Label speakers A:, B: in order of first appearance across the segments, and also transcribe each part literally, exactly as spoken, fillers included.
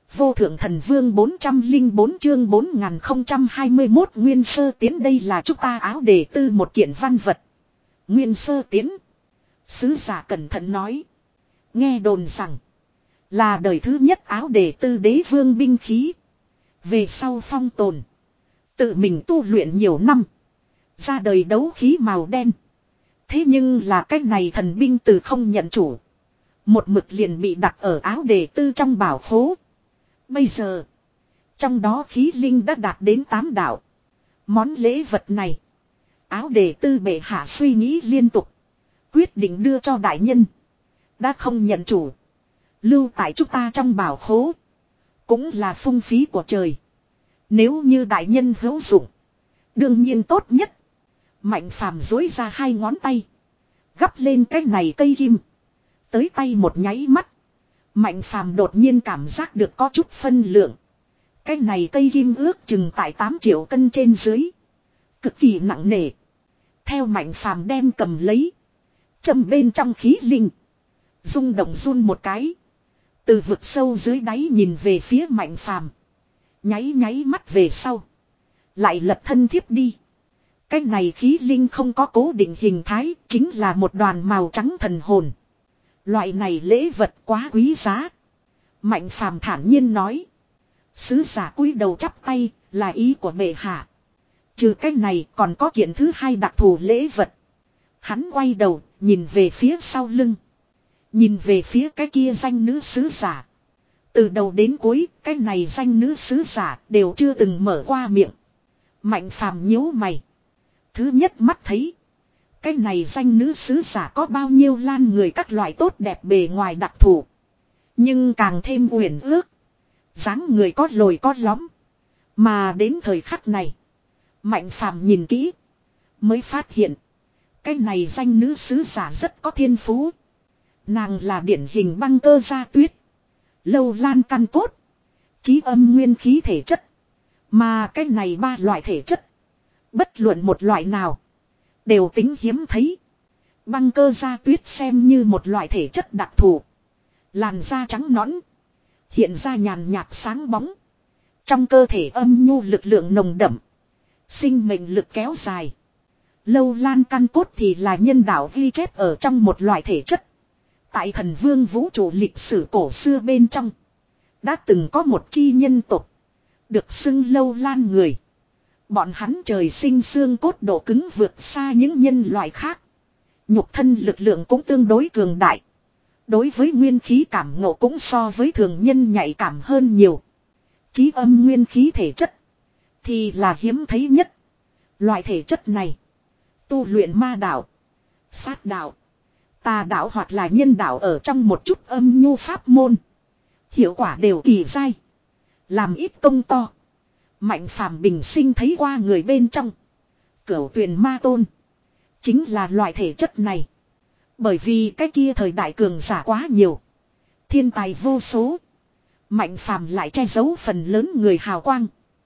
A: Vô thượng thần vương bốn trăm linh bốn chương bốn nghìn không trăm hai mươi mốt Nguyên Sơ Tiến, đây là chúng ta áo đề tư một kiện văn vật. Nguyên Sơ Tiến. Sứ giả cẩn thận nói. Nghe đồn rằng là đời thứ nhất áo đề tư đế vương binh khí. Về sau phong tồn. Tự mình tu luyện nhiều năm. Ra đời đấu khí màu đen. Thế nhưng là cái này thần binh từ không nhận chủ. Một mực liền bị đặt ở áo đề tư trong bảo khố. Bây giờ, trong đó khí linh đã đạt đến tám đạo. Món lễ vật này, áo đề tư bệ hạ suy nghĩ liên tục. Quyết định đưa cho đại nhân. Đã không nhận chủ. Lưu tại chúng ta trong bảo khố. Cũng là phung phí của trời. Nếu như đại nhân hữu dụng, đương nhiên tốt nhất. Mạnh phàm dối ra hai ngón tay. Gắp lên cái này cây kim. Tới tay một nháy mắt. Mạnh phàm đột nhiên cảm giác được có chút phân lượng. Cái này cây kim ước chừng tại tám triệu cân trên dưới. Cực kỳ nặng nề. Theo mạnh phàm đem cầm lấy. Châm bên trong khí linh. Rung động run một cái. Từ vực sâu dưới đáy nhìn về phía mạnh phàm. Nháy nháy mắt về sau. Lại lật thân thiếp đi. Cái này khí linh không có cố định hình thái. Chính là một đoàn màu trắng thần hồn. Loại này lễ vật quá quý giá. Mạnh phàm thản nhiên nói. Sứ giả cúi đầu chắp tay là ý của bệ hạ. Trừ cái này còn có kiện thứ hai đặc thù lễ vật. Hắn quay đầu nhìn về phía sau lưng. Nhìn về phía cái kia danh nữ sứ giả. Từ đầu đến cuối cái này danh nữ sứ giả đều chưa từng mở qua miệng. Mạnh phàm nhíu mày. Thứ nhất mắt thấy. Cái này danh nữ sứ giả có bao nhiêu lan người các loại tốt đẹp bề ngoài đặc thù. Nhưng càng thêm uyển ước. Dáng người có lồi có lõm. Mà đến thời khắc này. Mạnh phàm nhìn kỹ. Mới phát hiện. Cái này danh nữ sứ giả rất có thiên phú. Nàng là điển hình băng cơ gia tuyết. Lâu lan căn cốt. Chí âm nguyên khí thể chất. Mà cái này ba loại thể chất. Bất luận một loại nào. Đều tính hiếm thấy. Băng cơ gia tuyết xem như một loại thể chất đặc thù. Làn da trắng nõn. Hiện ra nhàn nhạt sáng bóng. Trong cơ thể âm nhu lực lượng nồng đậm. Sinh mệnh lực kéo dài. Lâu lan căn cốt thì là nhân đạo ghi chép ở trong một loại thể chất. Tại thần vương vũ trụ lịch sử cổ xưa bên trong. Đã từng có một chi nhân tộc. Được xưng lâu lan người. Bọn hắn trời sinh xương cốt độ cứng vượt xa những nhân loại khác. Nhục thân lực lượng cũng tương đối cường đại. Đối với nguyên khí cảm ngộ cũng so với thường nhân nhạy cảm hơn nhiều. Chí âm nguyên khí thể chất. Thì là hiếm thấy nhất. Loại thể chất này. Tu luyện ma đạo. Sát đạo. Tà đạo hoặc là nhân đạo ở trong một chút âm nhu pháp môn. Hiệu quả đều kỳ dai. Làm ít công to. Mạnh phàm bình sinh thấy qua người bên trong. Cửu tuyền ma tôn. Chính là loại thể chất này. Bởi vì cái kia thời đại cường giả quá nhiều. Thiên tài vô số. Mạnh phàm lại che giấu phần lớn người hào quang.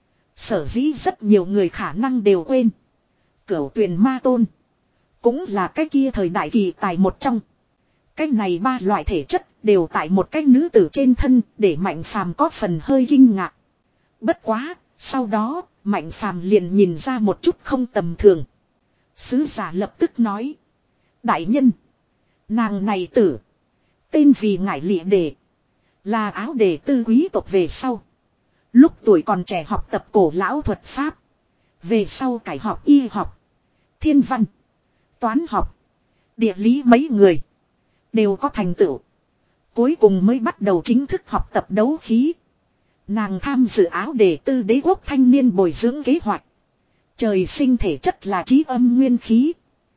A: Sở dĩ rất nhiều người khả năng đều quên. Cửu tuyền ma tôn. Cũng là cái kia thời đại kỳ tài một trong. Cái này ba loại thể chất đều tại một cái nữ tử trên thân để mạnh phàm có phần hơi kinh ngạc. Bất quá, sau đó, mạnh phàm liền nhìn ra một chút không tầm thường. Sứ giả lập tức nói. Đại nhân, nàng này tử, tên vì ngải lịa đề, là áo đề tư quý tộc về sau. Lúc tuổi còn trẻ học tập cổ lão thuật pháp. Về sau cải học y học, thiên văn, toán học, địa lý mấy người. Đều có thành tựu. Cuối cùng mới bắt đầu chính thức học tập đấu khí. Nàng tham dự áo đề tư đế quốc thanh niên bồi dưỡng kế hoạch. Trời sinh thể chất là chí âm nguyên khí.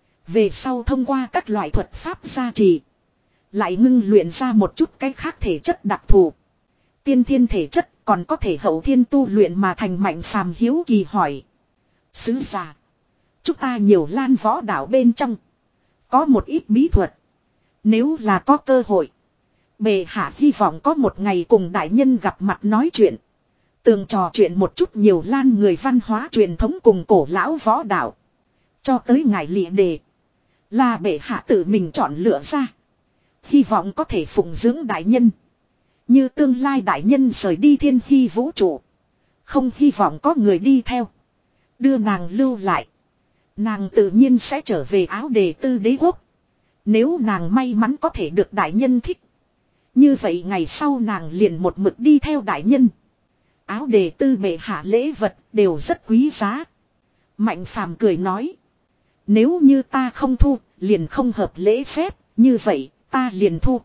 A: Về sau thông qua các loại thuật pháp gia trì. Lại ngưng luyện ra một chút cái khác thể chất đặc thù. Tiên thiên thể chất còn có thể hậu thiên tu luyện mà thành mạnh phàm hiếu kỳ hỏi. Sứ giả. Chúng ta nhiều lan võ đảo bên trong. Có một ít bí thuật. Nếu là có cơ hội. Bệ hạ hy vọng có một ngày cùng đại nhân gặp mặt nói chuyện. Tường trò chuyện một chút nhiều lan người văn hóa truyền thống cùng cổ lão võ đạo. Cho tới ngài lịa đề. Là bệ hạ tự mình chọn lựa ra. Hy vọng có thể phụng dưỡng đại nhân. Như tương lai đại nhân rời đi thiên hy vũ trụ. Không hy vọng có người đi theo. Đưa nàng lưu lại. Nàng tự nhiên sẽ trở về Áo Đề Tư đế quốc. Nếu nàng may mắn có thể được đại nhân thích. Như vậy ngày sau nàng liền một mực đi theo đại nhân. Áo Đề Tư bệ hạ lễ vật đều rất quý giá. Mạnh Phàm cười nói. Nếu như ta không thu, liền không hợp lễ phép, như vậy, ta liền thu.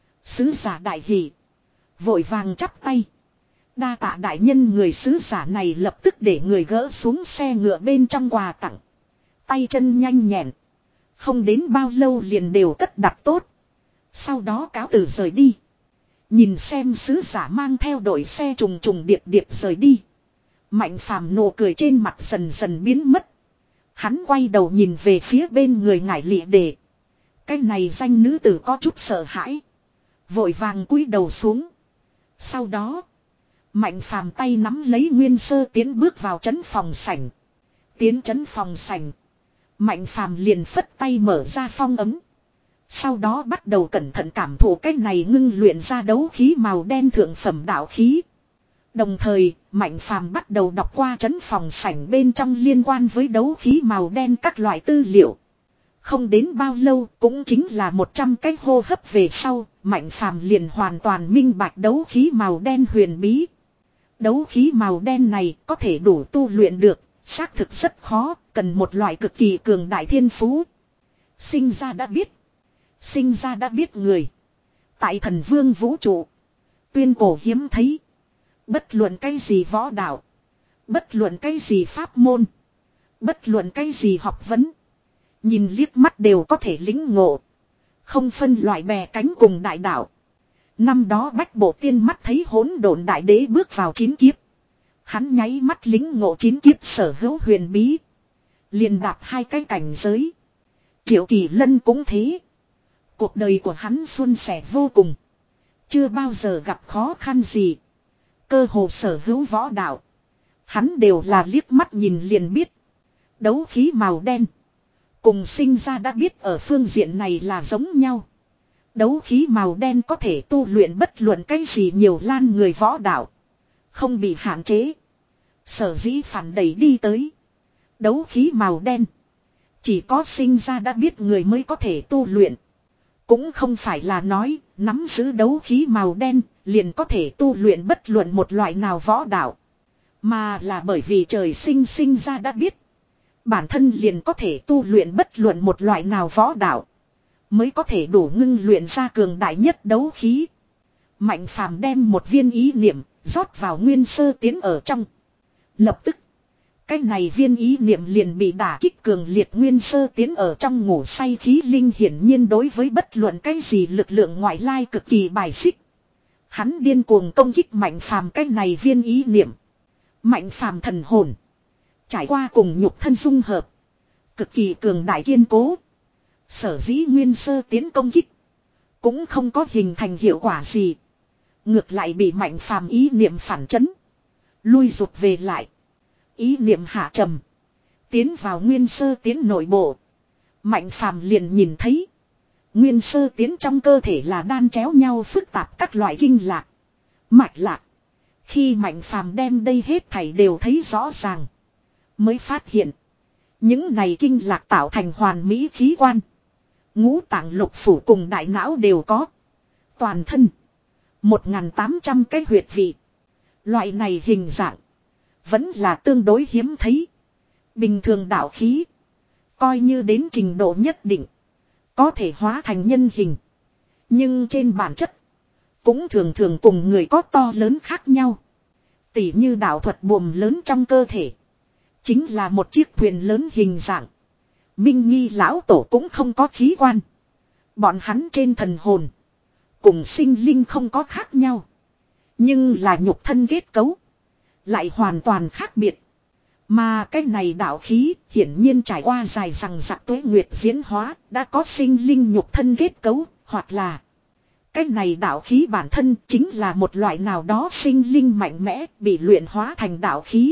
A: Sứ giả đại hỷ. Vội vàng chắp tay. Đa tạ đại nhân, người sứ giả này lập tức để người gỡ xuống xe ngựa bên trong quà tặng. Tay chân nhanh nhẹn. Không đến bao lâu liền đều cất đặt tốt. Sau đó cáo từ rời đi. Nhìn xem sứ giả mang theo đội xe trùng trùng điệp điệp rời đi. Mạnh Phàm nụ cười trên mặt dần dần biến mất. Hắn quay đầu nhìn về phía bên người Ngải Lị Đề. Cái này danh nữ tử có chút sợ hãi. Vội vàng cúi đầu xuống. Sau đó, Mạnh Phàm tay nắm lấy Nguyên Sơ Tiến bước vào trấn phòng sảnh. Tiến trấn phòng sảnh, Mạnh Phàm liền phất tay mở ra phong ấm. Sau đó bắt đầu cẩn thận cảm thụ cái này ngưng luyện ra đấu khí màu đen thượng phẩm đạo khí. Đồng thời, Mạnh Phàm bắt đầu đọc qua trấn phòng sảnh bên trong liên quan với đấu khí màu đen các loại tư liệu. Không đến bao lâu, cũng chính là một trăm cái hô hấp về sau, Mạnh Phàm liền hoàn toàn minh bạch đấu khí màu đen huyền bí. Đấu khí màu đen này có thể đủ tu luyện được, xác thực rất khó, cần một loại cực kỳ cường đại thiên phú. Sinh ra đã biết. Sinh ra đã biết người. Tại thần vương vũ trụ. Tuyên cổ hiếm thấy. Bất luận cái gì võ đạo. Bất luận cái gì pháp môn. Bất luận cái gì học vấn. Nhìn liếc mắt đều có thể lĩnh ngộ. Không phân loại bè cánh cùng đại đạo. Năm đó Bách Bộ Tiên mắt thấy hỗn độn đại đế bước vào chín kiếp. Hắn nháy mắt lĩnh ngộ chín kiếp sở hữu huyền bí. Liền đạp hai cái cảnh giới. Triệu Kỳ Lân cũng thế. Cuộc đời của hắn suôn sẻ vô cùng. Chưa bao giờ gặp khó khăn gì. Cơ hồ sở hữu võ đạo. Hắn đều là liếc mắt nhìn liền biết. Đấu khí màu đen. Cùng sinh ra đã biết ở phương diện này là giống nhau. Đấu khí màu đen có thể tu luyện bất luận cái gì nhiều lan người võ đạo. Không bị hạn chế. Sở dĩ phản đẩy đi tới. Đấu khí màu đen. Chỉ có sinh ra đã biết người mới có thể tu luyện. Cũng không phải là nói nắm giữ đấu khí màu đen liền có thể tu luyện bất luận một loại nào võ đạo. Mà là bởi vì trời sinh sinh ra đã biết. Bản thân liền có thể tu luyện bất luận một loại nào võ đạo. Mới có thể đủ ngưng luyện ra cường đại nhất đấu khí. Mạnh Phàm đem một viên ý niệm rót vào Nguyên Sơ Tiến ở trong. Lập tức, cái này viên ý niệm liền bị đả kích cường liệt. Nguyên Sơ Tiến ở trong ngủ say khí linh hiển nhiên đối với bất luận cái gì lực lượng ngoại lai cực kỳ bài xích. Hắn điên cuồng công kích Mạnh Phàm cái này viên ý niệm. Mạnh Phàm thần hồn trải qua cùng nhục thân dung hợp, cực kỳ cường đại kiên cố. Sở dĩ Nguyên Sơ Tiến công kích cũng không có hình thành hiệu quả gì. Ngược lại bị Mạnh Phàm ý niệm phản chấn, lui rụt về lại. Ý niệm hạ trầm, tiến vào Nguyên Sơ Tiến nội bộ. Mạnh Phàm liền nhìn thấy Nguyên Sơ Tiến trong cơ thể là đan chéo nhau phức tạp các loại kinh lạc, mạch lạc. Khi Mạnh Phàm đem đây hết thảy đều thấy rõ ràng, mới phát hiện những này kinh lạc tạo thành hoàn mỹ khí quan. Ngũ tạng lục phủ cùng đại não đều có. Toàn thân một nghìn tám trăm cái huyệt vị. Loại này hình dạng vẫn là tương đối hiếm thấy. Bình thường đạo khí coi như đến trình độ nhất định có thể hóa thành nhân hình. Nhưng trên bản chất cũng thường thường cùng người có to lớn khác nhau. Tỉ như đạo thuật buồm lớn trong cơ thể chính là một chiếc thuyền lớn hình dạng. Minh Nghi lão tổ cũng không có khí quan. Bọn hắn trên thần hồn cùng sinh linh không có khác nhau. Nhưng là nhục thân kết cấu lại hoàn toàn khác biệt. Mà cái này đạo khí hiển nhiên trải qua dài rằng rạc tuế nguyệt diễn hóa, đã có sinh linh nhục thân kết cấu, hoặc là cái này đạo khí bản thân chính là một loại nào đó sinh linh mạnh mẽ bị luyện hóa thành đạo khí.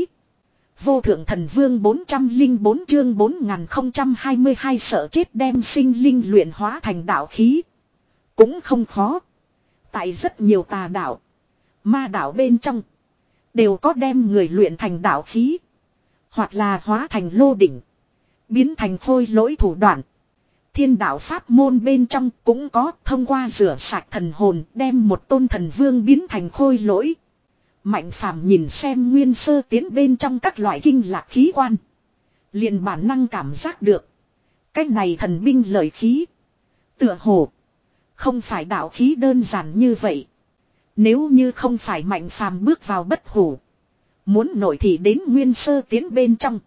A: Vô thượng thần vương bốn trăm lẻ bốn chương bốn nghìn không trăm hai mươi hai sợ chết đem sinh linh luyện hóa thành đạo khí. Cũng không khó. Tại rất nhiều tà đạo, ma đạo bên trong, đều có đem người luyện thành đạo khí. Hoặc là hóa thành lô đỉnh, biến thành khôi lỗi thủ đoạn. Thiên đạo pháp môn bên trong cũng có thông qua rửa sạch thần hồn đem một tôn thần vương biến thành khôi lỗi. Mạnh phàm nhìn xem nguyên sơ tiến bên trong các loại kinh lạc khí quan. Liền bản năng cảm giác được. Cái này thần binh lợi khí. Tựa hồ. Không phải đạo khí đơn giản như vậy. Nếu như không phải mạnh phàm bước vào bất hủ. Muốn nổi thì đến nguyên sơ tiến bên trong.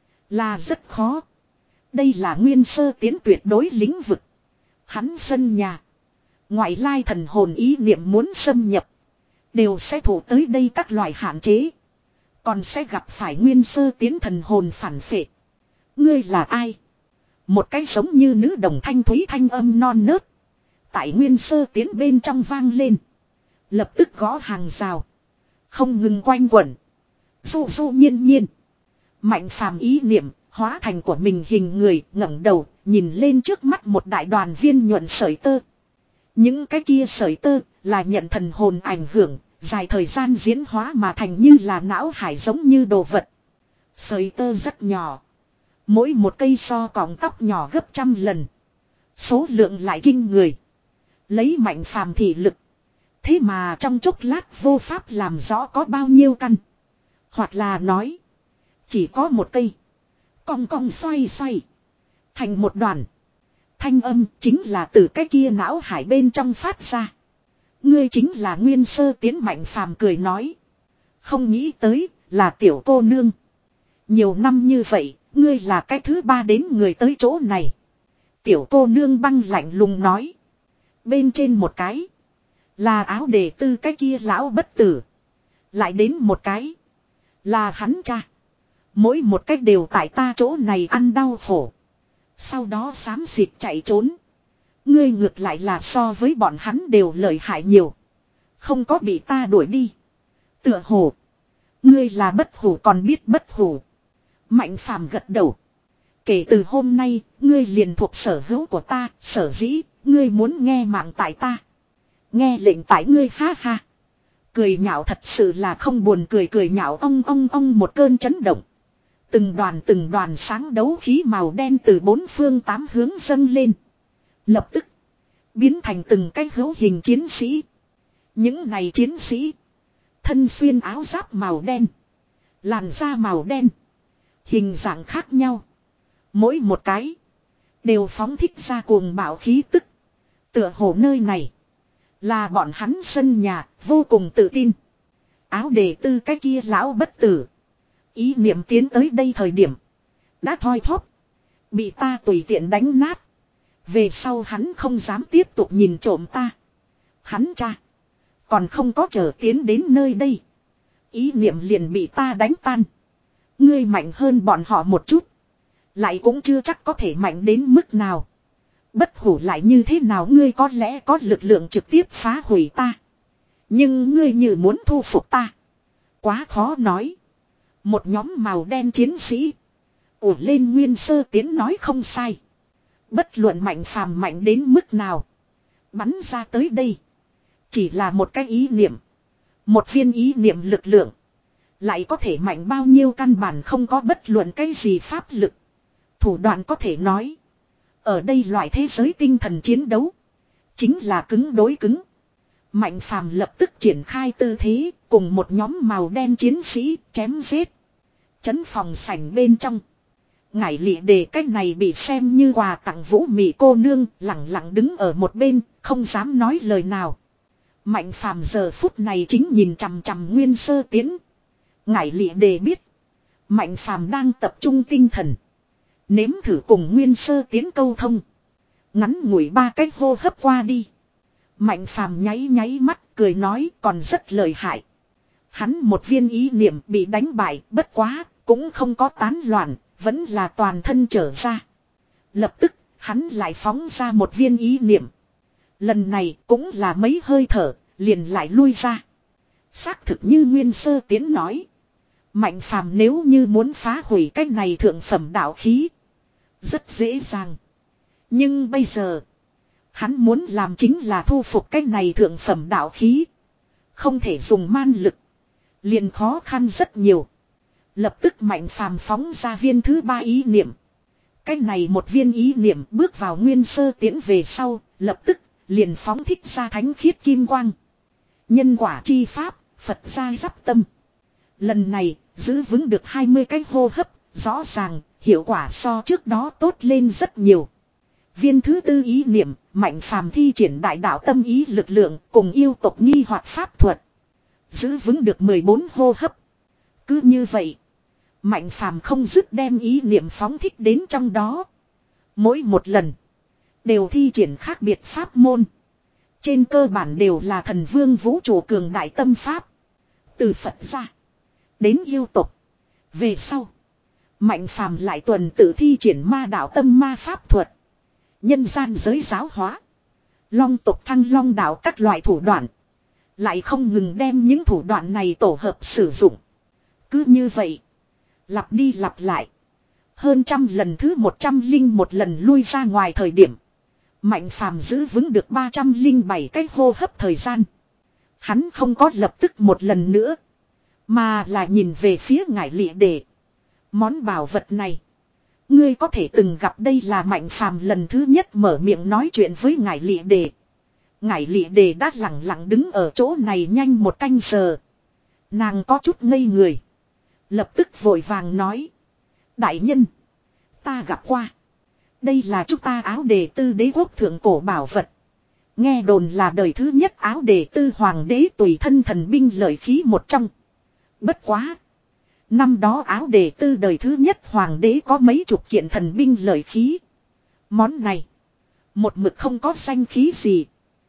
A: Là rất khó. Đây là nguyên sơ tiến tuyệt đối lĩnh vực. Hắn sân nhà. Ngoại lai thần hồn ý niệm muốn xâm nhập. Đều sẽ thủ tới đây các loại hạn chế. Còn sẽ gặp phải nguyên sơ tiến thần hồn phản phệ. Ngươi là ai? Một cái giống như nữ đồng thanh thúy thanh âm non nớt. Tại nguyên sơ tiến bên trong vang lên. Lập tức gõ hàng rào. Không ngừng quanh quẩn. Du du nhiên nhiên. Mạnh phàm ý niệm. Hóa thành của mình hình người ngẩng đầu. Nhìn lên trước mắt một đại đoàn viên nhuận sợi tơ. Những cái kia sợi tơ. Là nhận thần hồn ảnh hưởng. Dài thời gian diễn hóa mà thành như là não hải giống như đồ vật. Sợi tơ rất nhỏ. Mỗi một cây so cọng tóc nhỏ gấp trăm lần. Số lượng lại kinh người. Lấy mạnh phàm thị lực. Thế mà trong chốc lát vô pháp làm rõ có bao nhiêu căn. Hoặc là nói. Chỉ có một cây. Cong cong xoay xoay. Thành một đoàn. Thanh âm chính là từ cái kia não hải bên trong phát ra. Ngươi chính là nguyên sơ tiến mạnh phàm cười nói. Không nghĩ tới là tiểu cô nương. Nhiều năm như vậy, ngươi là cái thứ ba đến người tới chỗ này. Tiểu cô nương băng lạnh lùng nói. Bên trên một cái. Là áo đề tư cái kia lão bất tử. Lại đến một cái. Là hắn cha. Mỗi một cách đều tại ta chỗ này ăn đau khổ. Sau đó xám xịt chạy trốn. Ngươi ngược lại là so với bọn hắn đều lợi hại nhiều. Không có bị ta đuổi đi. Tựa hồ. Ngươi là bất hủ còn biết bất hủ. Mạnh phàm gật đầu. Kể từ hôm nay, ngươi liền thuộc sở hữu của ta, sở dĩ, ngươi muốn nghe mạng tại ta. Nghe lệnh tại ngươi ha ha. Cười nhạo thật sự là không buồn cười cười nhạo ong ong ong một cơn chấn động. Từng đoàn từng đoàn sáng đấu khí màu đen từ bốn phương tám hướng dâng lên. Lập tức, biến thành từng cái hữu hình chiến sĩ. Những này chiến sĩ, thân xuyên áo giáp màu đen, làn da màu đen, hình dạng khác nhau. Mỗi một cái, đều phóng thích ra cuồng bạo khí tức. Tựa hồ nơi này, là bọn hắn sân nhà, vô cùng tự tin. Áo đề tư cái kia lão bất tử. Ý niệm tiến tới đây thời điểm. Đã thoi thóp. Bị ta tùy tiện đánh nát. Về sau hắn không dám tiếp tục nhìn trộm ta. Hắn cha. Còn không có chờ tiến đến nơi đây. Ý niệm liền bị ta đánh tan. Ngươi mạnh hơn bọn họ một chút. Lại cũng chưa chắc có thể mạnh đến mức nào. Bất hủ lại như thế nào ngươi có lẽ có lực lượng trực tiếp phá hủy ta. Nhưng ngươi như muốn thu phục ta. Quá khó nói. Một nhóm màu đen chiến sĩ. Ủa lên nguyên sơ tiến nói không sai. Bất luận mạnh phàm mạnh đến mức nào. Bắn ra tới đây. Chỉ là một cái ý niệm. Một viên ý niệm lực lượng. Lại có thể mạnh bao nhiêu căn bản không có bất luận cái gì pháp lực. Thủ đoạn có thể nói. Ở đây loại thế giới tinh thần chiến đấu. Chính là cứng đối cứng. Mạnh phàm lập tức triển khai tư thế. Cùng một nhóm màu đen chiến sĩ chém giết. Chấn phòng sảnh bên trong. Ngải lị đề cách này bị xem như quà tặng vũ mị cô nương. Lặng lặng đứng ở một bên. Không dám nói lời nào. Mạnh phàm giờ phút này chính nhìn chằm chằm nguyên sơ tiến. Ngải lị đề biết. Mạnh phàm đang tập trung tinh thần. Nếm thử cùng nguyên sơ tiến câu thông. Ngắn ngủi ba cách hô hấp qua đi. Mạnh phàm nháy nháy mắt cười nói còn rất lợi hại. Hắn một viên ý niệm bị đánh bại bất quá cũng không có tán loạn. Vẫn là toàn thân trở ra. Lập tức hắn lại phóng ra một viên ý niệm. Lần này cũng là mấy hơi thở liền lại lui ra. Xác thực như nguyên sơ tiến nói. Mạnh phàm nếu như muốn phá hủy cái này thượng phẩm đạo khí. Rất dễ dàng. Nhưng bây giờ. Hắn muốn làm chính là thu phục cái này thượng phẩm đạo khí. Không thể dùng man lực. Liền khó khăn rất nhiều. Lập tức Mạnh Phàm phóng ra viên thứ ba ý niệm. Cái này một viên ý niệm bước vào nguyên sơ tiến về sau, lập tức liền phóng thích ra thánh khiết kim quang. Nhân quả chi pháp, Phật gia giáp tâm. Lần này, giữ vững được hai mươi cái hô hấp, rõ ràng, hiệu quả so trước đó tốt lên rất nhiều. Viên thứ tư ý niệm, Mạnh Phàm thi triển đại đạo tâm ý lực lượng cùng yêu tộc nghi hoặc pháp thuật. Giữ vững được mười bốn hô hấp. Cứ như vậy, Mạnh Phàm không dứt đem ý niệm phóng thích đến trong đó. Mỗi một lần, đều thi triển khác biệt pháp môn. Trên cơ bản đều là thần vương vũ trụ cường đại tâm pháp. Từ Phật ra, đến yêu tộc. Về sau, Mạnh Phàm lại tuần tự thi triển ma đạo tâm ma pháp thuật. Nhân gian giới giáo hóa. Long tộc thăng long đạo các loại thủ đoạn. Lại không ngừng đem những thủ đoạn này tổ hợp sử dụng. Cứ như vậy, lặp đi lặp lại. Hơn trăm lần thứ một trăm linh một lần lui ra ngoài thời điểm. Mạnh Phàm giữ vững được ba trăm linh bảy cái hô hấp thời gian. Hắn không có lập tức một lần nữa. Mà là nhìn về phía ngải lịa đề. Món bảo vật này, ngươi có thể từng gặp. Đây là Mạnh Phàm lần thứ nhất mở miệng nói chuyện với ngải lịa đề. Ngải lịa đề đã lặng lặng đứng ở chỗ này nhanh một canh giờ. Nàng có chút ngây người. Lập tức vội vàng nói. Đại nhân, ta gặp qua. Đây là chúng ta áo đề tư đế quốc thượng cổ bảo vật. Nghe đồn là đời thứ nhất áo đề tư hoàng đế tùy thân thần binh lợi khí một trong. Bất quá, năm đó áo đề tư đời thứ nhất hoàng đế có mấy chục kiện thần binh lợi khí. Món này, một mực không có danh khí gì.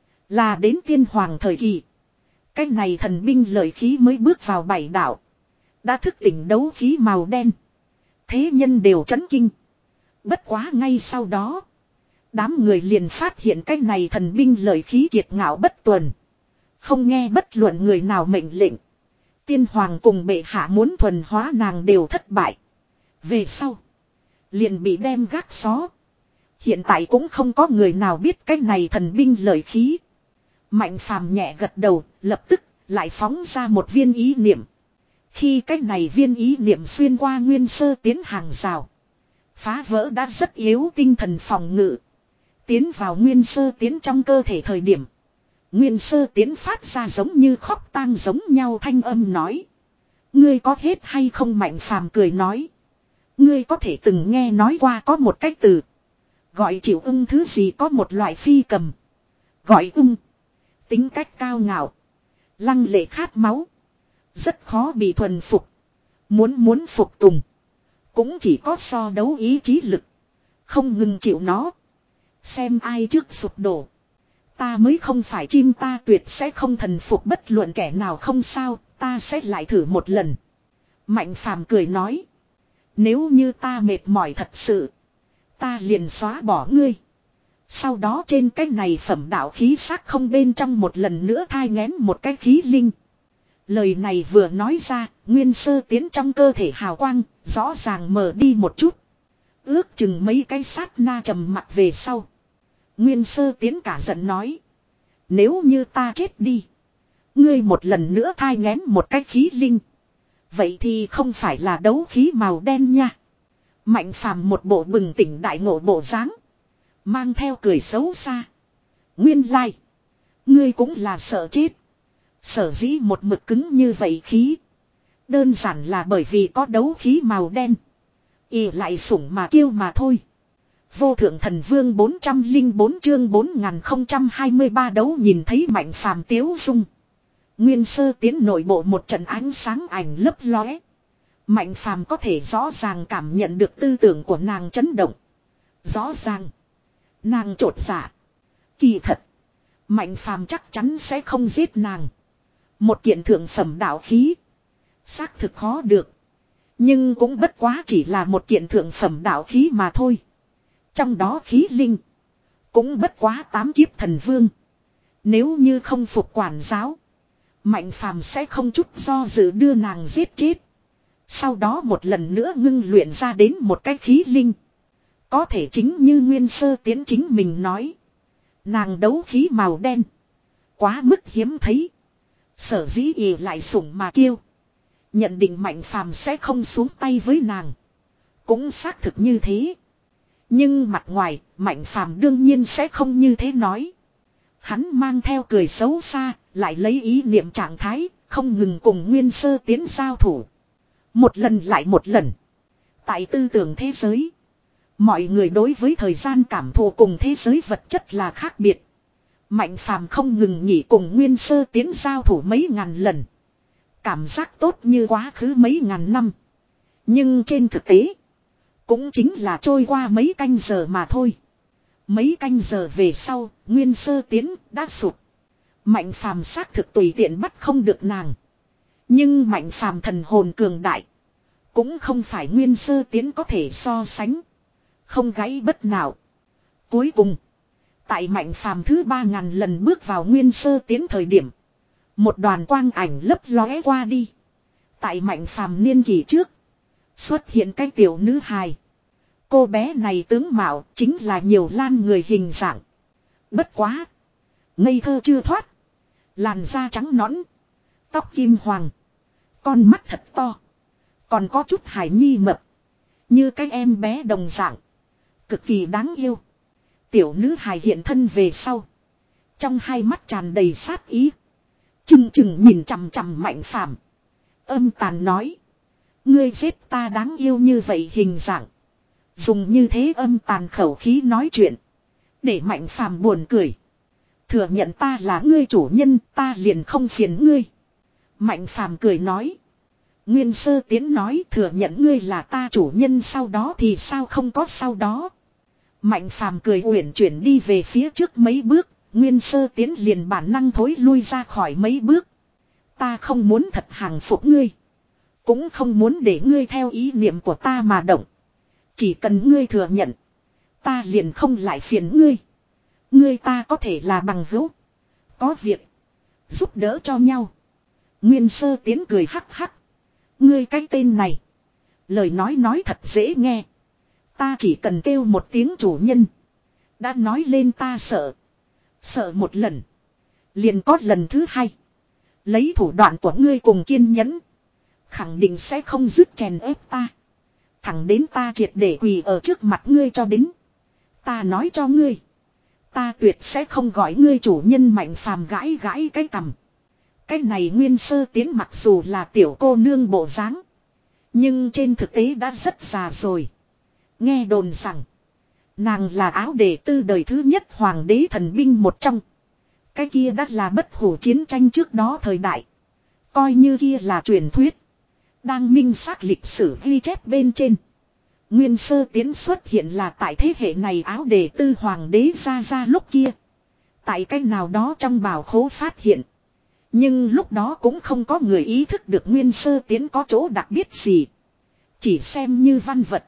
A: Là đến tiên hoàng thời kỳ, cái này thần binh lợi khí mới bước vào bảy đạo. Đã thức tỉnh đấu khí màu đen. Thế nhân đều chấn kinh. Bất quá ngay sau đó, đám người liền phát hiện cái này thần binh lợi khí kiệt ngạo bất tuần. Không nghe bất luận người nào mệnh lệnh. Tiên hoàng cùng bệ hạ muốn thuần hóa nàng đều thất bại. Về sau, liền bị đem gác xó. Hiện tại cũng không có người nào biết cái này thần binh lợi khí. Mạnh Phàm nhẹ gật đầu, lập tức lại phóng ra một viên ý niệm. Khi cái này viên ý niệm xuyên qua nguyên sơ tiến hàng rào, phá vỡ đã rất yếu tinh thần phòng ngự. Tiến vào nguyên sơ tiến trong cơ thể thời điểm, nguyên sơ tiến phát ra giống như khóc tang giống nhau thanh âm nói. Ngươi có hết hay không? Mạnh Phàm cười nói. Ngươi có thể từng nghe nói qua có một cái từ, gọi chịu ưng thứ gì, có một loại phi cầm, gọi ưng. Tính cách cao ngạo, lăng lệ khát máu, rất khó bị thuần phục. Muốn muốn phục tùng, cũng chỉ có so đấu ý chí lực. Không ngừng chịu nó, xem ai trước sụp đổ. Ta mới không phải chim, ta tuyệt sẽ không thần phục bất luận kẻ nào. Không sao, ta sẽ lại thử một lần. Mạnh Phàm cười nói. Nếu như ta mệt mỏi thật sự, ta liền xóa bỏ ngươi. Sau đó trên cái này phẩm đạo khí xác không bên trong một lần nữa thai nghén một cái khí linh. Lời này vừa nói ra, nguyên sơ tiến trong cơ thể hào quang, rõ ràng mở đi một chút. Ước chừng mấy cái sát na trầm mặt về sau, nguyên sơ tiến cả giận nói. Nếu như ta chết đi, ngươi một lần nữa thai nghén một cái khí linh, vậy thì không phải là đấu khí màu đen nha. Mạnh Phàm một bộ bừng tỉnh đại ngộ bộ dáng, mang theo cười xấu xa. Nguyên lai, ngươi cũng là sợ chết. Sở dĩ một mực cứng như vậy khí, đơn giản là bởi vì có đấu khí màu đen. Ý lại sủng mà kêu mà thôi. Vô thượng thần vương bốn trăm linh bốn chương bốn nghìn không trăm hai mươi ba đấu. Nhìn thấy Mạnh Phàm tiếu dung, nguyên sơ tiến nội bộ một trận ánh sáng ảnh lấp lóe. Mạnh Phàm có thể rõ ràng cảm nhận được tư tưởng của nàng chấn động. Rõ ràng, nàng chột dạ. Kỳ thật, Mạnh Phàm chắc chắn sẽ không giết nàng. Một kiện thượng phẩm đạo khí, xác thực khó được. Nhưng cũng bất quá chỉ là một kiện thượng phẩm đạo khí mà thôi. Trong đó khí linh, cũng bất quá tám kiếp thần vương. Nếu như không phục quản giáo, Mạnh Phàm sẽ không chút do dự đưa nàng giết chết. Sau đó một lần nữa ngưng luyện ra đến một cái khí linh. Có thể chính như nguyên sơ tiến chính mình nói, Nàng đấu khí màu đen. Quá mức hiếm thấy. Sở dĩ ỉ lại sủng mà kêu. Nhận định Mạnh Phàm sẽ không xuống tay với nàng. Cũng xác thực như thế. Nhưng mặt ngoài, Mạnh Phàm đương nhiên sẽ không như thế nói. Hắn mang theo cười xấu xa, lại lấy ý niệm trạng thái, không ngừng cùng Nguyên Sơ Tiến giao thủ. Một lần lại một lần. Tại tư tưởng thế giới, mọi người đối với thời gian cảm thụ cùng thế giới vật chất là khác biệt. Mạnh Phàm không ngừng nghỉ cùng Nguyên Sơ Tiến giao thủ mấy ngàn lần. Cảm giác tốt như quá khứ mấy ngàn năm. Nhưng trên thực tế, cũng chính là trôi qua mấy canh giờ mà thôi. Mấy canh giờ về sau, Nguyên Sơ Tiến đã sụp. Mạnh Phàm xác thực tùy tiện bắt không được nàng. Nhưng Mạnh Phàm thần hồn cường đại, cũng không phải Nguyên Sơ Tiến có thể so sánh. Không gãy bất nào. Cuối cùng, tại Mạnh Phàm thứ ba ngàn lần bước vào Nguyên Sơ Tiến thời điểm, một đoàn quang ảnh lấp lóe qua đi. Tại Mạnh Phàm niên kỷ trước, xuất hiện cái tiểu nữ hài. Cô bé này tướng mạo chính là nhiều lan người hình dạng. Bất quá, ngây thơ chưa thoát. Làn da trắng nõn, tóc kim hoàng, con mắt thật to, còn có chút hài nhi mập, như cái em bé đồng dạng, cực kỳ đáng yêu. Tiểu nữ hài hiện thân về sau, trong hai mắt tràn đầy sát ý, chừng chừng nhìn chằm chằm Mạnh Phàm, âm tàn nói: ngươi giết ta đáng yêu như vậy hình dạng. Dùng như thế âm tàn khẩu khí nói chuyện, để Mạnh Phàm buồn cười. Thừa nhận ta là ngươi chủ nhân, ta liền không phiền ngươi. Mạnh Phàm cười nói. Nguyên Sơ Tiến nói thừa nhận ngươi là ta chủ nhân, sau đó thì sao không có sau đó. Mạnh Phàm cười uyển chuyển đi về phía trước mấy bước, Nguyên Sơ Tiến liền bản năng thối lui ra khỏi mấy bước. Ta không muốn thật hàng phục ngươi, cũng không muốn để ngươi theo ý niệm của ta mà động. Chỉ cần ngươi thừa nhận, ta liền không lại phiền ngươi. Ngươi ta có thể là bằng hữu, có việc giúp đỡ cho nhau. Nguyên Sơ Tiến cười hắc hắc. Ngươi cái tên này, lời nói nói thật dễ nghe. Ta chỉ cần kêu một tiếng chủ nhân, đã nói lên ta sợ. Sợ một lần, liền có lần thứ hai. Lấy thủ đoạn của ngươi cùng kiên nhẫn, khẳng định sẽ không dứt chèn ép ta. Thẳng đến ta triệt để quỳ ở trước mặt ngươi cho đến. Ta nói cho ngươi, ta tuyệt sẽ không gọi ngươi chủ nhân. Mạnh Phàm gãi gãi cái cằm. Cái này Nguyên Sơ Tiến mặc dù là tiểu cô nương bộ dáng, nhưng trên thực tế đã rất già rồi. Nghe đồn rằng, nàng là Áo Đề Tư đời thứ nhất hoàng đế thần binh một trong. Cái kia đã là bất hủ chiến tranh trước đó thời đại. Coi như kia là truyền thuyết, đang minh xác lịch sử ghi chép bên trên. Nguyên Sơ Tiến xuất hiện là tại thế hệ này Áo Đề Tư hoàng đế ra ra lúc kia. Tại cái nào đó trong bảo khố phát hiện. Nhưng lúc đó cũng không có người ý thức được Nguyên Sơ Tiến có chỗ đặc biệt gì. Chỉ xem như văn vật.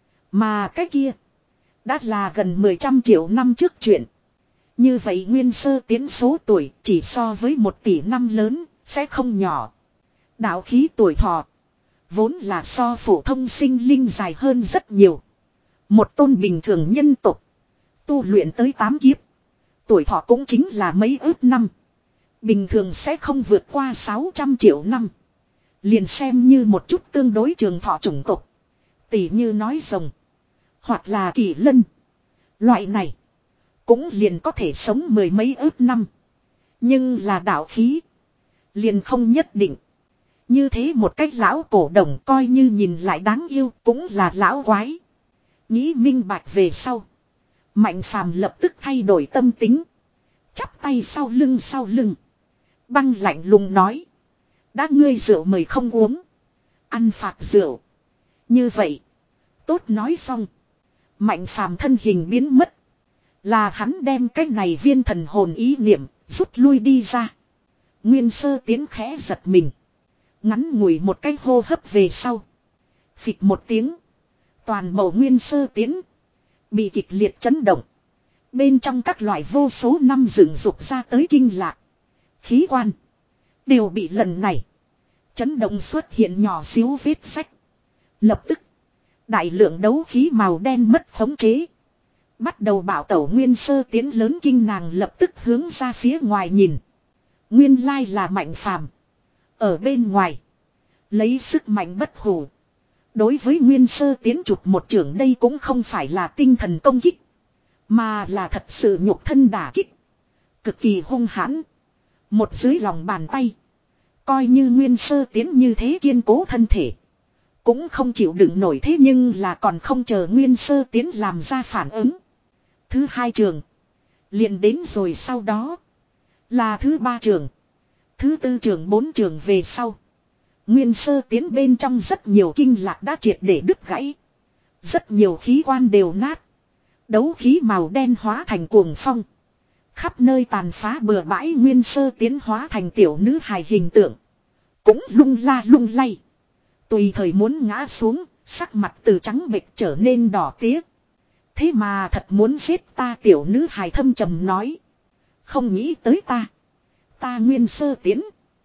A: Mà cái kia, đã là gần mười trăm triệu năm trước chuyện. Như vậy Nguyên Sơ Tiến số tuổi chỉ so với một tỷ năm lớn, sẽ không nhỏ. Đạo khí tuổi thọ vốn là so phổ thông sinh linh dài hơn rất nhiều. Một tôn bình thường nhân tộc tu luyện tới tám kiếp, tuổi thọ cũng chính là mấy ước năm. Bình thường sẽ không vượt qua sáu trăm triệu năm. Liền xem như một chút tương đối trường thọ chủng tộc, tỉ như nói rồng, hoặc là kỳ lân, loại này cũng liền có thể sống mười mấy ước năm. Nhưng là đạo khí, liền không nhất định. Như thế một cách lão cổ đồng coi như nhìn lại đáng yêu, cũng là lão quái. Nghĩ minh bạch về sau, Mạnh Phàm lập tức thay đổi tâm tính, chắp tay sau lưng sau lưng, băng lạnh lùng nói: đã ngươi rượu mời không uống, ăn phạt rượu. Như vậy, tốt nói xong, Mạnh Phàm thân hình biến mất. Là hắn đem cái này viên thần hồn ý niệm rút lui đi ra. Nguyên Sơ Tiến khẽ giật mình, ngắn ngủi một cái hô hấp về sau, phịch một tiếng, toàn bộ Nguyên Sơ Tiến bị kịch liệt chấn động. Bên trong các loại vô số năm dựng dục ra tới kinh lạc, khí quan, đều bị lần này chấn động xuất hiện nhỏ xíu vết sách. Lập tức, đại lượng đấu khí màu đen mất khống chế, Bắt đầu bảo tẩu Nguyên Sơ Tiến lớn kinh nàng lập tức hướng ra phía ngoài nhìn. Nguyên lai là Mạnh Phàm ở bên ngoài. Lấy sức mạnh bất hủ. Đối với Nguyên Sơ Tiến chụp một chưởng đây cũng không phải là tinh thần công kích. Mà là thật sự nhục thân đả kích. Cực kỳ hung hãn. Một dưới lòng bàn tay. Coi như Nguyên Sơ Tiến như thế kiên cố thân thể. Cũng không chịu đựng nổi thế nhưng là còn không chờ Nguyên Sơ Tiến làm ra phản ứng. Thứ hai trường. Liền đến rồi sau đó. Là thứ ba trường. Thứ tư trường bốn trường về sau. Nguyên Sơ Tiến bên trong rất nhiều kinh lạc đã triệt để đứt gãy. Rất nhiều khí quan đều nát. Đấu khí màu đen hóa thành cuồng phong. Khắp nơi tàn phá bừa bãi Nguyên Sơ Tiến hóa thành tiểu nữ hài hình tượng. Cũng lung la lung lay. Tùy thời muốn ngã xuống, sắc mặt từ trắng bệch trở nên đỏ tía. Thế mà thật muốn giết ta tiểu nữ hài thâm trầm nói. Không nghĩ tới ta. Ta Nguyên Sơ Tiến.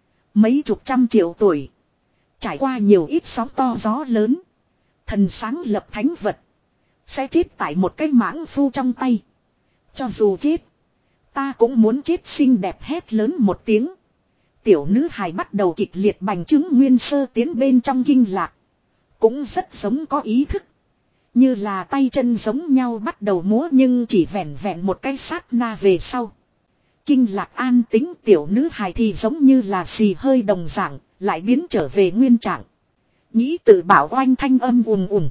A: Mấy chục trăm triệu tuổi. Trải qua nhiều ít sóng to gió lớn. Thần sáng lập thánh vật. Sẽ chết tại một cái mãng phu trong tay. Cho dù chết. Ta cũng muốn chết xinh đẹp hét lớn một tiếng. Tiểu nữ hài bắt đầu kịch liệt bành trướng Nguyên Sơ Tiến bên trong kinh lạc. Cũng rất giống có ý thức. Như là tay chân giống nhau bắt đầu múa nhưng chỉ vẹn vẹn một cái sát na về sau. Kinh lạc an tính tiểu nữ hài thì giống như là xì hơi đồng dạng, lại biến trở về nguyên trạng. Nghĩ tự bảo oanh thanh âm ùm ùm.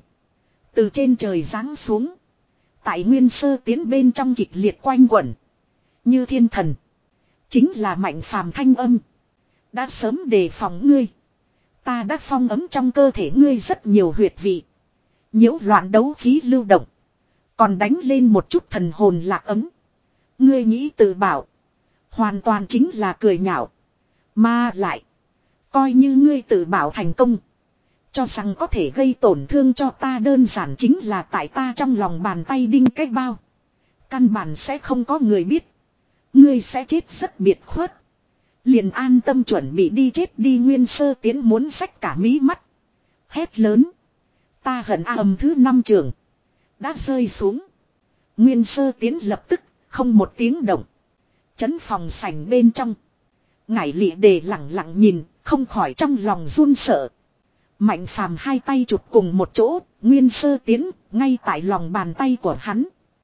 A: Từ trên trời giáng xuống. Tại Nguyên Sơ Tiến bên trong kịch liệt quanh quẩn. Như thiên thần. Chính là Mạnh Phàm thanh âm. Đã sớm đề phòng ngươi. Ta đã phong ấm trong cơ thể ngươi rất nhiều huyệt vị. Nhiễu loạn đấu khí lưu động. Còn đánh lên một chút thần hồn lạc ấm. Ngươi nghĩ tự bảo. Hoàn toàn chính là cười nhạo. Mà lại. Coi như ngươi tự bảo thành công. Cho rằng có thể gây tổn thương cho ta đơn giản chính là tại ta trong lòng bàn tay đinh cái bao. Căn bản sẽ không có người biết. Ngươi sẽ chết rất biệt khuất. Liền an tâm chuẩn bị đi chết đi Nguyên Sơ Tiến muốn xách cả mí mắt. Hét lớn. Ta hận ầm thứ năm trường. Đã rơi xuống. Nguyên Sơ Tiến lập tức không một tiếng động. Chấn phòng sảnh bên trong. Ngải Lị Đề lặng lặng nhìn. Không khỏi trong lòng run sợ. Mạnh Phàm hai tay chụp cùng một chỗ. Nguyên Sơ Tiến ngay tại lòng bàn tay của hắn.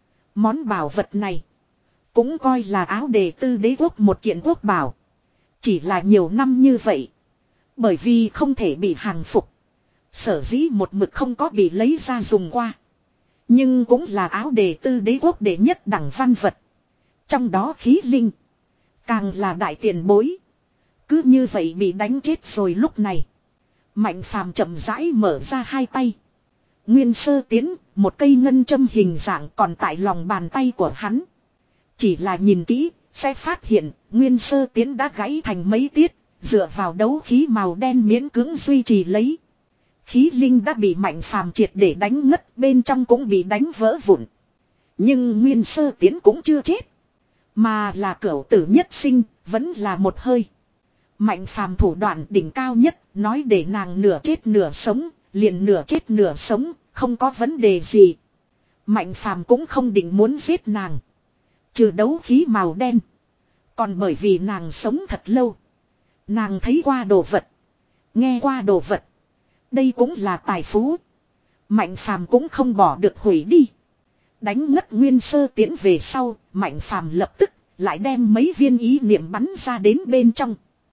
A: Món bảo vật này. Cũng coi là áo đề tư đế quốc một kiện quốc bảo. Chỉ là nhiều năm như vậy. Bởi vì không thể bị hàng phục. Sở dĩ một mực không có bị lấy ra dùng qua. Nhưng cũng là áo đề tư đế quốc đệ nhất đẳng văn vật. Trong đó khí linh. Càng là đại tiền bối. Cứ như vậy bị đánh chết rồi lúc này. Mạnh Phàm chậm rãi mở ra hai tay. Nguyên Sơ Tiến, một cây ngân châm hình dạng còn tại lòng bàn tay của hắn. Chỉ là nhìn kỹ, sẽ phát hiện, Nguyên Sơ Tiến đã gãy thành mấy tiết, dựa vào đấu khí màu đen miễn cưỡng duy trì lấy. Khí linh đã bị Mạnh Phàm triệt để đánh ngất, bên trong cũng bị đánh vỡ vụn. Nhưng Nguyên Sơ Tiến cũng chưa chết. Mà là cửu tử nhất sinh, vẫn là một hơi. Mạnh Phàm thủ đoạn đỉnh cao nhất, nói để nàng nửa chết nửa sống, liền nửa chết nửa sống, không có vấn đề gì. Mạnh Phàm cũng không định muốn giết nàng. Trừ đấu khí màu đen. Còn bởi vì nàng sống thật lâu. Nàng thấy qua đồ vật. Nghe qua đồ vật. Đây cũng là tài phú. Mạnh Phàm cũng không bỏ được hủy đi. Đánh ngất Nguyên Sơ Tiến về sau. Mạnh Phàm lập tức lại đem mấy viên ý niệm bắn ra đến bên trong.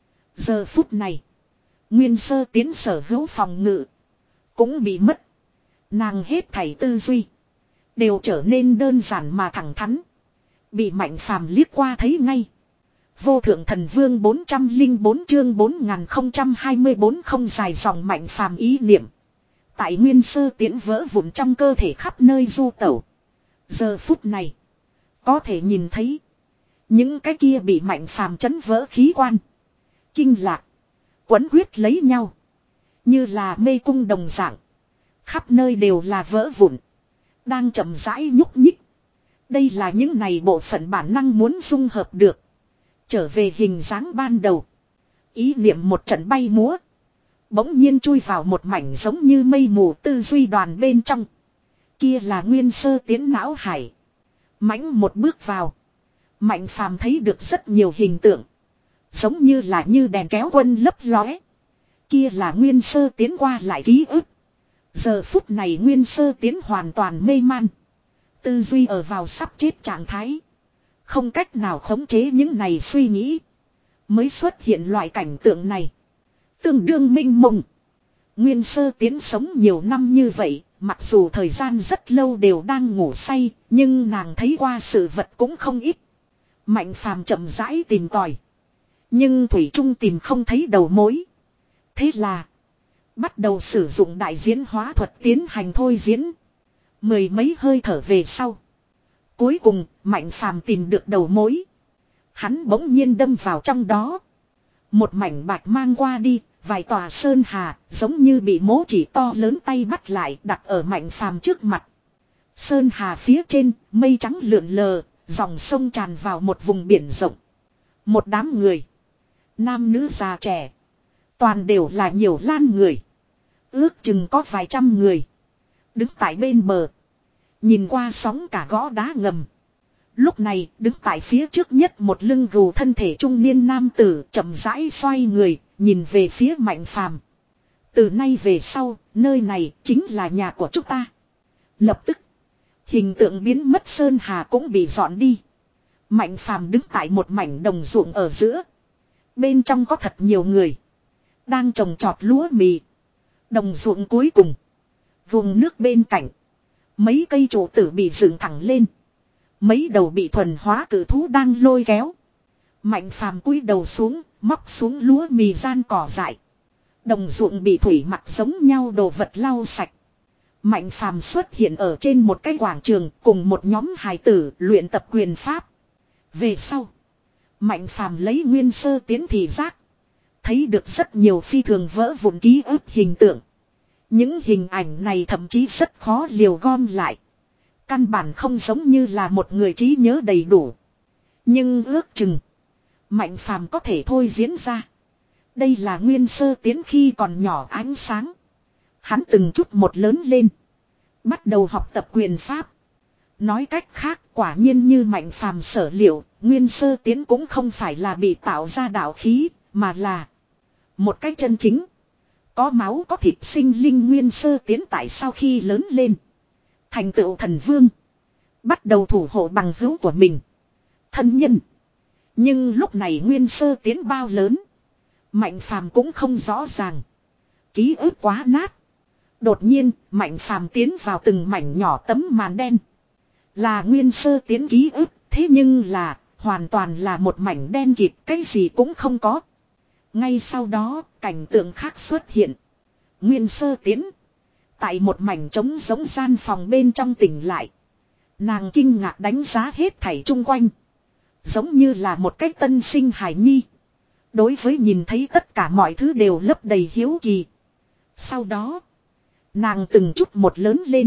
A: Giờ phút này. Nguyên Sơ Tiến sở hữu phòng ngự. Cũng bị mất. Nàng hết thảy tư duy. Đều trở nên đơn giản mà thẳng thắn. Bị Mạnh Phàm liếc qua thấy ngay. Vô thượng thần vương bốn trăm lẻ bốn chương bốn nghìn không trăm hai mươi bốn không dài dòng Mạnh Phàm ý niệm. Tại Nguyên Sơ Tiến vỡ vụn trong cơ thể khắp nơi du tẩu. Giờ phút này. Có thể nhìn thấy. Những cái kia bị Mạnh Phàm chấn vỡ khí quan. Kinh lạc. Quấn quyết lấy nhau. Như là mê cung đồng dạng. Khắp nơi đều là vỡ vụn. Đang chậm rãi nhúc nhích. Đây là những này bộ phận bản năng muốn dung hợp được. Trở về hình dáng ban đầu. Ý niệm một trận bay múa. Bỗng nhiên chui vào một mảnh giống như mây mù tư duy đoàn bên trong. Kia là Nguyên Sơ Tiến não hải. Mãnh một bước vào. Mạnh phàm thấy được rất nhiều hình tượng. Giống như là như đèn kéo quân lấp lóe. Kia là Nguyên Sơ Tiến qua lại ký ức. Giờ phút này Nguyên Sơ Tiến hoàn toàn mê man. Tư duy ở vào sắp chết trạng thái. Không cách nào khống chế những này suy nghĩ. Mới xuất hiện loại cảnh tượng này. Tương đương minh mông. Nguyên Sơ Tiến sống nhiều năm như vậy. Mặc dù thời gian rất lâu đều đang ngủ say. Nhưng nàng thấy qua sự vật cũng không ít. Mạnh phàm chậm rãi tìm tòi. Nhưng Thủy Trung tìm không thấy đầu mối. Thế là. Bắt đầu sử dụng đại diễn hóa thuật tiến hành thôi diễn. Mười mấy hơi thở về sau. Cuối cùng Mạnh phàm tìm được đầu mối. Hắn bỗng nhiên đâm vào trong đó. Một mảnh bạch mang qua đi. Vài tòa sơn hà giống như bị mố chỉ to lớn tay bắt lại đặt ở Mạnh phàm trước mặt. Sơn hà phía trên mây trắng lượn lờ. Dòng sông tràn vào một vùng biển rộng. Một đám người. Nam nữ già trẻ. Toàn đều là nhiều lan người. Ước chừng có vài trăm người. Đứng tại bên bờ. Nhìn qua sóng cả gõ đá ngầm. Lúc này đứng tại phía trước nhất một lưng gù thân thể trung niên nam tử chậm rãi xoay người. Nhìn về phía Mạnh phàm. Từ nay về sau nơi này chính là nhà của chúng ta. Lập tức. Hình tượng biến mất sơn hà cũng bị dọn đi. Mạnh phàm đứng tại một mảnh đồng ruộng ở giữa. Bên trong có thật nhiều người. Đang trồng trọt lúa mì. Đồng ruộng cuối cùng. Vùng nước bên cạnh. Mấy cây trụ tử bị dựng thẳng lên. Mấy đầu bị thuần hóa cử thú đang lôi kéo. Mạnh phàm cúi đầu xuống. Móc xuống lúa mì gian cỏ dại. Đồng ruộng bị thủy mặc giống nhau đồ vật lau sạch. Mạnh phàm xuất hiện ở trên một cái quảng trường cùng một nhóm hài tử luyện tập quyền pháp. Về sau. Mạnh phàm lấy Nguyên Sơ Tiến thị giác. Thấy được rất nhiều phi thường vỡ vụn ký ức hình tượng. Những hình ảnh này thậm chí rất khó liều gom lại. Căn bản không giống như là một người trí nhớ đầy đủ. Nhưng ước chừng. Mạnh phàm có thể thôi diễn ra. Đây là Nguyên Sơ Tiến khi còn nhỏ ánh sáng. Hắn từng chút một lớn lên. Bắt đầu học tập quyền pháp. Nói cách khác quả nhiên như Mạnh phàm sở liệu. Nguyên Sơ Tiến cũng không phải là bị tạo ra đạo khí. Mà là một cách chân chính. Có máu có thịt sinh linh Nguyên Sơ Tiến tại sau khi lớn lên. Thành tựu thần vương. Bắt đầu thủ hộ bằng hữu của mình. Thân nhân. Nhưng lúc này Nguyên Sơ Tiến bao lớn. Mạnh phàm cũng không rõ ràng. Ký ức quá nát. Đột nhiên Mạnh phàm tiến vào từng mảnh nhỏ tấm màn đen. Là Nguyên Sơ Tiến ký ức. Thế nhưng là hoàn toàn là một mảnh đen kịt. Cái gì cũng không có. Ngay sau đó cảnh tượng khác xuất hiện. Nguyên Sơ Tiến. Tại một mảnh trống giống gian phòng bên trong tỉnh lại. Nàng kinh ngạc đánh giá hết thảy chung quanh. Giống như là một cái tân sinh hài nhi. Đối với nhìn thấy tất cả mọi thứ đều lấp đầy hiếu kỳ. Sau đó. Nàng từng chút một lớn lên.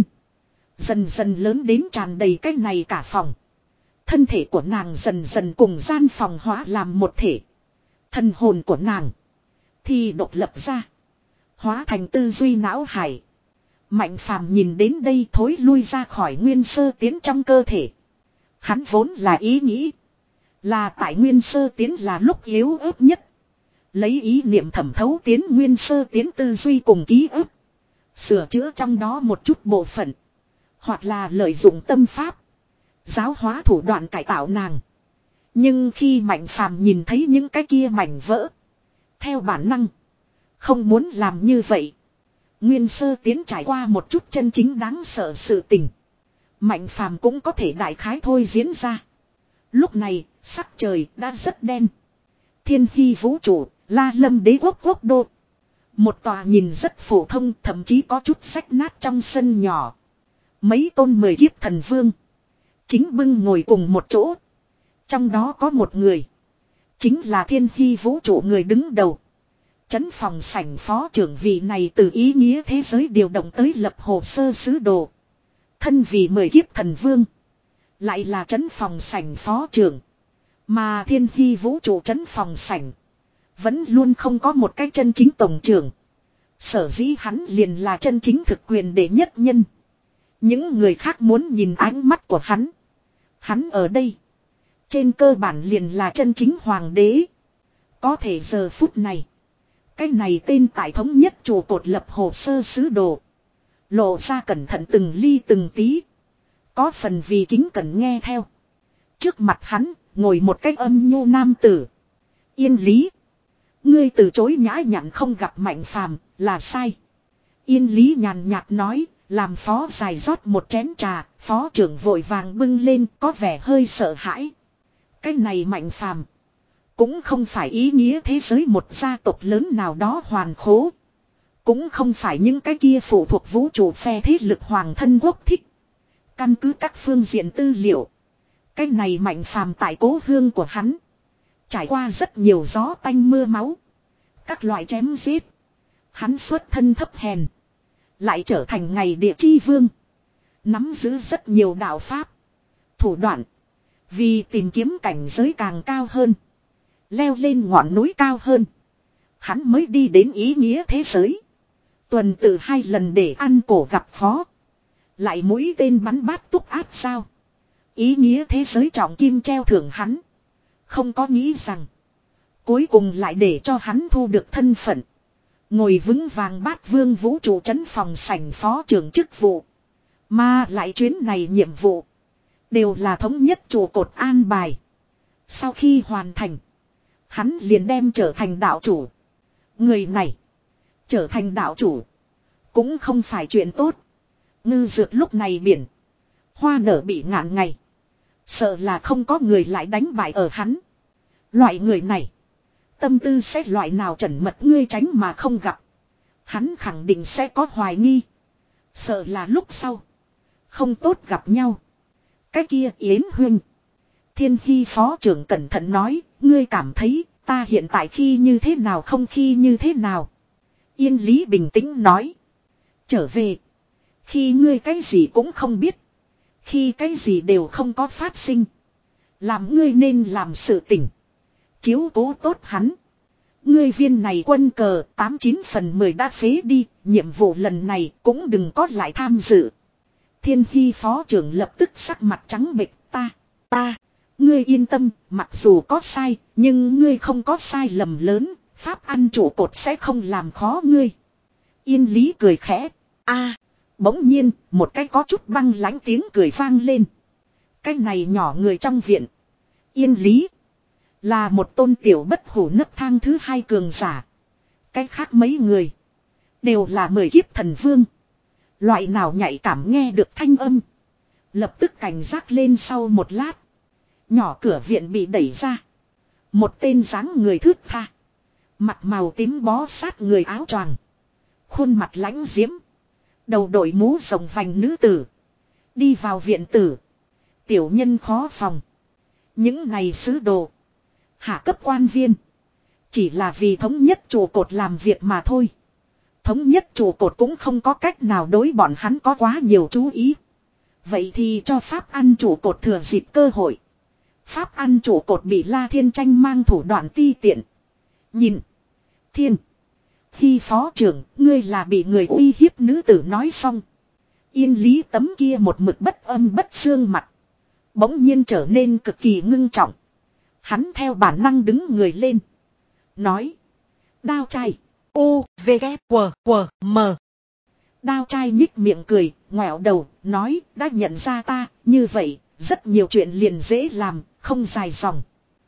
A: Dần dần lớn đến tràn đầy cái này cả phòng. Thân thể của nàng dần dần cùng gian phòng hóa làm một thể. Thần hồn của nàng. Thì độc lập ra. Hóa thành tư duy não hải. Mạnh phàm nhìn đến đây thối lui ra khỏi Nguyên Sơ Tiến trong cơ thể. Hắn vốn là ý nghĩ. Là tại Nguyên Sơ Tiến là lúc yếu ớt nhất. Lấy ý niệm thẩm thấu tiến Nguyên Sơ Tiến tư duy cùng ký ức. Sửa chữa trong đó một chút bộ phận. Hoặc là lợi dụng tâm pháp. Giáo hóa thủ đoạn cải tạo nàng. Nhưng khi Mạnh phàm nhìn thấy những cái kia mảnh vỡ. Theo bản năng. Không muốn làm như vậy. Nguyên Sơ Tiến trải qua một chút chân chính đáng sợ sự tình. Mạnh phàm cũng có thể đại khái thôi diễn ra. Lúc này sắc trời đã rất đen. Thiên hy vũ trụ, La Lâm đế quốc quốc đô. Một tòa nhìn rất phổ thông thậm chí có chút rách nát trong sân nhỏ. Mấy tôn mười kiếp thần vương. Chính bưng ngồi cùng một chỗ. Trong đó có một người. Chính là thiên hy vũ trụ người đứng đầu. Trấn phòng sảnh phó trưởng vị này từ ý nghĩa thế giới điều động tới lập hồ sơ sứ đồ. Thân vì mười kiếp thần vương. Lại là trấn phòng sảnh phó trưởng. Mà thiên hy vũ trụ trấn phòng sảnh. Vẫn luôn không có một cái chân chính tổng trưởng. Sở dĩ hắn liền là chân chính thực quyền đệ nhất nhân. Những người khác muốn nhìn ánh mắt của hắn. Hắn ở đây. Trên cơ bản liền là chân chính hoàng đế. Có thể giờ phút này. Cái này tên tại thống nhất trụ cột lập hồ sơ sứ đồ. Lộ ra cẩn thận từng ly từng tí. Có phần vì kính cẩn nghe theo. Trước mặt hắn ngồi một cái âm nhu nam tử. Yên Lý. Ngươi từ chối nhã nhặn không gặp Mạnh Phàm là sai. Yên Lý nhàn nhạt nói. Làm phó dài rót một chén trà. Phó trưởng vội vàng bưng lên có vẻ hơi sợ hãi. Cái này Mạnh Phàm cũng không phải ý nghĩa thế giới một gia tộc lớn nào đó hoàn khố. Cũng không phải những cái kia phụ thuộc vũ trụ phe thế lực hoàng thân quốc thích. Căn cứ các phương diện tư liệu. Cái này Mạnh Phàm tại cố hương của hắn. Trải qua rất nhiều gió tanh mưa máu. Các loại chém giết. Hắn xuất thân thấp hèn. Lại trở thành ngày địa chi vương. Nắm giữ rất nhiều đạo pháp. Thủ đoạn. Vì tìm kiếm cảnh giới càng cao hơn. Leo lên ngọn núi cao hơn. Hắn mới đi đến ý nghĩa thế giới. Tuần tự hai lần để ăn cổ gặp phó. Lại mũi tên bắn bát túc áp sao. Ý nghĩa thế giới trọng kim treo thưởng hắn. Không có nghĩ rằng. Cuối cùng lại để cho hắn thu được thân phận. Ngồi vững vàng bát vương vũ trụ trấn phòng sảnh phó trưởng chức vụ. Mà lại chuyến này nhiệm vụ. Đều là thống nhất trụ cột an bài. Sau khi hoàn thành. Hắn liền đem trở thành đạo chủ. Người này. Trở thành đạo chủ. Cũng không phải chuyện tốt. Ngư dược lúc này biển. Hoa nở bị ngạn ngày. Sợ là không có người lại đánh bại ở hắn. Loại người này. Tâm tư sẽ loại nào trần mật ngươi tránh mà không gặp. Hắn khẳng định sẽ có hoài nghi. Sợ là lúc sau. Không tốt gặp nhau. Cái kia Yến Huynh. Thiên Hy phó trưởng cẩn thận nói. Ngươi cảm thấy ta hiện tại khi như thế nào không khi như thế nào. Yên Lý bình tĩnh nói. Trở về. Khi ngươi cái gì cũng không biết. Khi cái gì đều không có phát sinh. Làm ngươi nên làm sự tỉnh. Chiếu cố tốt hắn. Ngươi viên này quân cờ tám chín phần mười đã phế đi. Nhiệm vụ lần này cũng đừng có lại tham dự. Thiên Hy phó trưởng lập tức sắc mặt trắng bệch. Ta, ta, ngươi yên tâm. Mặc dù có sai, nhưng ngươi không có sai lầm lớn. Pháp ăn trụ cột sẽ không làm khó ngươi. Yên Lý cười khẽ. A, bỗng nhiên, một cái có chút băng lãnh tiếng cười vang lên. Cái này nhỏ người trong viện. Yên Lý. Là một tôn tiểu bất hủ nấc thang thứ hai cường giả. Cái khác mấy người. Đều là mười kiếp thần vương. Loại nào nhạy cảm nghe được thanh âm. Lập tức cảnh giác lên sau một lát. Nhỏ cửa viện bị đẩy ra. Một tên dáng người thướt tha. Mặt màu tím bó sát người áo choàng. Khuôn mặt lãnh diễm. Đầu đội mũ rồng vành nữ tử. Đi vào viện tử. Tiểu nhân khó phòng. Những này sứ đồ. Hạ cấp quan viên. Chỉ là vì thống nhất trụ cột làm việc mà thôi. Thống nhất trụ cột cũng không có cách nào đối bọn hắn có quá nhiều chú ý. Vậy thì cho Pháp ăn trụ cột thừa dịp cơ hội. Pháp ăn trụ cột bị La Thiên Tranh mang thủ đoạn ti tiện. Nhìn. Thiên. Hy phó trưởng, ngươi là bị người uy hiếp nữ tử nói xong. Yên Lý tấm kia một mực bất âm bất xương mặt. Bỗng nhiên trở nên cực kỳ ngưng trọng. Hắn theo bản năng đứng người lên. Nói. Đao trai. U, V, K, W, W, M. Đao trai nhích miệng cười, ngoẹo đầu, nói, đã nhận ra ta, như vậy, rất nhiều chuyện liền dễ làm, không dài dòng.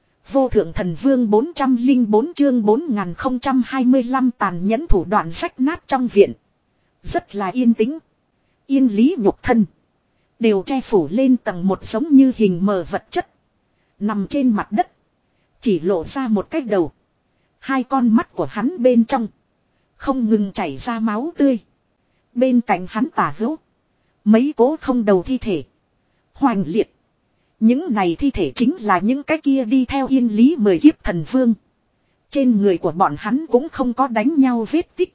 A: Vô thượng thần vương bốn trăm lẻ bốn chương bốn nghìn không trăm hai mươi lăm tàn nhẫn thủ đoạn rách nát trong viện. Rất là yên tĩnh. Yên Lý nhục thân. Đều che phủ lên tầng một giống như hình mờ vật chất. Nằm trên mặt đất. Chỉ lộ ra một cái đầu. Hai con mắt của hắn bên trong. Không ngừng chảy ra máu tươi. Bên cạnh hắn tả hữu. Mấy cố không đầu thi thể. Hoành liệt. Những này thi thể chính là những cái kia đi theo Yên Lý mười kiếp thần vương. Trên người của bọn hắn cũng không có đánh nhau vết tích.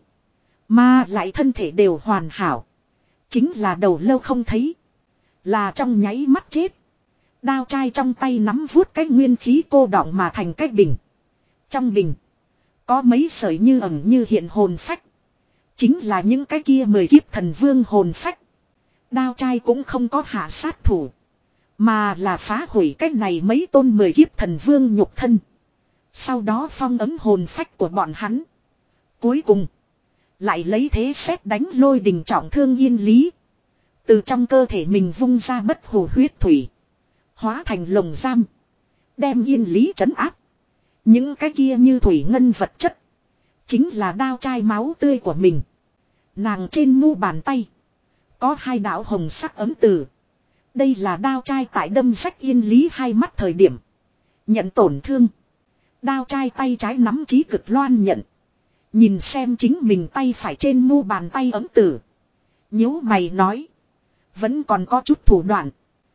A: Mà lại thân thể đều hoàn hảo. Chính là đầu lâu không thấy. Là trong nháy mắt chết. Đao trai trong tay nắm vuốt cái nguyên khí cô đọng mà thành cái bình. Trong bình. Có mấy sợi như ẩn như hiện hồn phách. Chính là những cái kia mười kiếp thần vương hồn phách. Đao trai cũng không có hạ sát thủ. Mà là phá hủy cái này mấy tôn mười kiếp thần vương nhục thân. Sau đó phong ấn hồn phách của bọn hắn. Cuối cùng. Lại lấy thế xét đánh lôi đình trọng thương Yên Lý. Từ trong cơ thể mình vung ra bất hủ huyết thủy. Hóa thành lồng giam. Đem Yên Lý trấn áp. Những cái kia như thủy ngân vật chất. Chính là đao chai máu tươi của mình. Nàng trên mu bàn tay. Có hai đạo hồng sắc ấm từ. Đây là đao chai tại đâm rách Yên Lý hai mắt thời điểm. Nhận tổn thương. Đao chai tay trái nắm chí cực loan nhận. Nhìn xem chính mình tay phải trên mu bàn tay ấm tử. Nhíu mày nói. Vẫn còn có chút thủ đoạn.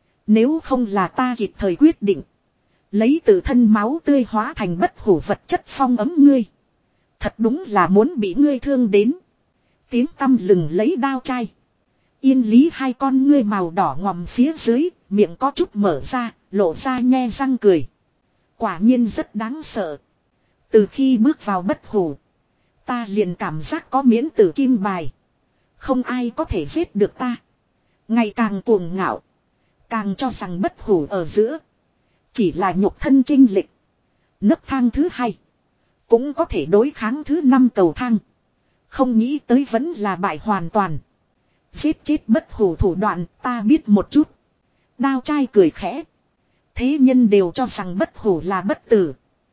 A: Nếu không là ta kịp thời quyết định. Lấy tự thân máu tươi hóa thành bất hủ vật chất phong ấm ngươi. Thật đúng là muốn bị ngươi thương đến. Tiếng tăm lừng lấy đao chai. Yên Lý hai con ngươi màu đỏ ngòm phía dưới. Miệng có chút mở ra. Lộ ra nhe răng cười. Quả nhiên rất đáng sợ. Từ khi bước vào bất hủ. Ta liền cảm giác có miễn tử kim bài. Không ai có thể giết được ta. Ngày càng cuồng ngạo. Càng cho rằng bất hủ ở giữa. Chỉ là nhục thân chênh lệch. Nấc thang thứ hai. Cũng có thể đối kháng thứ năm cầu thang. Không nghĩ tới vẫn là bại hoàn toàn. Giết chết bất hủ thủ đoạn ta biết một chút. Đao trai cười khẽ. Thế nhân đều cho rằng bất hủ là bất tử.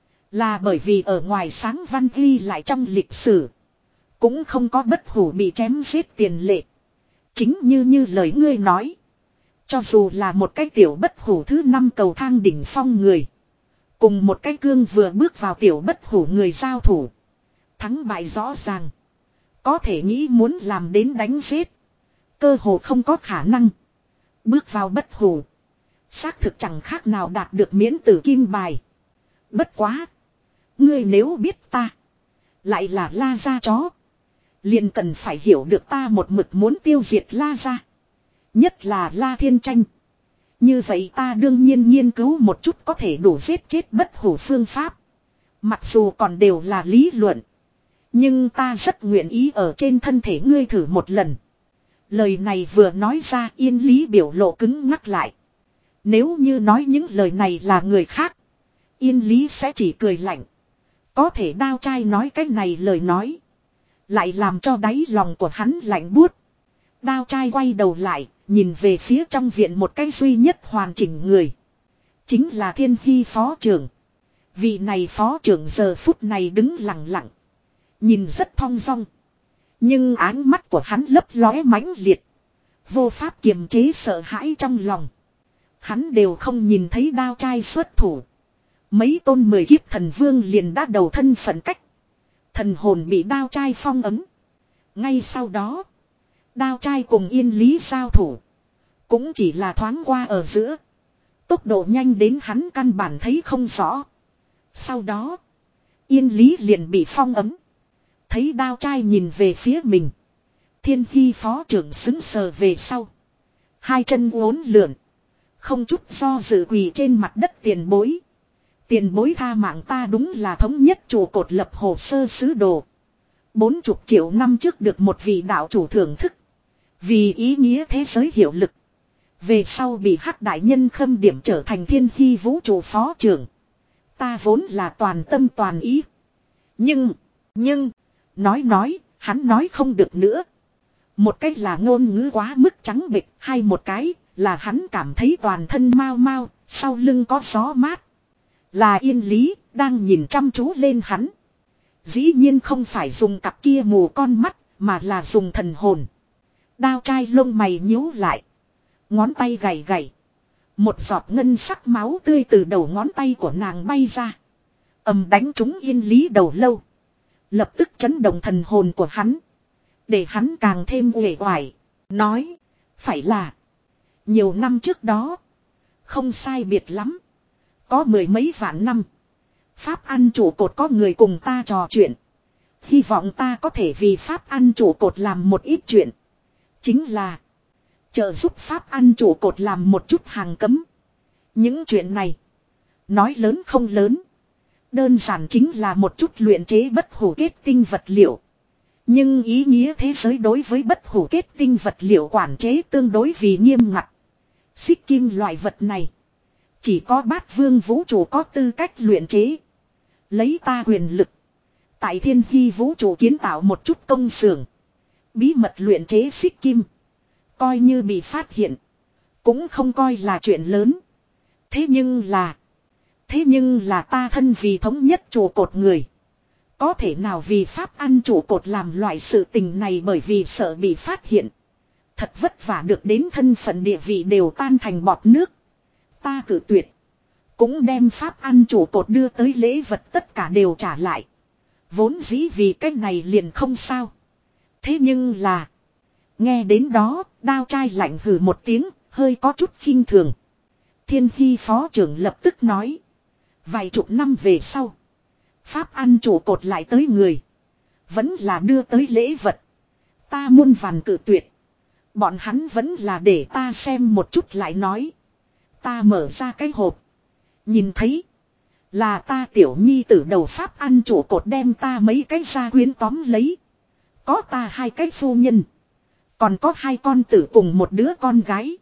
A: Là bởi vì ở ngoài sáng văn ghi lại trong lịch sử. Cũng không có bất hủ bị chém giết tiền lệ. Chính như như lời ngươi nói. Cho dù là một cái tiểu bất hủ thứ năm cầu thang đỉnh phong người. Cùng một cái cương vừa bước vào tiểu bất hủ người giao thủ. Thắng bại rõ ràng. Có thể nghĩ muốn làm đến đánh giết. Cơ hồ không có khả năng. Bước vào bất hủ. Xác thực chẳng khác nào đạt được miễn tử kim bài. Bất quá. Ngươi nếu biết ta. Lại là La Gia chó. Liền cần phải hiểu được ta một mực muốn tiêu diệt La Gia. Nhất là La Thiên Tranh. Như vậy ta đương nhiên nghiên cứu một chút có thể đủ giết chết bất hủ phương pháp. Mặc dù còn đều là lý luận. Nhưng ta rất nguyện ý ở trên thân thể ngươi thử một lần. Lời này vừa nói ra Yên Lý biểu lộ cứng ngắc lại. Nếu như nói những lời này là người khác. Yên Lý sẽ chỉ cười lạnh. Có thể đao trai nói cái này lời nói. Lại làm cho đáy lòng của hắn lạnh buốt. Đao trai quay đầu lại. Nhìn về phía trong viện một cái duy nhất hoàn chỉnh người. Chính là Thiên Hy phó trưởng. Vị này phó trưởng giờ phút này đứng lặng lặng. Nhìn rất thong dong. Nhưng ánh mắt của hắn lấp lóe mãnh liệt. Vô pháp kiềm chế sợ hãi trong lòng. Hắn đều không nhìn thấy đao trai xuất thủ. Mấy tôn mười kiếp thần vương liền đã đầu thân phận cách. Thần hồn bị đao trai phong ấm. Ngay sau đó. Đao trai cùng Yên Lý giao thủ. Cũng chỉ là thoáng qua ở giữa. Tốc độ nhanh đến hắn căn bản thấy không rõ. Sau đó. Yên Lý liền bị phong ấm. Thấy đao trai nhìn về phía mình. Thiên Hy phó trưởng xứng sờ về sau. Hai chân uốn lượn. Không chút do dự quỳ trên mặt đất tiền bối. Tiền bối tha mạng ta đúng là thống nhất trụ cột lập hồ sơ sứ đồ. Bốn chục triệu năm trước được một vị đạo chủ thưởng thức. Vì ý nghĩa thế giới hiệu lực. Về sau bị Hắc đại nhân khâm điểm trở thành Thiên Hy vũ trụ phó trưởng. Ta vốn là toàn tâm toàn ý. Nhưng, nhưng, nói nói, hắn nói không được nữa. Một cách là ngôn ngữ quá mức trắng bệch, hay một cái là hắn cảm thấy toàn thân mau mau, sau lưng có gió mát. Là Yên Lý, đang nhìn chăm chú lên hắn. Dĩ nhiên không phải dùng cặp kia mù con mắt, mà là dùng thần hồn. Đao trai lông mày nhíu lại. Ngón tay gảy gảy. Một giọt ngân sắc máu tươi từ đầu ngón tay của nàng bay ra. Ầm đánh trúng Yên Lý đầu lâu. Lập tức chấn động thần hồn của hắn. Để hắn càng thêm uể oải. Nói. Phải là. Nhiều năm trước đó. Không sai biệt lắm. Có mười mấy vạn năm. Pháp ăn trụ cột có người cùng ta trò chuyện. Hy vọng ta có thể vì Pháp ăn trụ cột làm một ít chuyện. Chính là. Trợ giúp Pháp ăn trụ cột làm một chút hàng cấm. Những chuyện này. Nói lớn không lớn. Đơn giản chính là một chút luyện chế bất hủ kết tinh vật liệu. Nhưng ý nghĩa thế giới đối với bất hủ kết tinh vật liệu quản chế tương đối vì nghiêm ngặt. Xích kim loại vật này. Chỉ có bát vương vũ trụ có tư cách luyện chế. Lấy ta quyền lực. Tại thiên hy vũ trụ kiến tạo một chút công xưởng. Bí mật luyện chế xích kim. Coi như bị phát hiện. Cũng không coi là chuyện lớn. Thế nhưng là. Thế nhưng là ta thân vì thống nhất trụ cột người. Có thể nào vì pháp ăn trụ cột làm loại sự tình này bởi vì sợ bị phát hiện. Thật vất vả được đến thân phận địa vị đều tan thành bọt nước. Ta cử tuyệt. Cũng đem pháp ăn trụ cột đưa tới lễ vật tất cả đều trả lại. Vốn dĩ vì cái này liền không sao. Thế nhưng là. Nghe đến đó, đao trai lạnh hừ một tiếng, hơi có chút khinh thường. Thiên hy phó trưởng lập tức nói. Vài chục năm về sau. Pháp ăn trụ cột lại tới người. Vẫn là đưa tới lễ vật. Ta muôn vàn cự tuyệt. Bọn hắn vẫn là để ta xem một chút lại nói. Ta mở ra cái hộp. Nhìn thấy. Là ta tiểu nhi tử đầu pháp ăn trụ cột đem ta mấy cái gia quyến tóm lấy. Có ta hai cái phu nhân. Còn có hai con tử cùng một đứa con gái.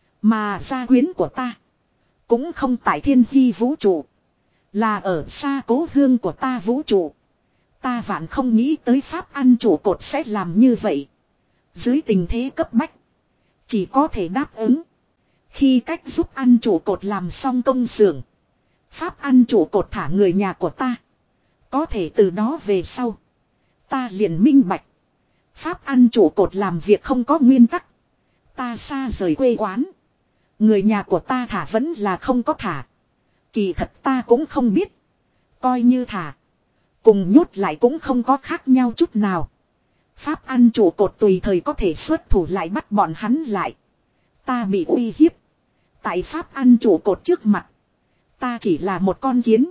A: Mà gia quyến của ta. Cũng không tại thiên hy vũ trụ. Là ở xa cố hương của ta vũ trụ. Ta vạn không nghĩ tới pháp ăn trụ cột sẽ làm như vậy. Dưới tình thế cấp bách. Chỉ có thể đáp ứng. Khi cách giúp ăn trụ cột làm xong công xưởng. Pháp ăn trụ cột thả người nhà của ta. Có thể từ đó về sau. Ta liền minh bạch. Pháp ăn trụ cột làm việc không có nguyên tắc. Ta xa rời quê quán. Người nhà của ta thả vẫn là không có thả. Kỳ thật ta cũng không biết. Coi như thả. Cùng nhốt lại cũng không có khác nhau chút nào. Pháp ăn trụ cột tùy thời có thể xuất thủ lại bắt bọn hắn lại. Ta bị uy hiếp. Tại pháp ăn trụ cột trước mặt. Ta chỉ là một con kiến.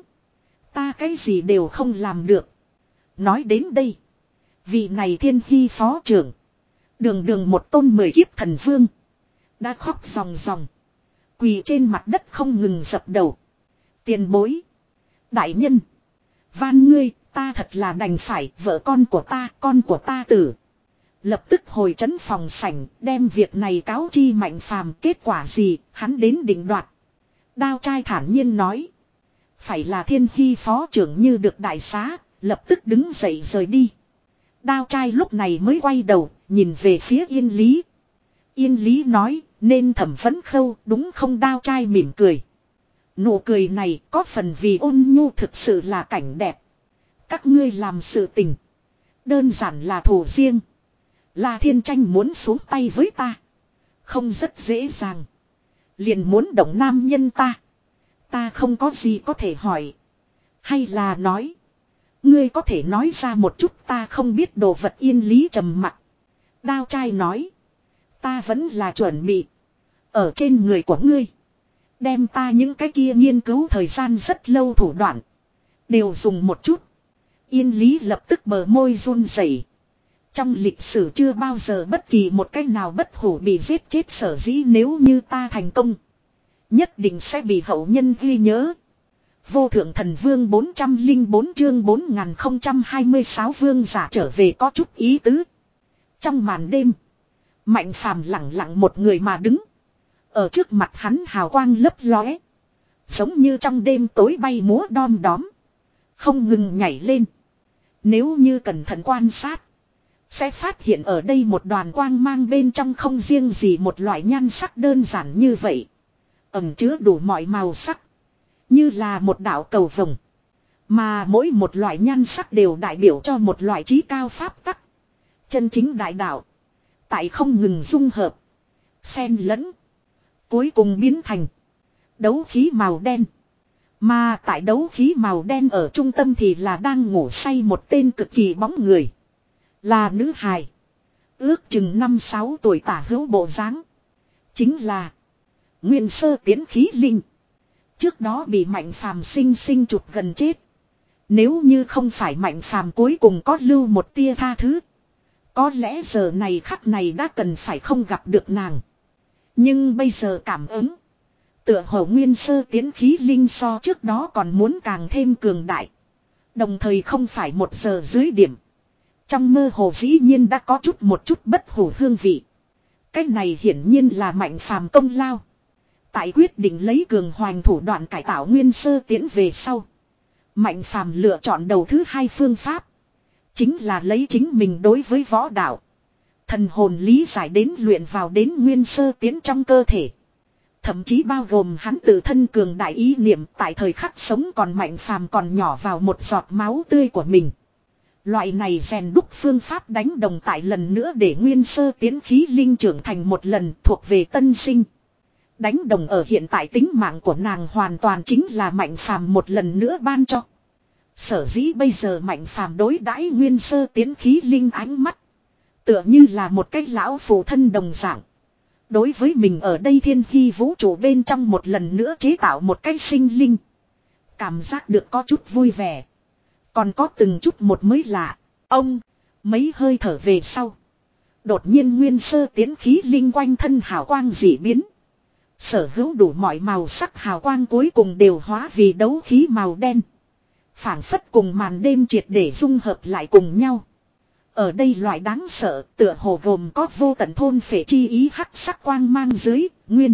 A: Ta cái gì đều không làm được. Nói đến đây. Vị này thiên hy phó trưởng. Đường đường một tôn mười kiếp thần vương. Đã khóc ròng ròng. Quỳ trên mặt đất không ngừng dập đầu. Tiền bối. Đại nhân. Van ngươi, ta thật là đành phải, vợ con của ta, con của ta tử. Lập tức hồi trấn phòng sảnh, đem việc này cáo chi Mạnh Phàm, kết quả gì, hắn đến định đoạt. Đao trai thản nhiên nói. Phải là thiên hy phó trưởng như được đại xá, lập tức đứng dậy rời đi. Đao trai lúc này mới quay đầu, nhìn về phía Yên Lý. Yên Lý nói, nên thẩm vấn khâu, đúng không? Đao trai mỉm cười. Nụ cười này có phần vì ôn nhu thực sự là cảnh đẹp. Các ngươi làm sự tình. Đơn giản là thù riêng. Là thiên tranh muốn xuống tay với ta. Không rất dễ dàng. Liền muốn động nam nhân ta. Ta không có gì có thể hỏi. Hay là nói. Ngươi có thể nói ra một chút ta không biết đồ vật. Yên Lý trầm mặc. Đao trai nói. Ta vẫn là chuẩn bị. Ở trên người của ngươi. Đem ta những cái kia nghiên cứu thời gian rất lâu thủ đoạn. Đều dùng một chút. Yên Lý lập tức bờ môi run rẩy. Trong lịch sử chưa bao giờ bất kỳ một cách nào bất hủ bị giết chết, sở dĩ nếu như ta thành công. Nhất định sẽ bị hậu nhân ghi nhớ. Vô thượng thần vương bốn trăm lẻ bốn chương bốn nghìn không trăm hai mươi sáu vương giả trở về có chút ý tứ. Trong màn đêm. Mạnh Phàm lặng lặng một người mà đứng. Ở trước mặt hắn hào quang lấp lóe. Giống như trong đêm tối bay múa đom đóm. Không ngừng nhảy lên. Nếu như cẩn thận quan sát. Sẽ phát hiện ở đây một đoàn quang mang bên trong không riêng gì một loại nhan sắc đơn giản như vậy. Ẩn chứa đủ mọi màu sắc. Như là một đạo cầu vồng. Mà mỗi một loại nhan sắc đều đại biểu cho một loại trí cao pháp tắc. Chân chính đại đạo. Tại không ngừng dung hợp. Xen lẫn. Cuối cùng biến thành. Đấu khí màu đen. Mà tại đấu khí màu đen ở trung tâm thì là đang ngủ say một tên cực kỳ bóng người. Là nữ hài. Ước chừng năm sáu tuổi tả hữu bộ dáng. Chính là. Nguyên sơ tiến khí linh. Trước đó bị Mạnh Phàm sinh sinh chụp gần chết. Nếu như không phải Mạnh Phàm cuối cùng có lưu một tia tha thứ. Có lẽ giờ này khắc này đã cần phải không gặp được nàng. Nhưng bây giờ cảm ứng. Tựa hồ nguyên sơ tiến khí linh so trước đó còn muốn càng thêm cường đại. Đồng thời không phải một giờ dưới điểm. Trong mơ hồ dĩ nhiên đã có chút một chút bất hủ hương vị. Cái này hiển nhiên là Mạnh Phàm công lao. Tại quyết định lấy cường hoành thủ đoạn cải tạo nguyên sơ tiến về sau. Mạnh phàm lựa chọn đầu thứ hai phương pháp. Chính là lấy chính mình đối với võ đạo. Thần hồn lý giải đến luyện vào đến nguyên sơ tiến trong cơ thể. Thậm chí bao gồm hắn tự thân cường đại ý niệm tại thời khắc sống còn mạnh phàm còn nhỏ vào một giọt máu tươi của mình. Loại này rèn đúc phương pháp đánh đồng tại lần nữa để nguyên sơ tiến khí linh trưởng thành một lần thuộc về tân sinh. Đánh đồng ở hiện tại tính mạng của nàng hoàn toàn chính là mạnh phàm một lần nữa ban cho. Sở dĩ bây giờ mạnh phàm đối đãi nguyên sơ tiến khí linh ánh mắt. Tựa như là một cái lão phụ thân đồng dạng. Đối với mình ở đây thiên hy vũ trụ bên trong một lần nữa chế tạo một cái sinh linh. Cảm giác được có chút vui vẻ. Còn có từng chút một mới lạ. Ông, mấy hơi thở về sau. Đột nhiên nguyên sơ tiến khí linh quanh thân hào quang dị biến. Sở hữu đủ mọi màu sắc hào quang cuối cùng đều hóa vì đấu khí màu đen. Phảng phất cùng màn đêm triệt để dung hợp lại cùng nhau. Ở đây loại đáng sợ tựa hồ gồm có vô tận thôn phệ chi ý hắc sắc quang mang dưới, nguyên.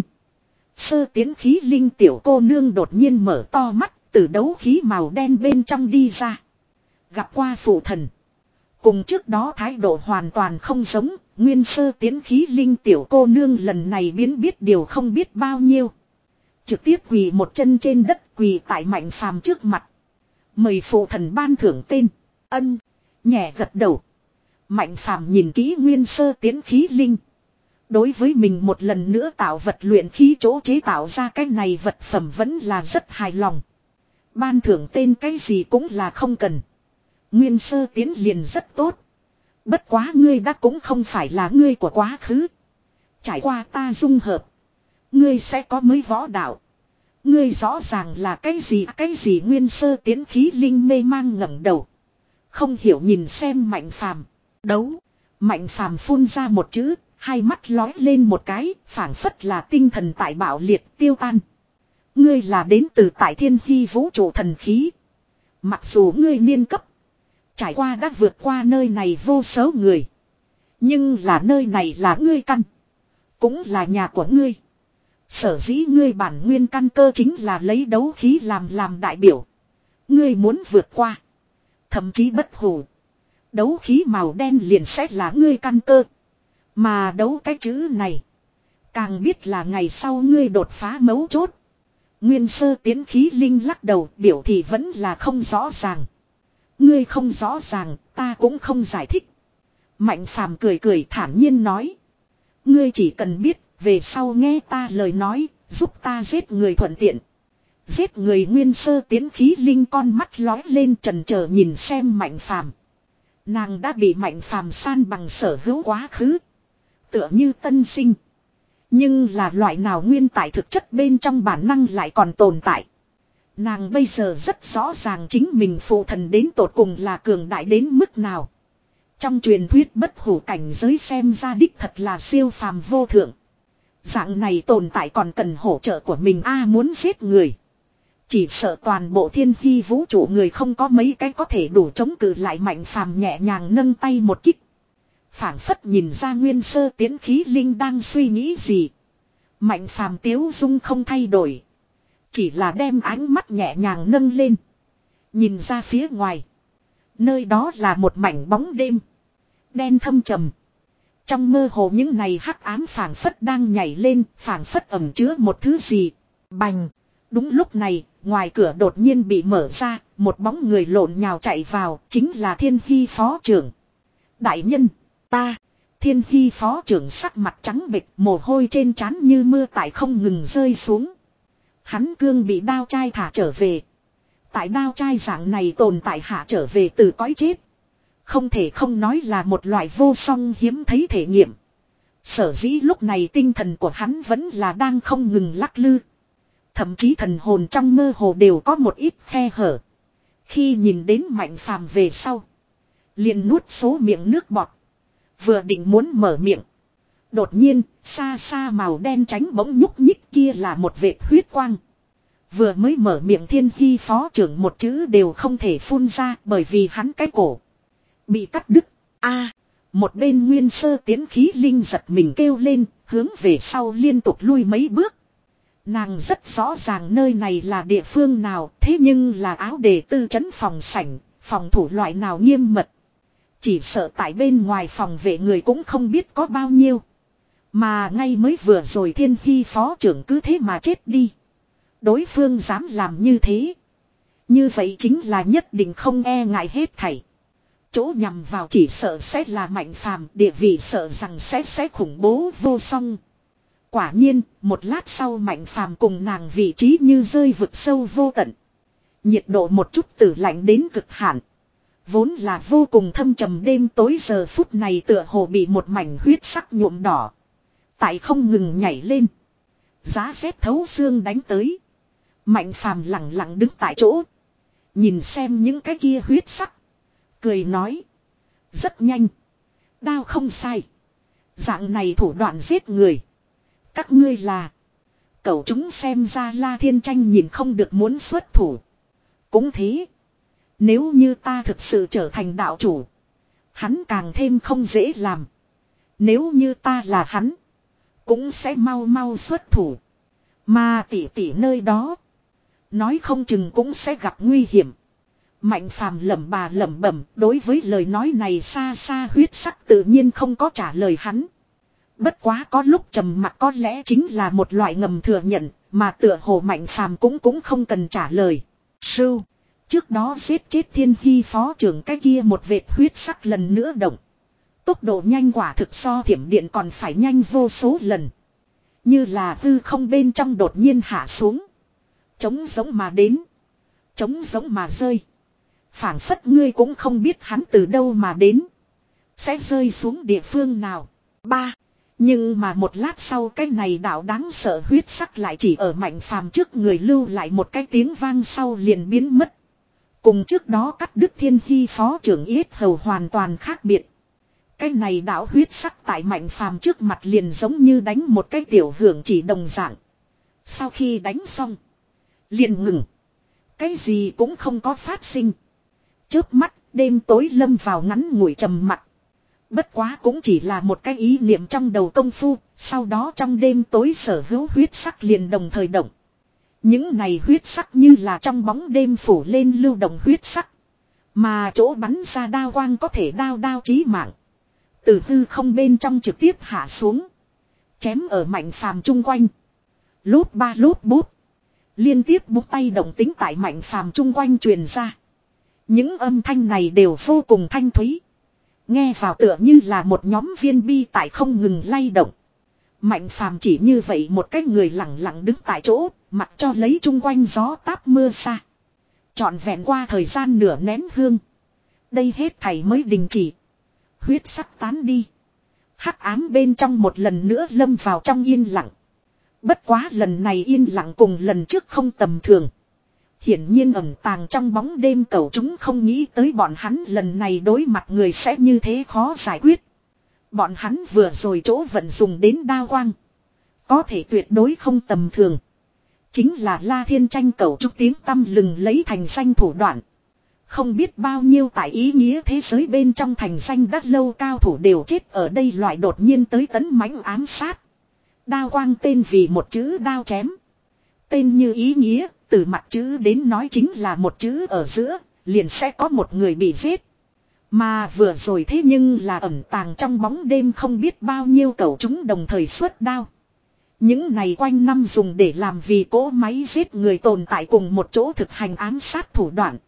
A: Sơ tiến khí linh tiểu cô nương đột nhiên mở to mắt, từ đấu khí màu đen bên trong đi ra. Gặp qua phụ thần. Cùng trước đó thái độ hoàn toàn không giống, nguyên sơ tiến khí linh tiểu cô nương lần này biến biết điều không biết bao nhiêu. Trực tiếp quỳ một chân trên đất quỳ tại mạnh phàm trước mặt. Mời phụ thần ban thưởng tên, ân, nhẹ gật đầu. Mạnh phàm nhìn kỹ nguyên sơ tiến khí linh. Đối với mình một lần nữa tạo vật luyện khí chỗ chế tạo ra cái này vật phẩm vẫn là rất hài lòng. Ban thưởng tên cái gì cũng là không cần. Nguyên sơ tiến liền rất tốt. Bất quá ngươi đã cũng không phải là ngươi của quá khứ. Trải qua ta dung hợp. Ngươi sẽ có mới võ đạo. Ngươi rõ ràng là cái gì cái gì nguyên sơ tiến khí linh mê mang ngẩng đầu. Không hiểu nhìn xem mạnh phàm. Đấu. Mạnh phàm phun ra một chữ. Hai mắt lói lên một cái. Phảng phất là tinh thần tại bạo liệt tiêu tan. Ngươi là đến từ tại thiên hy vũ trụ thần khí. Mặc dù ngươi niên cấp. Trải qua đã vượt qua nơi này vô số người. Nhưng là nơi này là ngươi căn. Cũng là nhà của ngươi. Sở dĩ ngươi bản nguyên căn cơ chính là lấy đấu khí làm làm đại biểu. Ngươi muốn vượt qua. Thậm chí bất hủ. Đấu khí màu đen liền sẽ là ngươi căn cơ. Mà đấu cái chữ này. Càng biết là ngày sau ngươi đột phá mấu chốt. Nguyên sơ tiến khí linh lắc đầu biểu thị vẫn là không rõ ràng. Ngươi không rõ ràng, ta cũng không giải thích. Mạnh phàm cười cười thản nhiên nói. Ngươi chỉ cần biết, về sau nghe ta lời nói, giúp ta giết người thuận tiện. Giết người nguyên sơ tiến khí linh con mắt lói lên trần chờ nhìn xem mạnh phàm. Nàng đã bị mạnh phàm san bằng sở hữu quá khứ. Tựa như tân sinh. Nhưng là loại nào nguyên tại thực chất bên trong bản năng lại còn tồn tại. Nàng bây giờ rất rõ ràng chính mình phụ thần đến tột cùng là cường đại đến mức nào. Trong truyền thuyết bất hủ cảnh giới xem ra đích thật là siêu phàm vô thượng. Dạng này tồn tại còn cần hỗ trợ của mình a muốn giết người. Chỉ sợ toàn bộ thiên hy vũ trụ người không có mấy cái có thể đủ chống cự lại mạnh phàm nhẹ nhàng nâng tay một kích. Phảng phất nhìn ra nguyên sơ tiến khí linh đang suy nghĩ gì. Mạnh phàm tiếu dung không thay đổi. Chỉ là đem ánh mắt nhẹ nhàng nâng lên. Nhìn ra phía ngoài. Nơi đó là một mảnh bóng đêm. Đen thâm trầm. Trong mơ hồ những này hắc ám phảng phất đang nhảy lên. Phảng phất ẩm chứa một thứ gì. Bành. Đúng lúc này, ngoài cửa đột nhiên bị mở ra. Một bóng người lộn nhào chạy vào. Chính là Thiên Hy phó trưởng. Đại nhân. Ta. Thiên Hy phó trưởng sắc mặt trắng bệch. Mồ hôi trên trán như mưa tại không ngừng rơi xuống. Hắn cương bị đao trai thả trở về. Tại đao trai dạng này tồn tại hạ trở về từ cõi chết. Không thể không nói là một loại vô song hiếm thấy thể nghiệm. Sở dĩ lúc này tinh thần của hắn vẫn là đang không ngừng lắc lư. Thậm chí thần hồn trong mơ hồ đều có một ít khe hở. Khi nhìn đến mạnh phàm về sau. Liền nuốt số miệng nước bọt. Vừa định muốn mở miệng. Đột nhiên, xa xa màu đen tránh bỗng nhúc nhích kia là một vệt huyết quang. Vừa mới mở miệng Thiên Hy phó trưởng một chữ đều không thể phun ra bởi vì hắn cái cổ bị cắt đứt. A, một bên nguyên sơ tiến khí linh giật mình kêu lên, hướng về sau liên tục lui mấy bước. Nàng rất rõ ràng nơi này là địa phương nào, thế nhưng là áo đề tư trấn phòng sảnh, phòng thủ loại nào nghiêm mật. Chỉ sợ tại bên ngoài phòng vệ người cũng không biết có bao nhiêu. Mà ngay mới vừa rồi Thiên Hy phó trưởng cứ thế mà chết đi. Đối phương dám làm như thế. Như vậy chính là nhất định không e ngại hết thảy. Chỗ nhằm vào chỉ sợ sẽ là Mạnh Phàm, địa vị sợ rằng sẽ sẽ khủng bố vô song. Quả nhiên, một lát sau Mạnh Phàm cùng nàng vị trí như rơi vực sâu vô tận. Nhiệt độ một chút từ lạnh đến cực hạn. Vốn là vô cùng thâm trầm đêm tối giờ phút này tựa hồ bị một mảnh huyết sắc nhuộm đỏ. Tại không ngừng nhảy lên. Giá rét thấu xương đánh tới. Mạnh Phàm lặng lặng đứng tại chỗ. Nhìn xem những cái kia huyết sắc. Cười nói. Rất nhanh. Đao không sai. Dạng này thủ đoạn giết người. Các ngươi là. Cậu chúng xem ra La Thiên Tranh nhìn không được muốn xuất thủ. Cũng thế. Nếu như ta thực sự trở thành đạo chủ. Hắn càng thêm không dễ làm. Nếu như ta là hắn. Cũng sẽ mau mau xuất thủ. Mà tỷ tỷ nơi đó. Nói không chừng cũng sẽ gặp nguy hiểm. Mạnh Phàm lẩm bà lẩm bẩm, đối với lời nói này xa xa huyết sắc tự nhiên không có trả lời hắn. Bất quá có lúc trầm mặc có lẽ chính là một loại ngầm thừa nhận, mà tựa hồ Mạnh Phàm cũng cũng không cần trả lời. Sưu, trước đó giết chết Thiên Hy phó trưởng cái kia một vệt huyết sắc lần nữa động. Tốc độ nhanh quả thực so thiểm điện còn phải nhanh vô số lần. Như là hư không bên trong đột nhiên hạ xuống. Trống giống mà đến. Trống giống mà rơi. Phảng phất ngươi cũng không biết hắn từ đâu mà đến. Sẽ rơi xuống địa phương nào. Ba. Nhưng mà một lát sau cái này đạo đáng sợ huyết sắc lại chỉ ở Mạnh Phàm trước người lưu lại một cái tiếng vang sau liền biến mất. Cùng trước đó cắt đứt Thiên Hy phó trưởng yết hầu hoàn toàn khác biệt. Cái này đạo huyết sắc tại Mạnh Phàm trước mặt liền giống như đánh một cái tiểu hưởng chỉ đồng dạng. Sau khi đánh xong. Liền ngừng. Cái gì cũng không có phát sinh. Chớp mắt đêm tối lâm vào ngắn ngủi trầm mặc. Bất quá cũng chỉ là một cái ý niệm trong đầu công phu. Sau đó trong đêm tối sở hữu huyết sắc liền đồng thời động. Những này huyết sắc như là trong bóng đêm phủ lên lưu động huyết sắc. Mà chỗ bắn ra đao quang có thể đao đao chí mạng. Từ hư không bên trong trực tiếp hạ xuống. Chém ở Mạnh Phàm chung quanh. Lút ba lút bút. Liên tiếp bút tay động tính tại Mạnh Phàm chung quanh truyền ra. Những âm thanh này đều vô cùng thanh thúy. Nghe vào tựa như là một nhóm viên bi tại không ngừng lay động. Mạnh Phàm chỉ như vậy một cái người lặng lặng đứng tại chỗ, mặc cho lấy chung quanh gió táp mưa xa. Trọn vẹn qua thời gian nửa nén hương. Đây hết thảy mới đình chỉ. Huyết sắc tán đi. Hắc ám bên trong một lần nữa lâm vào trong yên lặng. Bất quá lần này yên lặng cùng lần trước không tầm thường. Hiển nhiên ẩn tàng trong bóng đêm cẩu chúng không nghĩ tới bọn hắn lần này đối mặt người sẽ như thế khó giải quyết. Bọn hắn vừa rồi chỗ vận dùng đến đao quang. Có thể tuyệt đối không tầm thường. Chính là La Thiên Tranh cẩu trúc tiếng tăm lừng lấy thành danh thủ đoạn. Không biết bao nhiêu tại ý nghĩa thế giới bên trong thành danh đắt lâu cao thủ đều chết ở đây loại đột nhiên tới tấn mãnh ám sát. Đao quang tên vì một chữ đao chém. Tên như ý nghĩa, từ mặt chữ đến nói chính là một chữ ở giữa, liền sẽ có một người bị giết. Mà vừa rồi thế nhưng là ẩn tàng trong bóng đêm không biết bao nhiêu cẩu chúng đồng thời xuất đao. Những này quanh năm dùng để làm vì cỗ máy giết người tồn tại cùng một chỗ thực hành ám sát thủ đoạn.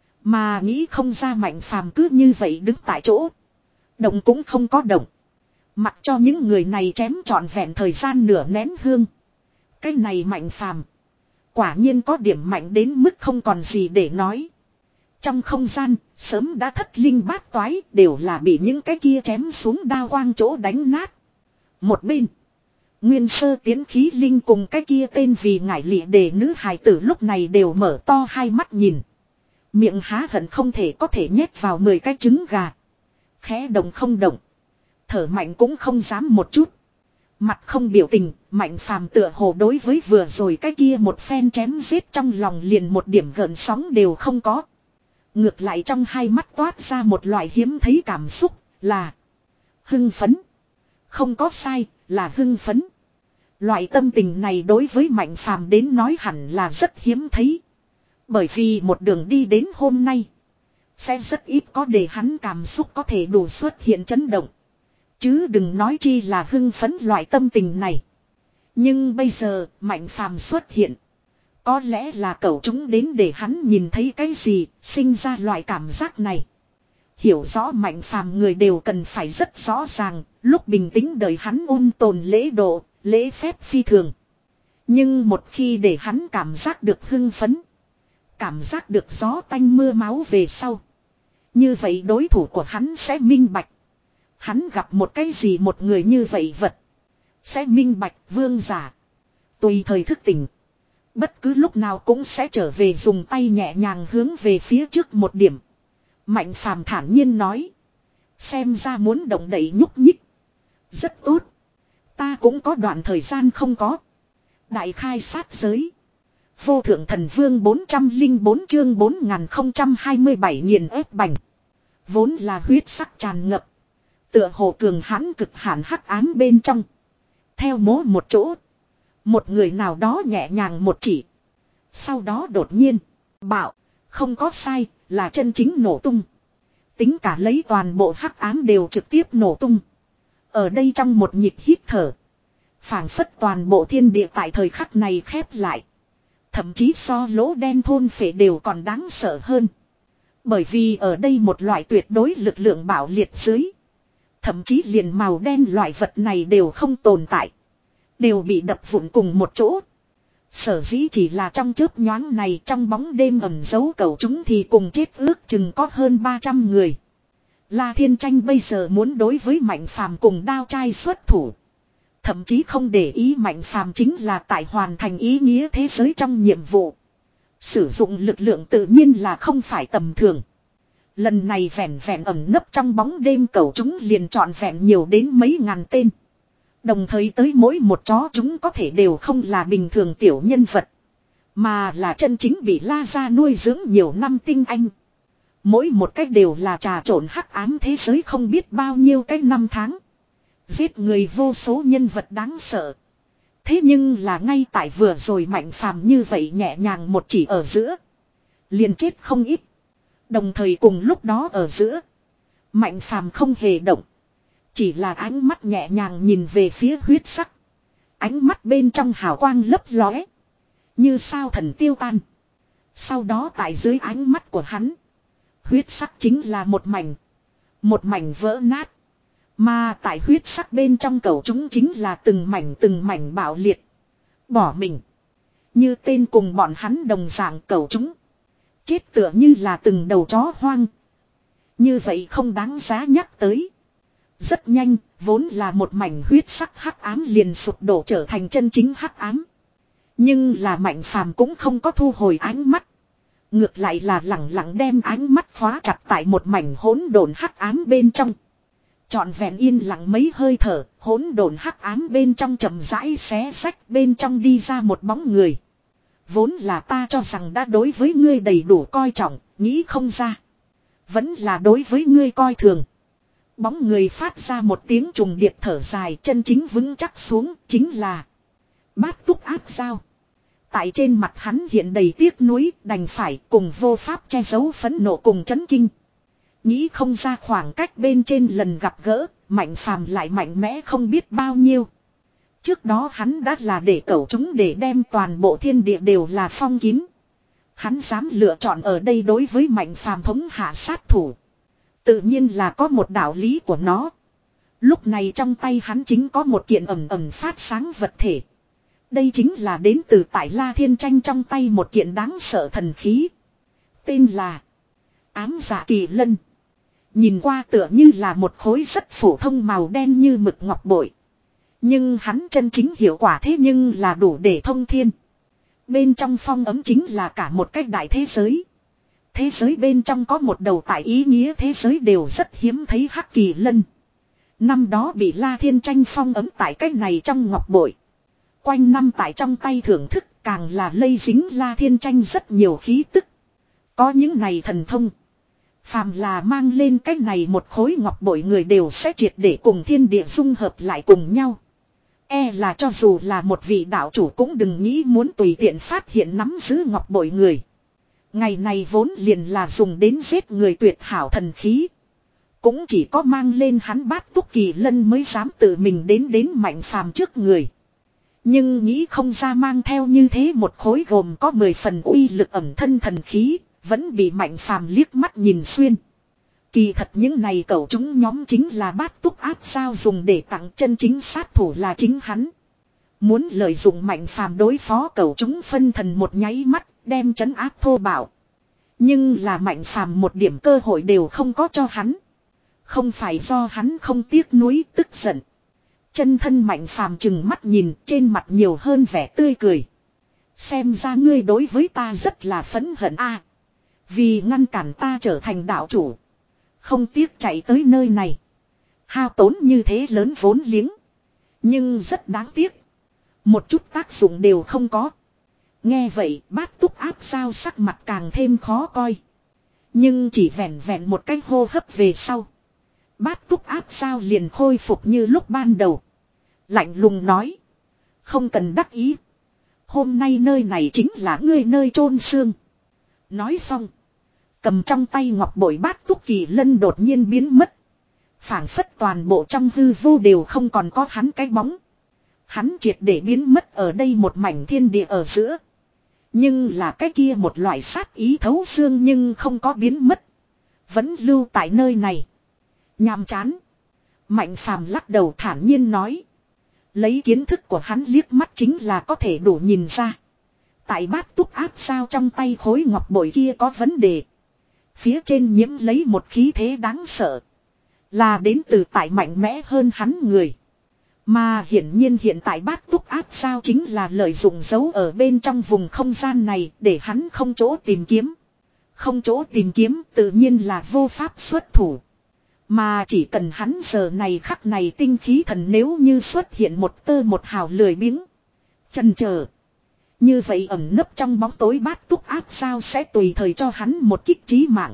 A: Mà nghĩ không ra Mạnh Phàm cứ như vậy đứng tại chỗ. Động cũng không có động. Mặc cho những người này chém trọn vẹn thời gian nửa nén hương. Cái này Mạnh Phàm quả nhiên có điểm mạnh đến mức không còn gì để nói. Trong không gian, sớm đã thất linh bát toái đều là bị những cái kia chém xuống đao quang chỗ đánh nát. Một bên, Nguyên Sơ Tiến khí linh cùng cái kia tên vì ngải lịa đề nữ hài tử lúc này đều mở to hai mắt nhìn. Miệng há hận không thể có thể nhét vào mười cái trứng gà. Khẽ động không động. Thở mạnh cũng không dám một chút. Mặt không biểu tình, Mạnh Phàm tựa hồ đối với vừa rồi cái kia một phen chém giết trong lòng liền một điểm gợn sóng đều không có. Ngược lại trong hai mắt toát ra một loại hiếm thấy cảm xúc là hưng phấn. Không có sai, là hưng phấn. Loại tâm tình này đối với Mạnh Phàm đến nói hẳn là rất hiếm thấy. Bởi vì một đường đi đến hôm nay. Sẽ rất ít có để hắn cảm xúc có thể đủ xuất hiện chấn động. Chứ đừng nói chi là hưng phấn loại tâm tình này. Nhưng bây giờ Mạnh Phàm xuất hiện. Có lẽ là cậu chúng đến để hắn nhìn thấy cái gì, sinh ra loại cảm giác này. Hiểu rõ Mạnh Phàm người đều cần phải rất rõ ràng, lúc bình tĩnh đợi hắn ôn tồn lễ độ, lễ phép phi thường. Nhưng một khi để hắn cảm giác được hưng phấn, cảm giác được gió tanh mưa máu về sau. Như vậy đối thủ của hắn sẽ minh bạch. Hắn gặp một cái gì một người như vậy vật. Sẽ minh bạch vương giả. Tùy thời thức tỉnh. Bất cứ lúc nào cũng sẽ trở về dùng tay nhẹ nhàng hướng về phía trước một điểm. Mạnh Phàm thản nhiên nói. Xem ra muốn động đậy nhúc nhích. Rất tốt. Ta cũng có đoạn thời gian không có. Đại khai sát giới. Vô thượng thần vương bốn trăm lẻ bốn chương bốn nghìn không trăm hai mươi bảy nghiền ép bành. Vốn là huyết sắc tràn ngập. Tựa hồ cường hãn cực hàn hắc ám bên trong. Theo mố một chỗ. Một người nào đó nhẹ nhàng một chỉ. Sau đó đột nhiên. Bạo. Không có sai. Là chân chính nổ tung. Tính cả lấy toàn bộ hắc ám đều trực tiếp nổ tung. Ở đây trong một nhịp hít thở. Phảng phất toàn bộ thiên địa tại thời khắc này khép lại. Thậm chí so lỗ đen thôn phệ đều còn đáng sợ hơn. Bởi vì ở đây một loại tuyệt đối lực lượng bạo liệt dưới. Thậm chí liền màu đen loại vật này đều không tồn tại. Đều bị đập vụn cùng một chỗ. Sở dĩ chỉ là trong chớp nhoáng này trong bóng đêm ẩn giấu cẩu chúng thì cùng chết ước chừng có hơn ba trăm người. La Thiên Tranh bây giờ muốn đối với Mạnh Phàm cùng đao trai xuất thủ. Thậm chí không để ý Mạnh Phàm chính là tại hoàn thành ý nghĩa thế giới trong nhiệm vụ. Sử dụng lực lượng tự nhiên là không phải tầm thường. Lần này vẹn vẹn ẩn nấp trong bóng đêm cẩu chúng liền trọn vẹn nhiều đến mấy ngàn tên. Đồng thời tới mỗi một chó chúng có thể đều không là bình thường tiểu nhân vật. Mà là chân chính bị La gia nuôi dưỡng nhiều năm tinh anh. Mỗi một cách đều là trà trộn hắc ám thế giới không biết bao nhiêu cái năm tháng. Giết người vô số nhân vật đáng sợ. Thế nhưng là ngay tại vừa rồi Mạnh Phàm như vậy nhẹ nhàng một chỉ ở giữa. Liền chết không ít. Đồng thời cùng lúc đó ở giữa. Mạnh Phàm không hề động. Chỉ là ánh mắt nhẹ nhàng nhìn về phía huyết sắc. Ánh mắt bên trong hào quang lấp lóe. Như sao thần tiêu tan. Sau đó tại dưới ánh mắt của hắn. Huyết sắc chính là một mảnh. Một mảnh vỡ nát. Mà tại huyết sắc bên trong cẩu chúng chính là từng mảnh từng mảnh bạo liệt. Bỏ mình. Như tên cùng bọn hắn đồng dạng cẩu chúng. Chết tựa như là từng đầu chó hoang. Như vậy không đáng giá nhắc tới. Rất nhanh, vốn là một mảnh huyết sắc hắc ám liền sụp đổ trở thành chân chính hắc ám. Nhưng là Mạnh Phàm cũng không có thu hồi ánh mắt. Ngược lại là lẳng lặng đem ánh mắt khóa chặt tại một mảnh hỗn độn hắc ám bên trong. Trọn vẹn yên lặng mấy hơi thở, hỗn độn hắc ám bên trong chậm rãi xé xách bên trong đi ra một bóng người. Vốn là ta cho rằng đã đối với ngươi đầy đủ coi trọng, nghĩ không ra. Vẫn là đối với ngươi coi thường. Bóng người phát ra một tiếng trùng điệp thở dài chân chính vững chắc xuống chính là Bát Túc Áp Dao. Tại trên mặt hắn hiện đầy tiếc nuối đành phải cùng vô pháp che giấu phẫn nộ cùng chấn kinh. Nghĩ không ra khoảng cách bên trên lần gặp gỡ, Mạnh Phàm lại mạnh mẽ không biết bao nhiêu. Trước đó hắn đã là để cẩu chúng để đem toàn bộ thiên địa đều là phong kín. Hắn dám lựa chọn ở đây đối với Mạnh Phàm thống hạ sát thủ. Tự nhiên là có một đạo lý của nó. Lúc này trong tay hắn chính có một kiện ẩm ẩm phát sáng vật thể. Đây chính là đến từ tại La Thiên Tranh trong tay một kiện đáng sợ thần khí. Tên là Ám Dạ Kỳ Lân. Nhìn qua tựa như là một khối rất phổ thông màu đen như mực ngọc bội. Nhưng hắn chân chính hiệu quả thế nhưng là đủ để thông thiên. Bên trong phong ấm chính là cả một cách đại thế giới. Thế giới bên trong có một đầu tại ý nghĩa thế giới đều rất hiếm thấy hắc kỳ lân. Năm đó bị La Thiên Tranh phong ấm tại cách này trong ngọc bội. Quanh năm tại trong tay thưởng thức càng là lây dính La Thiên Tranh rất nhiều khí tức. Có những này thần thông. Phàm là mang lên cách này một khối ngọc bội người đều sẽ triệt để cùng thiên địa dung hợp lại cùng nhau. E là cho dù là một vị đạo chủ cũng đừng nghĩ muốn tùy tiện phát hiện nắm giữ ngọc bội người. Ngày này vốn liền là dùng đến giết người tuyệt hảo thần khí. Cũng chỉ có mang lên hắn Bát Túc Kỳ Lân mới dám tự mình đến đến Mạnh Phàm trước người. Nhưng nghĩ không ra mang theo như thế một khối gồm có mười phần uy lực ẩm thân thần khí, vẫn bị Mạnh Phàm liếc mắt nhìn xuyên. Kỳ thật những này cậu chúng nhóm chính là Bát Túc áp sao dùng để tặng chân chính sát thủ là chính hắn. Muốn lợi dụng Mạnh Phàm đối phó cậu chúng phân thần một nháy mắt, đem trấn áp thô bạo. Nhưng là Mạnh Phàm một điểm cơ hội đều không có cho hắn. Không phải do hắn không tiếc nuối tức giận. Chân thân Mạnh Phàm chừng mắt nhìn, trên mặt nhiều hơn vẻ tươi cười. Xem ra ngươi đối với ta rất là phẫn hận a. Vì ngăn cản ta trở thành đạo chủ. Không tiếc chạy tới nơi này. Hao tốn như thế lớn vốn liếng. Nhưng rất đáng tiếc. Một chút tác dụng đều không có. Nghe vậy Bát Túc áp sao sắc mặt càng thêm khó coi. Nhưng chỉ vẹn vẹn một cái hô hấp về sau. Bát Túc áp sao liền khôi phục như lúc ban đầu. Lạnh lùng nói. Không cần đắc ý. Hôm nay nơi này chính là ngươi nơi chôn xương. Nói xong. Cầm trong tay ngọc bội Bát Túc Kỳ Lân đột nhiên biến mất. Phảng phất toàn bộ trong hư vô đều không còn có hắn cái bóng. Hắn triệt để biến mất ở đây một mảnh thiên địa ở giữa. Nhưng là cái kia một loại sát ý thấu xương nhưng không có biến mất. Vẫn lưu tại nơi này. Nhàm chán. Mạnh Phàm lắc đầu thản nhiên nói. Lấy kiến thức của hắn liếc mắt chính là có thể đủ nhìn ra. Tại Bát Túc áp sao trong tay khối ngọc bội kia có vấn đề. Phía trên nhiễm lấy một khí thế đáng sợ. Là đến từ tại mạnh mẽ hơn hắn người. Mà hiển nhiên hiện tại Bát Túc áp sao chính là lợi dụng dấu ở bên trong vùng không gian này để hắn không chỗ tìm kiếm. Không chỗ tìm kiếm tự nhiên là vô pháp xuất thủ. Mà chỉ cần hắn giờ này khắc này tinh khí thần nếu như xuất hiện một tơ một hào lười biếng. Chần chờ. Như vậy ẩn nấp trong bóng tối Bát Túc áp sao sẽ tùy thời cho hắn một kích trí mạng.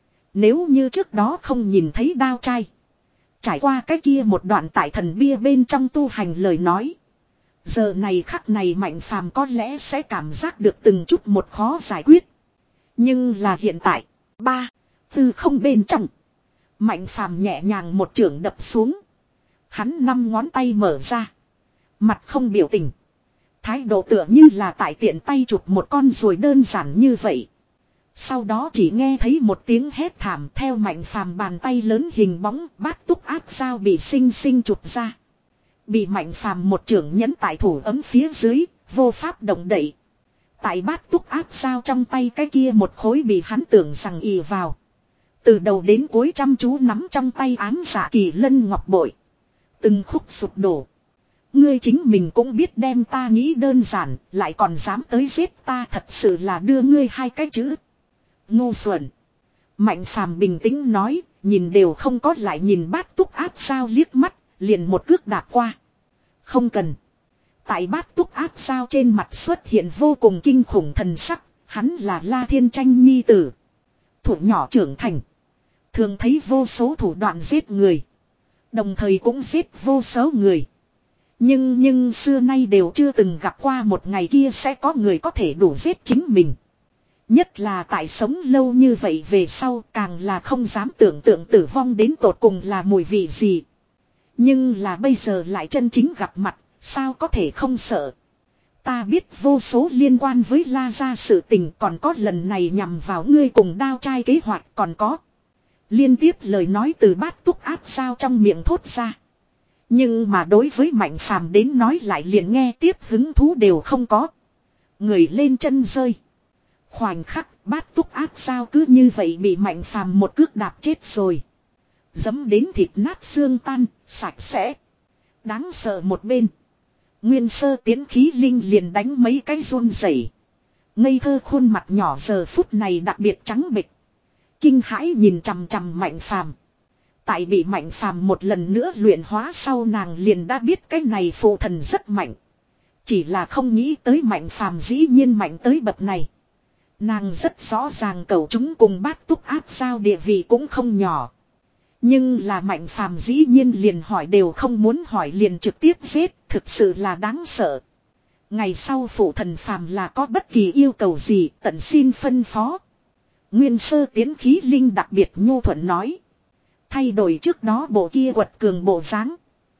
A: Nếu như trước đó không nhìn thấy đao trai. Trải qua cái kia một đoạn tại thần bia bên trong tu hành lời nói. Giờ này khắc này Mạnh Phàm có lẽ sẽ cảm giác được từng chút một khó giải quyết. Nhưng là hiện tại. Ba. Tư không bên trong. Mạnh Phàm nhẹ nhàng một chưởng đập xuống. Hắn năm ngón tay mở ra. Mặt không biểu tình. Thái độ tựa như là tại tiện tay chụp một con ruồi đơn giản như vậy. Sau đó chỉ nghe thấy một tiếng hét thảm theo Mạnh Phàm bàn tay lớn hình bóng Bát Túc áp sao bị sinh sinh chụp ra. Bị Mạnh Phàm một chưởng nhấn tại thủ ấm phía dưới, vô pháp động đậy. Tại Bát Túc áp sao trong tay cái kia một khối bị hắn tưởng rằng ì vào. Từ đầu đến cuối chăm chú nắm trong tay ám dạ Kỳ Lân ngọc bội. Từng khúc sụp đổ. Ngươi chính mình cũng biết đem ta nghĩ đơn giản, lại còn dám tới giết ta thật sự là đưa ngươi hai cái chữ. Ngu xuẩn. Mạnh Phàm bình tĩnh nói, nhìn đều không có lại nhìn Bát Túc áp sao liếc mắt, liền một cước đạp qua. Không cần. Tại Bát Túc áp sao trên mặt xuất hiện vô cùng kinh khủng thần sắc, hắn là La Thiên Tranh nhi tử. Thủ nhỏ trưởng thành. Thường thấy vô số thủ đoạn giết người. Đồng thời cũng giết vô số người. Nhưng nhưng xưa nay đều chưa từng gặp qua một ngày kia sẽ có người có thể đủ giết chính mình. Nhất là tại sống lâu như vậy về sau càng là không dám tưởng tượng tử vong đến tột cùng là mùi vị gì. Nhưng là bây giờ lại chân chính gặp mặt, sao có thể không sợ. Ta biết vô số liên quan với La gia sự tình còn có lần này nhằm vào ngươi cùng đao trai kế hoạch còn có. Liên tiếp lời nói từ Bát Túc áp sao trong miệng thốt ra. Nhưng mà đối với Mạnh Phàm đến nói lại liền nghe tiếp hứng thú đều không có. Người lên chân rơi. Khoảnh khắc Bát Túc áp sao cứ như vậy bị Mạnh Phàm một cước đạp chết rồi. Dẫm đến thịt nát xương tan, sạch sẽ. Đáng sợ một bên. Nguyên Sơ Tiến khí linh liền đánh mấy cái run rẩy. Ngây thơ khuôn mặt nhỏ giờ phút này đặc biệt trắng bệch. Kinh hãi nhìn chằm chằm Mạnh Phàm. Tại bị Mạnh Phàm một lần nữa luyện hóa sau nàng liền đã biết cái này phụ thần rất mạnh. Chỉ là không nghĩ tới Mạnh Phàm dĩ nhiên mạnh tới bậc này. Nàng rất rõ ràng cậu chúng cùng Bát Túc áp sao địa vị cũng không nhỏ. Nhưng là Mạnh Phàm dĩ nhiên liền hỏi đều không muốn hỏi liền trực tiếp giết, thực sự là đáng sợ. Ngày sau phụ thần phàm là có bất kỳ yêu cầu gì tận xin phân phó. Nguyên sơ tiến khí linh đặc biệt nhu thuận nói. Thay đổi trước đó bộ kia quật cường bộ dáng.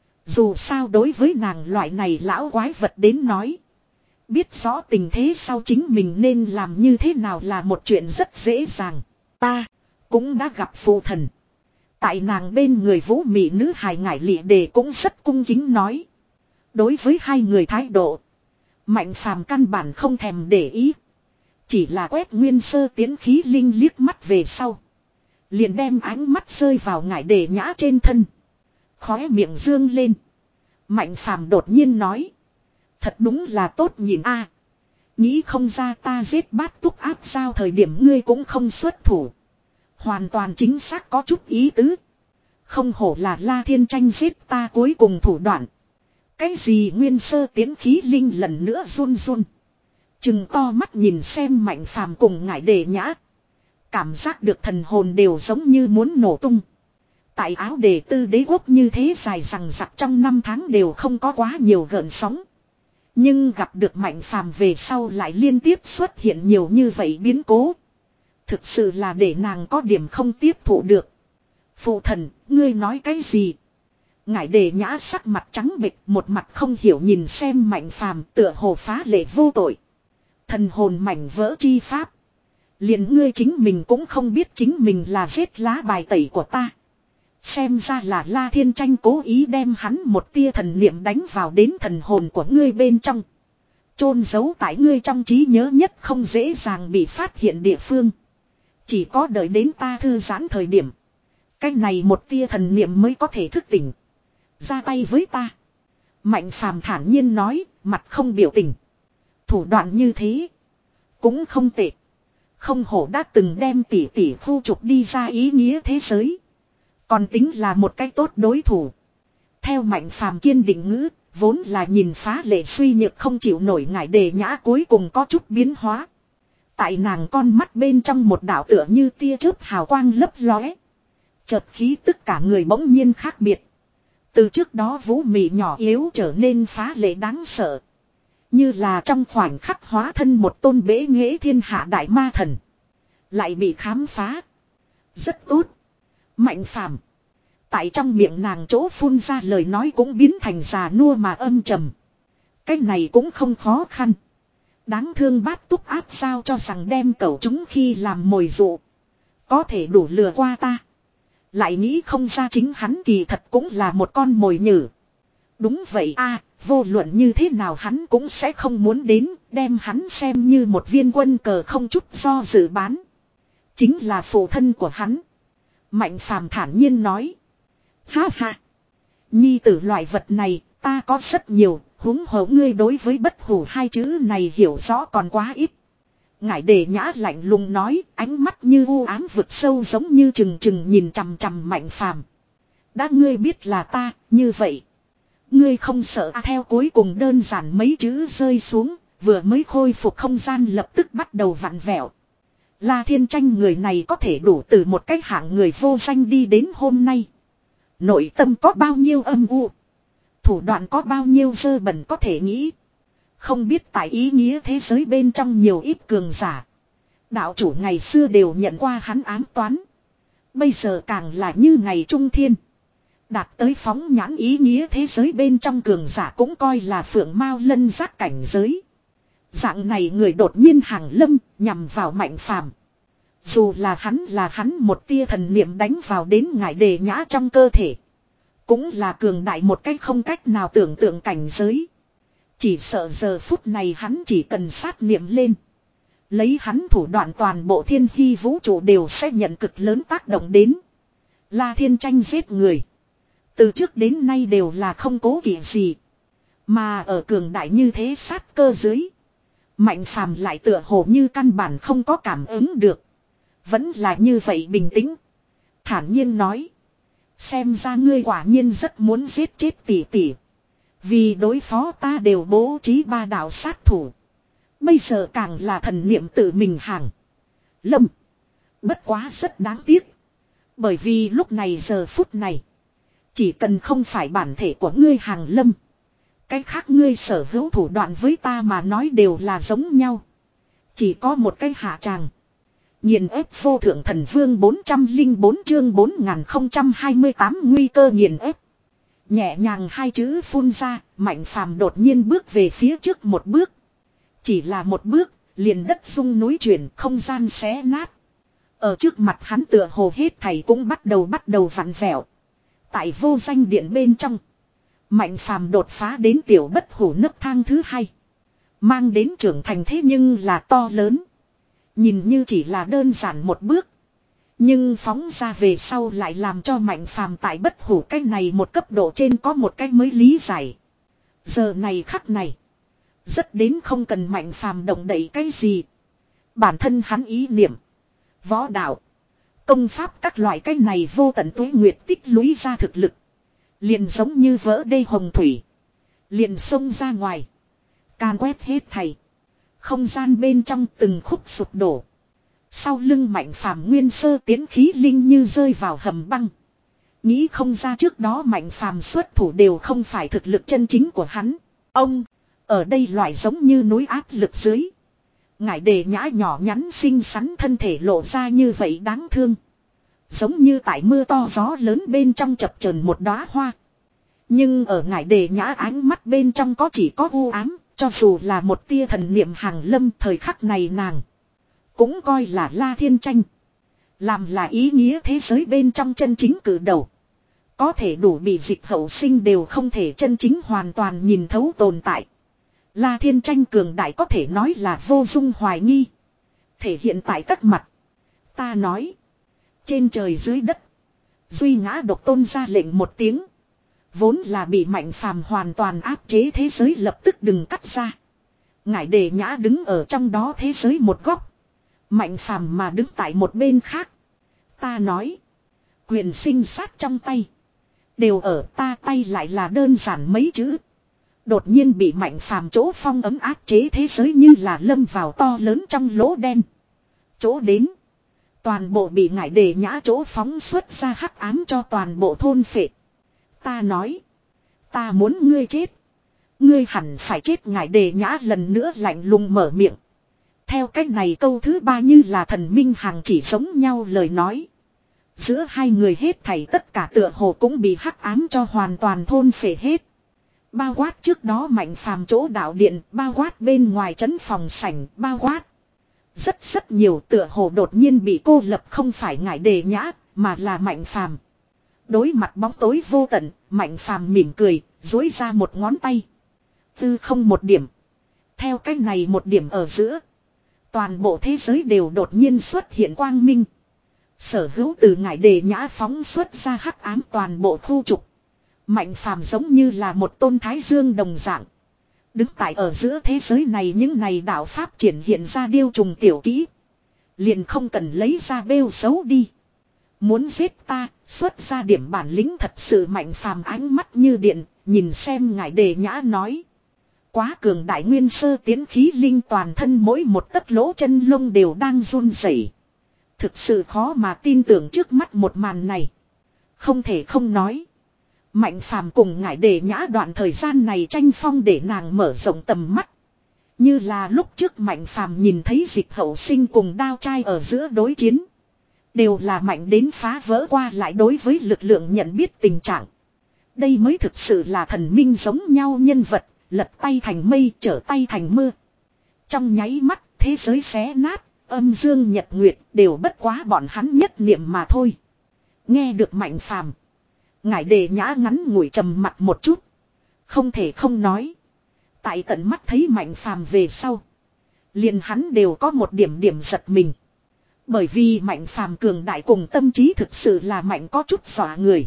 A: Dù sao đối với nàng loại này lão quái vật đến nói. Biết rõ tình thế sau chính mình nên làm như thế nào là một chuyện rất dễ dàng. Ta cũng đã gặp phụ thần. Tại nàng bên người vũ mị nữ hài ngải lịa đề cũng rất cung kính nói. Đối với hai người thái độ. Mạnh phàm căn bản không thèm để ý. Chỉ là quét nguyên sơ tiến khí linh liếc mắt về sau. Liền đem ánh mắt rơi vào ngải đề nhã trên thân. Khóe miệng dương lên. Mạnh phàm đột nhiên nói. Thật đúng là tốt nhìn a. Nghĩ không ra ta giết bát túc áp sao thời điểm ngươi cũng không xuất thủ. Hoàn toàn chính xác có chút ý tứ. Không hổ là La Thiên Tranh giết ta cuối cùng thủ đoạn. Cái gì nguyên sơ tiến khí linh lần nữa run run. Chừng to mắt nhìn xem mạnh phàm cùng ngải đề nhã. Cảm giác được thần hồn đều giống như muốn nổ tung. Tại áo đề tư đế quốc như thế dài rằng rặc trong năm tháng đều không có quá nhiều gợn sóng. Nhưng gặp được mạnh phàm về sau lại liên tiếp xuất hiện nhiều như vậy biến cố. Thực sự là để nàng có điểm không tiếp thụ được. Phụ thần, ngươi nói cái gì? Ngải đề nhã sắc mặt trắng bệch, một mặt không hiểu nhìn xem mạnh phàm tựa hồ phá lệ vô tội. Thần hồn mảnh vỡ chi pháp. Liền ngươi chính mình cũng không biết chính mình là giết lá bài tẩy của ta. Xem ra là La Thiên Tranh cố ý đem hắn một tia thần niệm đánh vào đến thần hồn của ngươi bên trong. Chôn giấu tại ngươi trong trí nhớ nhất không dễ dàng bị phát hiện địa phương. Chỉ có đợi đến ta thư giãn thời điểm. Cái này một tia thần niệm mới có thể thức tỉnh. Ra tay với ta. Mạnh phàm thản nhiên nói, mặt không biểu tình. Thủ đoạn như thế. Cũng không tệ. Không hổ đã từng đem tỷ tỷ khu trục đi ra ý nghĩa thế giới. Còn tính là một cái tốt đối thủ. Theo mạnh phàm kiên định ngữ, vốn là nhìn phá lệ suy nhược không chịu nổi ngải đề nhã cuối cùng có chút biến hóa. Tại nàng con mắt bên trong một đạo tựa như tia chớp hào quang lấp lóe. Chợt khí tức cả người bỗng nhiên khác biệt. Từ trước đó vũ mị nhỏ yếu trở nên phá lệ đáng sợ. Như là trong khoảnh khắc hóa thân một tôn bế nghệ thiên hạ đại ma thần. Lại bị khám phá. Rất tốt. Mạnh phàm. Tại trong miệng nàng chỗ phun ra lời nói cũng biến thành già nua mà âm trầm. Cái này cũng không khó khăn. Đáng thương bát túc áp sao cho rằng đem cẩu chúng khi làm mồi dụ. Có thể đủ lừa qua ta. Lại nghĩ không ra chính hắn kỳ thật cũng là một con mồi nhử. Đúng vậy a, vô luận như thế nào hắn cũng sẽ không muốn đến, đem hắn xem như một viên quân cờ không chút do dự bán. Chính là phụ thân của hắn. Mạnh phàm thản nhiên nói. Ha ha. Nhi tử loại vật này, ta có rất nhiều, huống hồ ngươi đối với bất hủ hai chữ này hiểu rõ còn quá ít. Ngải đề nhã lạnh lùng nói, ánh mắt như u ám vực sâu giống như trừng trừng nhìn chằm chằm mạnh phàm. Đã ngươi biết là ta, như vậy. Ngươi không sợ à, theo cuối cùng đơn giản mấy chữ rơi xuống, vừa mới khôi phục không gian lập tức bắt đầu vặn vẹo. La Thiên Tranh người này có thể đủ từ một cái hạng người vô danh đi đến hôm nay. Nội tâm có bao nhiêu âm u. Thủ đoạn có bao nhiêu dơ bẩn có thể nghĩ. Không biết tại ý nghĩa thế giới bên trong nhiều ít cường giả. Đạo chủ ngày xưa đều nhận qua hắn ám toán. Bây giờ càng là như ngày trung thiên. Đạt tới phóng nhãn ý nghĩa thế giới bên trong cường giả cũng coi là phượng mao lân giác cảnh giới. Dạng này người đột nhiên hàng lâm nhằm vào mạnh phàm. Dù là hắn là hắn một tia thần niệm đánh vào đến ngải đề nhã trong cơ thể. Cũng là cường đại một cách không cách nào tưởng tượng cảnh giới. Chỉ sợ giờ phút này hắn chỉ cần sát niệm lên. Lấy hắn thủ đoạn toàn bộ thiên hy vũ trụ đều sẽ nhận cực lớn tác động đến. La Thiên Tranh giết người. Từ trước đến nay đều là không cố kỵ gì. Mà ở cường đại như thế sát cơ dưới. Mạnh phàm lại tựa hồ như căn bản không có cảm ứng được. Vẫn là như vậy bình tĩnh. Thản nhiên nói. Xem ra ngươi quả nhiên rất muốn giết chết tỷ tỷ. Vì đối phó ta đều bố trí ba đạo sát thủ. Bây giờ càng là thần niệm tự mình hàng. Lâm. Bất quá rất đáng tiếc. Bởi vì lúc này giờ phút này. Chỉ cần không phải bản thể của ngươi hàng lâm. Cái khác ngươi sở hữu thủ đoạn với ta mà nói đều là giống nhau. Chỉ có một cái hạ tràng. Nghiền ép vô thượng thần vương bốn trăm lẻ bốn chương bốn nghìn không trăm hai mươi tám nguy cơ nghiền ép. Nhẹ nhàng hai chữ phun ra, Mạnh Phàm đột nhiên bước về phía trước một bước. Chỉ là một bước, liền đất rung núi chuyển, không gian xé nát. Ở trước mặt hắn tựa hồ hết thảy cũng bắt đầu bắt đầu vặn vẹo. Tại vô danh điện bên trong, Mạnh Phàm đột phá đến tiểu bất hủ nấc thang thứ hai. Mang đến trưởng thành thế nhưng là to lớn. Nhìn như chỉ là đơn giản một bước. Nhưng phóng ra về sau lại làm cho Mạnh Phàm tại bất hủ cái này một cấp độ trên có một cái mới lý giải. Giờ này khắc này. Rất đến không cần Mạnh Phàm động đậy cái gì. Bản thân hắn ý niệm. Võ đạo. Công pháp các loại cái này vô tận tuế nguyệt tích lũy ra thực lực. Liền giống như vỡ đê hồng thủy. Liền xông ra ngoài. Can quét hết thầy. Không gian bên trong từng khúc sụp đổ. Sau lưng Mạnh Phàm nguyên sơ tiến khí linh như rơi vào hầm băng. Nghĩ không ra trước đó Mạnh Phàm xuất thủ đều không phải thực lực chân chính của hắn. Ông, ở đây loại giống như núi áp lực dưới. Ngải Đề Nhã nhỏ nhắn xinh xắn thân thể lộ ra như vậy đáng thương. Giống như tại mưa to gió lớn bên trong chập chờn một đóa hoa. Nhưng ở Ngải Đề Nhã ánh mắt bên trong có chỉ có u ám. Cho dù là một tia thần niệm hàng lâm thời khắc này nàng. Cũng coi là La Thiên Tranh. Làm là ý nghĩa thế giới bên trong chân chính cử đầu. Có thể đủ bị dịch hậu sinh đều không thể chân chính hoàn toàn nhìn thấu tồn tại. La Thiên Tranh cường đại có thể nói là vô dung hoài nghi. Thể hiện tại các mặt. Ta nói. Trên trời dưới đất. Duy ngã độc tôn ra lệnh một tiếng. Vốn là bị Mạnh Phàm hoàn toàn áp chế thế giới lập tức đừng cắt ra. Ngải Đề Nhã đứng ở trong đó thế giới một góc. Mạnh Phàm mà đứng tại một bên khác. Ta nói. Quyền sinh sát trong tay. Đều ở ta tay lại là đơn giản mấy chữ. Đột nhiên bị Mạnh Phàm chỗ phong ấm áp chế thế giới như là lâm vào to lớn trong lỗ đen. Chỗ đến. Toàn bộ bị Ngải Đề Nhã chỗ phóng xuất ra hắc ám cho toàn bộ thôn phệ. Ta nói. Ta muốn ngươi chết. Ngươi hẳn phải chết. Ngải Đề Nhã lần nữa lạnh lùng mở miệng. Theo cách này câu thứ ba như là thần minh hàng chỉ giống nhau lời nói. Giữa hai người hết thảy tất cả tựa hồ cũng bị hắc ám cho hoàn toàn thôn phệ hết. Bao quát trước đó Mạnh Phàm chỗ đạo điện, bao quát bên ngoài trấn phòng sảnh, bao quát. Rất rất nhiều tựa hồ đột nhiên bị cô lập không phải Ngải Đề Nhã, mà là Mạnh Phàm. Đối mặt bóng tối vô tận, Mạnh Phàm mỉm cười, duỗi ra một ngón tay. Tư không một điểm. Theo cách này một điểm ở giữa. Toàn bộ thế giới đều đột nhiên xuất hiện quang minh. Sở hữu từ Ngải Đề Nhã phóng xuất ra hắc ám toàn bộ khu trục. Mạnh Phàm giống như là một tôn thái dương đồng dạng. Đứng tại ở giữa thế giới này những này đạo pháp triển hiện ra điêu trùng tiểu kỹ. Liền không cần lấy ra bêu xấu đi. Muốn giết ta, xuất ra điểm bản lĩnh thật sự. Mạnh Phàm ánh mắt như điện, nhìn xem Ngải Đề Nhã nói. Quá cường đại nguyên sơ tiến khí linh toàn thân mỗi một tấc lỗ chân lông đều đang run rẩy. Thực sự khó mà tin tưởng trước mắt một màn này. Không thể không nói. Mạnh Phàm cùng Ngải Đề Nhã đoạn thời gian này tranh phong để nàng mở rộng tầm mắt. Như là lúc trước Mạnh Phàm nhìn thấy Dịch Hậu Sinh cùng Đao Trai ở giữa đối chiến. Đều là mạnh đến phá vỡ qua lại đối với lực lượng nhận biết tình trạng. Đây mới thực sự là thần minh giống nhau nhân vật, lật tay thành mây trở tay thành mưa. Trong nháy mắt thế giới xé nát, âm dương nhật nguyệt đều bất quá bọn hắn nhất niệm mà thôi. Nghe được Mạnh Phàm, Ngải Đề Nhã ngắn ngủi trầm mặt một chút. Không thể không nói. Tại tận mắt thấy Mạnh Phàm về sau. Liền hắn đều có một điểm điểm giật mình. Bởi vì Mạnh Phàm cường đại cùng tâm trí thực sự là mạnh có chút dọa người.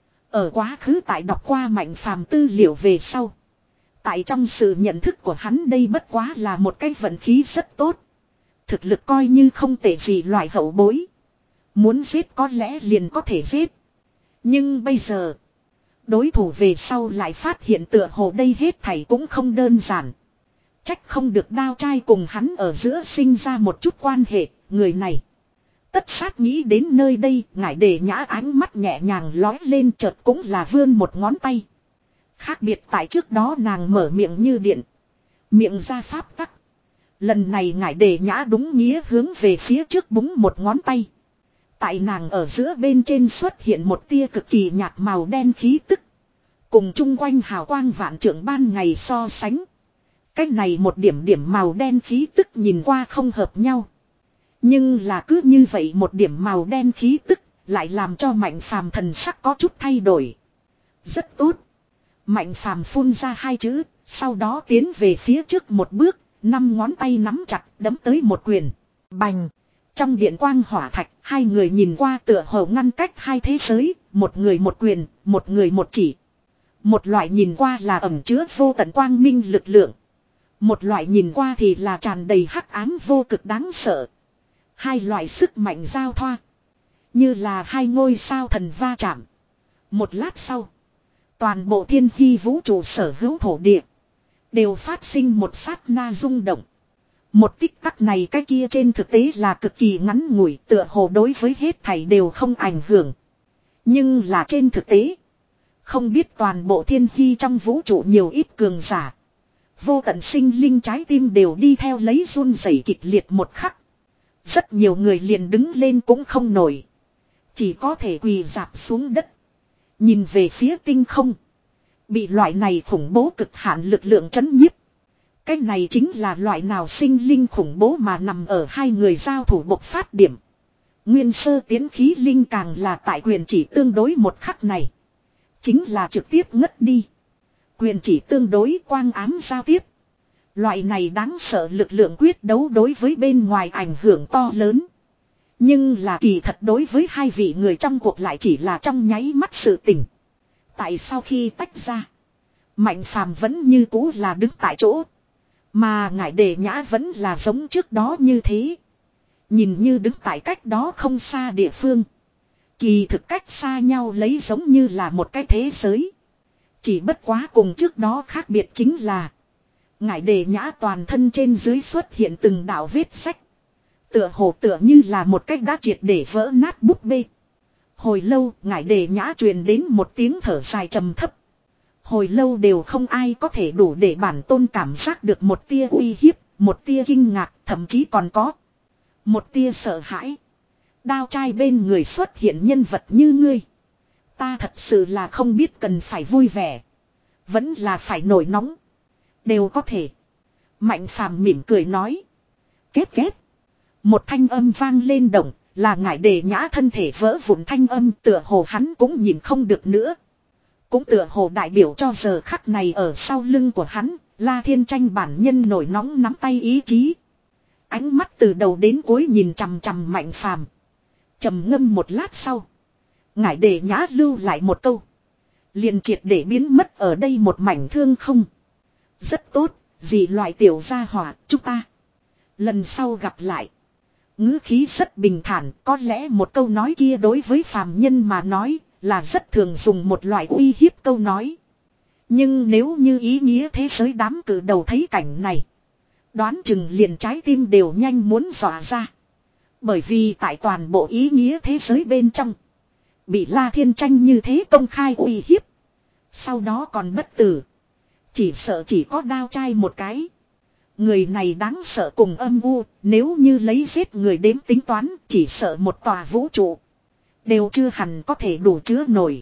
A: Ở quá khứ tại đọc qua Mạnh Phàm tư liệu về sau. Tại trong sự nhận thức của hắn đây bất quá là một cái vận khí rất tốt. Thực lực coi như không tệ gì loại hậu bối. Muốn giết có lẽ liền có thể giết. Nhưng bây giờ, đối thủ về sau lại phát hiện tựa hồ đây hết thảy cũng không đơn giản. Trách không được Đao Trai cùng hắn ở giữa sinh ra một chút quan hệ, người này. Tất sát nghĩ đến nơi đây, Ngải Đề Nhã ánh mắt nhẹ nhàng lói lên chợt cũng là vươn một ngón tay. Khác biệt tại trước đó nàng mở miệng như điện. Miệng ra pháp tắc. Lần này ngải đề nhã đúng nghĩa hướng về phía trước búng một ngón tay. Tại nàng ở giữa bên trên xuất hiện một tia cực kỳ nhạt màu đen khí tức. Cùng chung quanh hào quang vạn trượng ban ngày so sánh. Cách này một điểm điểm màu đen khí tức nhìn qua không hợp nhau. Nhưng là cứ như vậy một điểm màu đen khí tức lại làm cho Mạnh Phàm thần sắc có chút thay đổi. Rất tốt. Mạnh Phàm phun ra hai chữ, sau đó tiến về phía trước một bước, năm ngón tay nắm chặt đấm tới một quyền. Bành. Trong điện quang hỏa thạch, hai người nhìn qua tựa hồ ngăn cách hai thế giới, một người một quyền, một người một chỉ. Một loại nhìn qua là ẩn chứa vô tận quang minh lực lượng. Một loại nhìn qua thì là tràn đầy hắc ám vô cực đáng sợ. Hai loại sức mạnh giao thoa. Như là hai ngôi sao thần va chạm. Một lát sau. Toàn bộ thiên hy vũ trụ sở hữu thổ địa. Đều phát sinh một sát na rung động. Một tích tắc này cái kia trên thực tế là cực kỳ ngắn ngủi, tựa hồ đối với hết thảy đều không ảnh hưởng. Nhưng là trên thực tế. Không biết toàn bộ thiên hy trong vũ trụ nhiều ít cường giả. Vô tận sinh linh trái tim đều đi theo lấy run rẩy kịch liệt một khắc. Rất nhiều người liền đứng lên cũng không nổi. Chỉ có thể quỳ dạp xuống đất. Nhìn về phía tinh không. Bị loại này khủng bố cực hạn lực lượng chấn nhiếp. Cái này chính là loại nào sinh linh khủng bố mà nằm ở hai người giao thủ bộc phát điểm. Nguyên sơ tiến khí linh càng là tại quyền chỉ tương đối một khắc này. Chính là trực tiếp ngất đi. Quyền chỉ tương đối quang ám giao tiếp. Loại này đáng sợ lực lượng quyết đấu đối với bên ngoài ảnh hưởng to lớn. Nhưng là kỳ thật đối với hai vị người trong cuộc lại chỉ là trong nháy mắt sự tình. Tại sau khi tách ra. Mạnh Phàm vẫn như cũ là đứng tại chỗ. Mà ngải đề nhã vẫn là giống trước đó như thế. Nhìn như đứng tại cách đó không xa địa phương. Kỳ thực cách xa nhau lấy giống như là một cái thế giới. Chỉ bất quá cùng trước đó khác biệt chính là. Ngải đề nhã toàn thân trên dưới xuất hiện từng đạo vết sách. Tựa hồ tựa như là một cách đã triệt để vỡ nát búp bê. Hồi lâu ngải đề nhã truyền đến một tiếng thở dài trầm thấp. Hồi lâu đều không ai có thể đủ để bản tôn cảm giác được một tia uy hiếp, một tia kinh ngạc, thậm chí còn có một tia sợ hãi. Đao trai bên người xuất hiện nhân vật như ngươi. Ta thật sự là không biết cần phải vui vẻ. Vẫn là phải nổi nóng. Đều có thể. Mạnh Phàm mỉm cười nói. Kết kết. Một thanh âm vang lên động, là ngải đề nhã thân thể vỡ vụn thanh âm, tựa hồ hắn cũng nhìn không được nữa. Cũng tựa hồ đại biểu cho giờ khắc này ở sau lưng của hắn, La Thiên Tranh bản nhân nổi nóng nắm tay ý chí. Ánh mắt từ đầu đến cuối nhìn chằm chằm Mạnh Phàm. Trầm ngâm một lát sau. Ngải đề nhã lưu lại một câu. Liền triệt để biến mất ở đây một mảnh thương không. Rất tốt, vì loại tiểu gia hỏa, chúng ta. Lần sau gặp lại. Ngữ khí rất bình thản, có lẽ một câu nói kia đối với phàm nhân mà nói là rất thường dùng một loại uy hiếp câu nói. Nhưng nếu như ý nghĩa thế giới đám cử đầu thấy cảnh này. Đoán chừng liền trái tim đều nhanh muốn dọa ra. Bởi vì tại toàn bộ ý nghĩa thế giới bên trong. Bị La Thiên Tranh như thế công khai uy hiếp. Sau đó còn bất tử. Chỉ sợ chỉ có đao trai một cái. Người này đáng sợ cùng âm u. Nếu như lấy giết người đếm tính toán. Chỉ sợ một tòa vũ trụ. Đều chưa hẳn có thể đủ chứa nổi.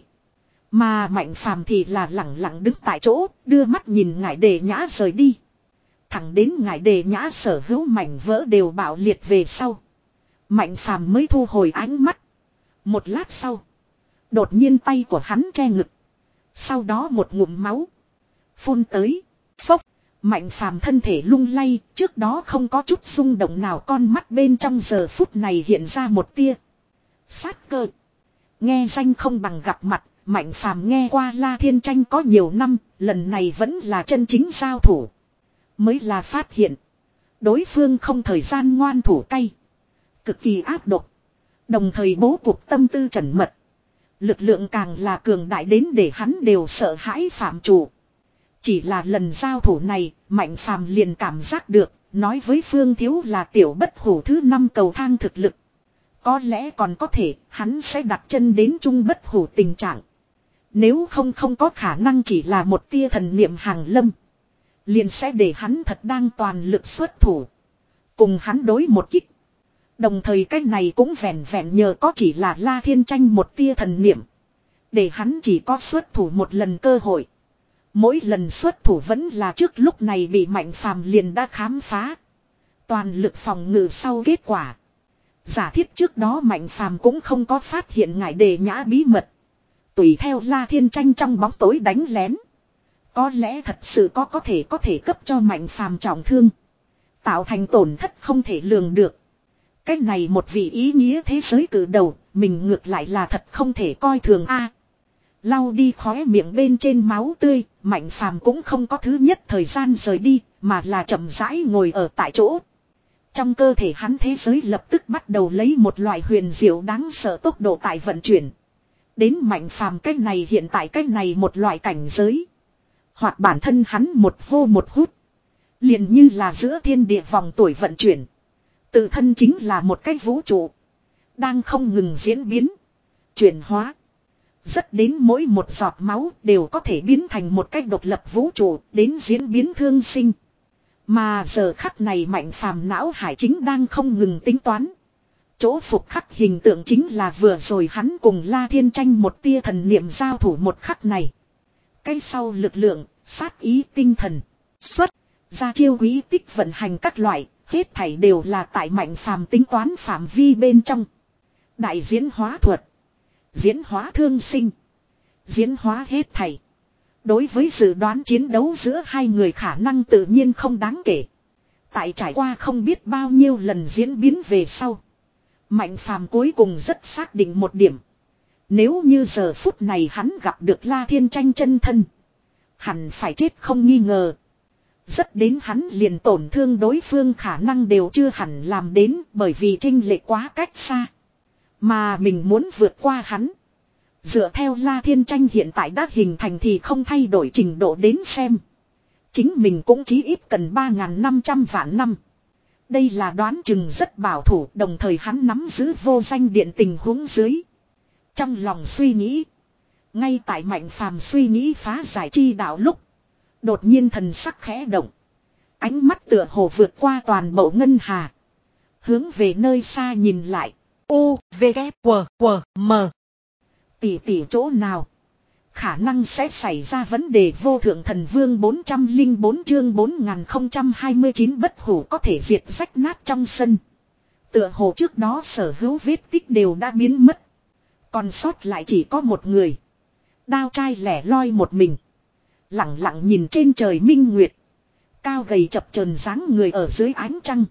A: Mà Mạnh Phàm thì là lẳng lặng đứng tại chỗ. Đưa mắt nhìn ngải đề nhã rời đi. Thẳng đến ngải đề nhã sở hữu mảnh vỡ đều bạo liệt về sau. Mạnh Phàm mới thu hồi ánh mắt. Một lát sau. Đột nhiên tay của hắn che ngực. Sau đó một ngụm máu. Phun tới. Phốc. Mạnh Phàm thân thể lung lay. Trước đó không có chút rung động nào, con mắt bên trong giờ phút này hiện ra một tia sát cơ. Nghe danh không bằng gặp mặt. Mạnh Phàm nghe qua La Thiên Tranh có nhiều năm. Lần này vẫn là chân chính giao thủ. Mới là phát hiện. Đối phương không thời gian ngoan thủ cay. Cực kỳ áp độc. Đồng thời bố cục tâm tư trần mật. Lực lượng càng là cường đại đến để hắn đều sợ hãi phạm chủ. Chỉ là lần giao thủ này, Mạnh Phàm liền cảm giác được, nói với Phương Thiếu là tiểu bất hủ thứ năm cầu thang thực lực. Có lẽ còn có thể, hắn sẽ đặt chân đến trung bất hủ tình trạng. Nếu không không có khả năng chỉ là một tia thần niệm hàng lâm. Liền sẽ để hắn thật đang toàn lực xuất thủ. Cùng hắn đối một kích. Đồng thời cái này cũng vẹn vẹn nhờ có chỉ là La Thiên Tranh một tia thần niệm. Để hắn chỉ có xuất thủ một lần cơ hội. Mỗi lần xuất thủ vẫn là trước lúc này bị Mạnh Phàm liền đã khám phá. Toàn lực phòng ngự sau kết quả. Giả thiết trước đó Mạnh Phàm cũng không có phát hiện ngải đề nhã bí mật. Tùy theo La Thiên Tranh trong bóng tối đánh lén. Có lẽ thật sự có có thể có thể cấp cho Mạnh Phàm trọng thương. Tạo thành tổn thất không thể lường được. Cái này một vị ý nghĩa thế giới cử đầu, mình ngược lại là thật không thể coi thường a. Lau đi khóe miệng bên trên máu tươi, Mạnh Phàm cũng không có thứ nhất thời gian rời đi, mà là chậm rãi ngồi ở tại chỗ. Trong cơ thể hắn thế giới lập tức bắt đầu lấy một loại huyền diệu đáng sợ tốc độ tại vận chuyển. Đến Mạnh Phàm cái này hiện tại cái này một loại cảnh giới. Hoặc bản thân hắn một hô một hút. Liền như là giữa thiên địa vòng tuổi vận chuyển. Tự thân chính là một cái vũ trụ. Đang không ngừng diễn biến. Chuyển hóa. Rất đến mỗi một giọt máu đều có thể biến thành một cái độc lập vũ trụ đến diễn biến thương sinh. Mà giờ khắc này Mạnh Phàm não hải chính đang không ngừng tính toán. Chỗ phục khắc hình tượng chính là vừa rồi hắn cùng La Thiên Tranh một tia thần niệm giao thủ một khắc này. Cái sau lực lượng, sát ý tinh thần, xuất, ra chiêu quý tích vận hành các loại, hết thảy đều là tại Mạnh Phàm tính toán phạm vi bên trong. Đại diễn hóa thuật, diễn hóa thương sinh, diễn hóa hết thảy. Đối với dự đoán chiến đấu giữa hai người khả năng tự nhiên không đáng kể. Tại trải qua không biết bao nhiêu lần diễn biến về sau. Mạnh Phàm cuối cùng rất xác định một điểm. Nếu như giờ phút này hắn gặp được La Thiên Tranh chân thân. Hẳn phải chết không nghi ngờ. Rất đến hắn liền tổn thương đối phương khả năng đều chưa hẳn làm đến bởi vì chênh lệch quá cách xa. Mà mình muốn vượt qua hắn. Dựa theo La Thiên Tranh hiện tại đã hình thành thì không thay đổi trình độ đến xem. Chính mình cũng chí ít cần ba nghìn năm trăm vạn năm. Đây là đoán chừng rất bảo thủ đồng thời hắn nắm giữ vô danh điện tình huống dưới. Trong lòng suy nghĩ. Ngay tại Mạnh Phàm suy nghĩ phá giải chi đạo lúc. Đột nhiên thần sắc khẽ động. Ánh mắt tựa hồ vượt qua toàn bộ ngân hà. Hướng về nơi xa nhìn lại. U, V, K, W, W, M. Tỷ tỷ chỗ nào? Khả năng sẽ xảy ra vấn đề vô thượng thần vương bốn trăm lẻ bốn chương bốn nghìn không trăm hai mươi chín bất hủ có thể diệt rách nát trong sân. Tựa hồ trước đó sở hữu vết tích đều đã biến mất. Còn sót lại chỉ có một người. Đao trai lẻ loi một mình. Lặng lặng nhìn trên trời minh nguyệt. Cao gầy chập chờn dáng người ở dưới ánh trăng.